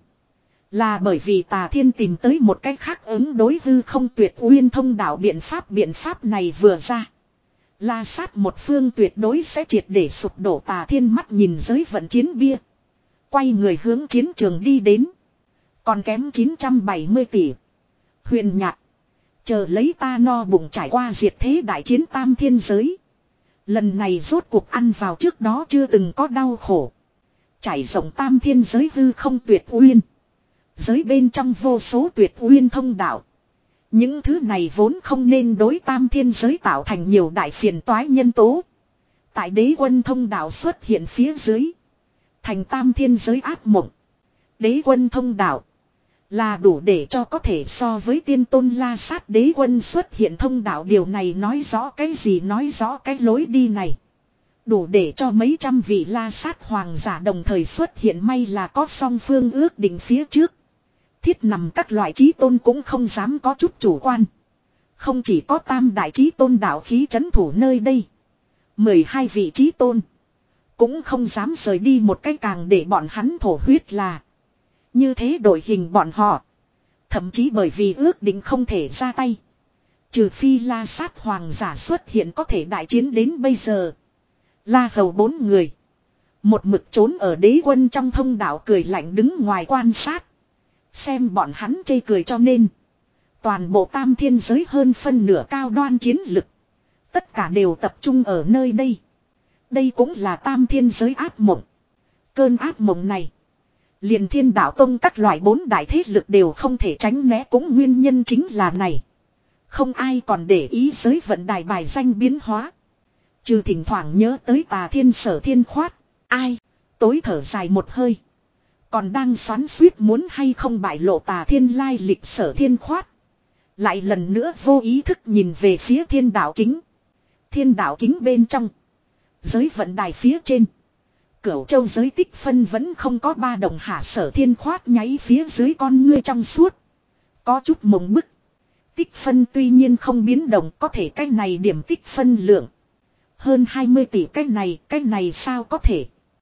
Là bởi vì Tà Thiên tìm tới một cách khác ứng đối hư không tuyệt uyên thông đạo biện pháp. Biện pháp này vừa ra. La sát một phương tuyệt đối sẽ triệt để sụp đổ. Tà Thiên mắt nhìn giới vận chiến bia. Quay người hướng chiến trường đi đến. Còn kém chín trăm bảy mươi tỷ. Huyền nhạt. Chờ lấy ta no bụng trải qua diệt thế đại chiến tam thiên giới. Lần này rốt cuộc ăn vào trước đó chưa từng có đau khổ. Trải rộng tam thiên giới hư không tuyệt uyên. Giới bên trong vô số tuyệt uyên thông đạo. Những thứ này vốn không nên đối tam thiên giới tạo thành nhiều đại phiền toái nhân tố. Tại đế quân thông đạo xuất hiện phía dưới. Thành tam thiên giới ác mộng. Đế quân thông đạo. Là đủ để cho có thể so với tiên tôn la sát đế quân xuất hiện thông đạo. Điều này nói rõ cái gì, nói rõ cái lối đi này. Đủ để cho mấy trăm vị la sát hoàng giả đồng thời xuất hiện, may là có song phương ước định phía trước. Thiết nằm các loại chí tôn cũng không dám có chút chủ quan. Không chỉ có tam đại chí tôn đạo khí trấn thủ nơi đây. Mười hai vị chí tôn. Cũng không dám rời đi một cái càng để bọn hắn thổ huyết là. Như thế đội hình bọn họ. Thậm chí bởi vì ước định không thể ra tay. Trừ phi la sát hoàng giả xuất hiện có thể đại chiến đến bây giờ. La hầu bốn người. Một mực trốn ở đế quân trong thông đạo cười lạnh đứng ngoài quan sát. Xem bọn hắn chê cười cho nên. Toàn bộ tam thiên giới hơn phân nửa cao đoan chiến lực. Tất cả đều tập trung ở nơi đây. Đây cũng là tam thiên giới ác mộng. Cơn ác mộng này. Liền thiên đạo tông các loại bốn đại thế lực đều không thể tránh né, cũng nguyên nhân chính là này. Không ai còn để ý giới vận đài bài danh biến hóa. Trừ thỉnh thoảng nhớ tới Tà Thiên Sở Thiên khoát. Ai? Tối thở dài một hơi. Còn đang xoắn suýt muốn hay không bại lộ Tà Thiên lai lịch Sở Thiên khoát. Lại lần nữa vô ý thức nhìn về phía thiên đạo kính. Thiên đạo kính bên trong. Giới vận đài phía trên. Cửu châu giới tích phân vẫn không có ba đồng hạ. Sở Thiên khoát nháy phía dưới con ngươi trong suốt. Có chút mộng bức. Tích phân tuy nhiên không biến động, có thể cái này điểm tích phân lượng. Hơn hai mươi tỷ cái này, cái này sao có thể.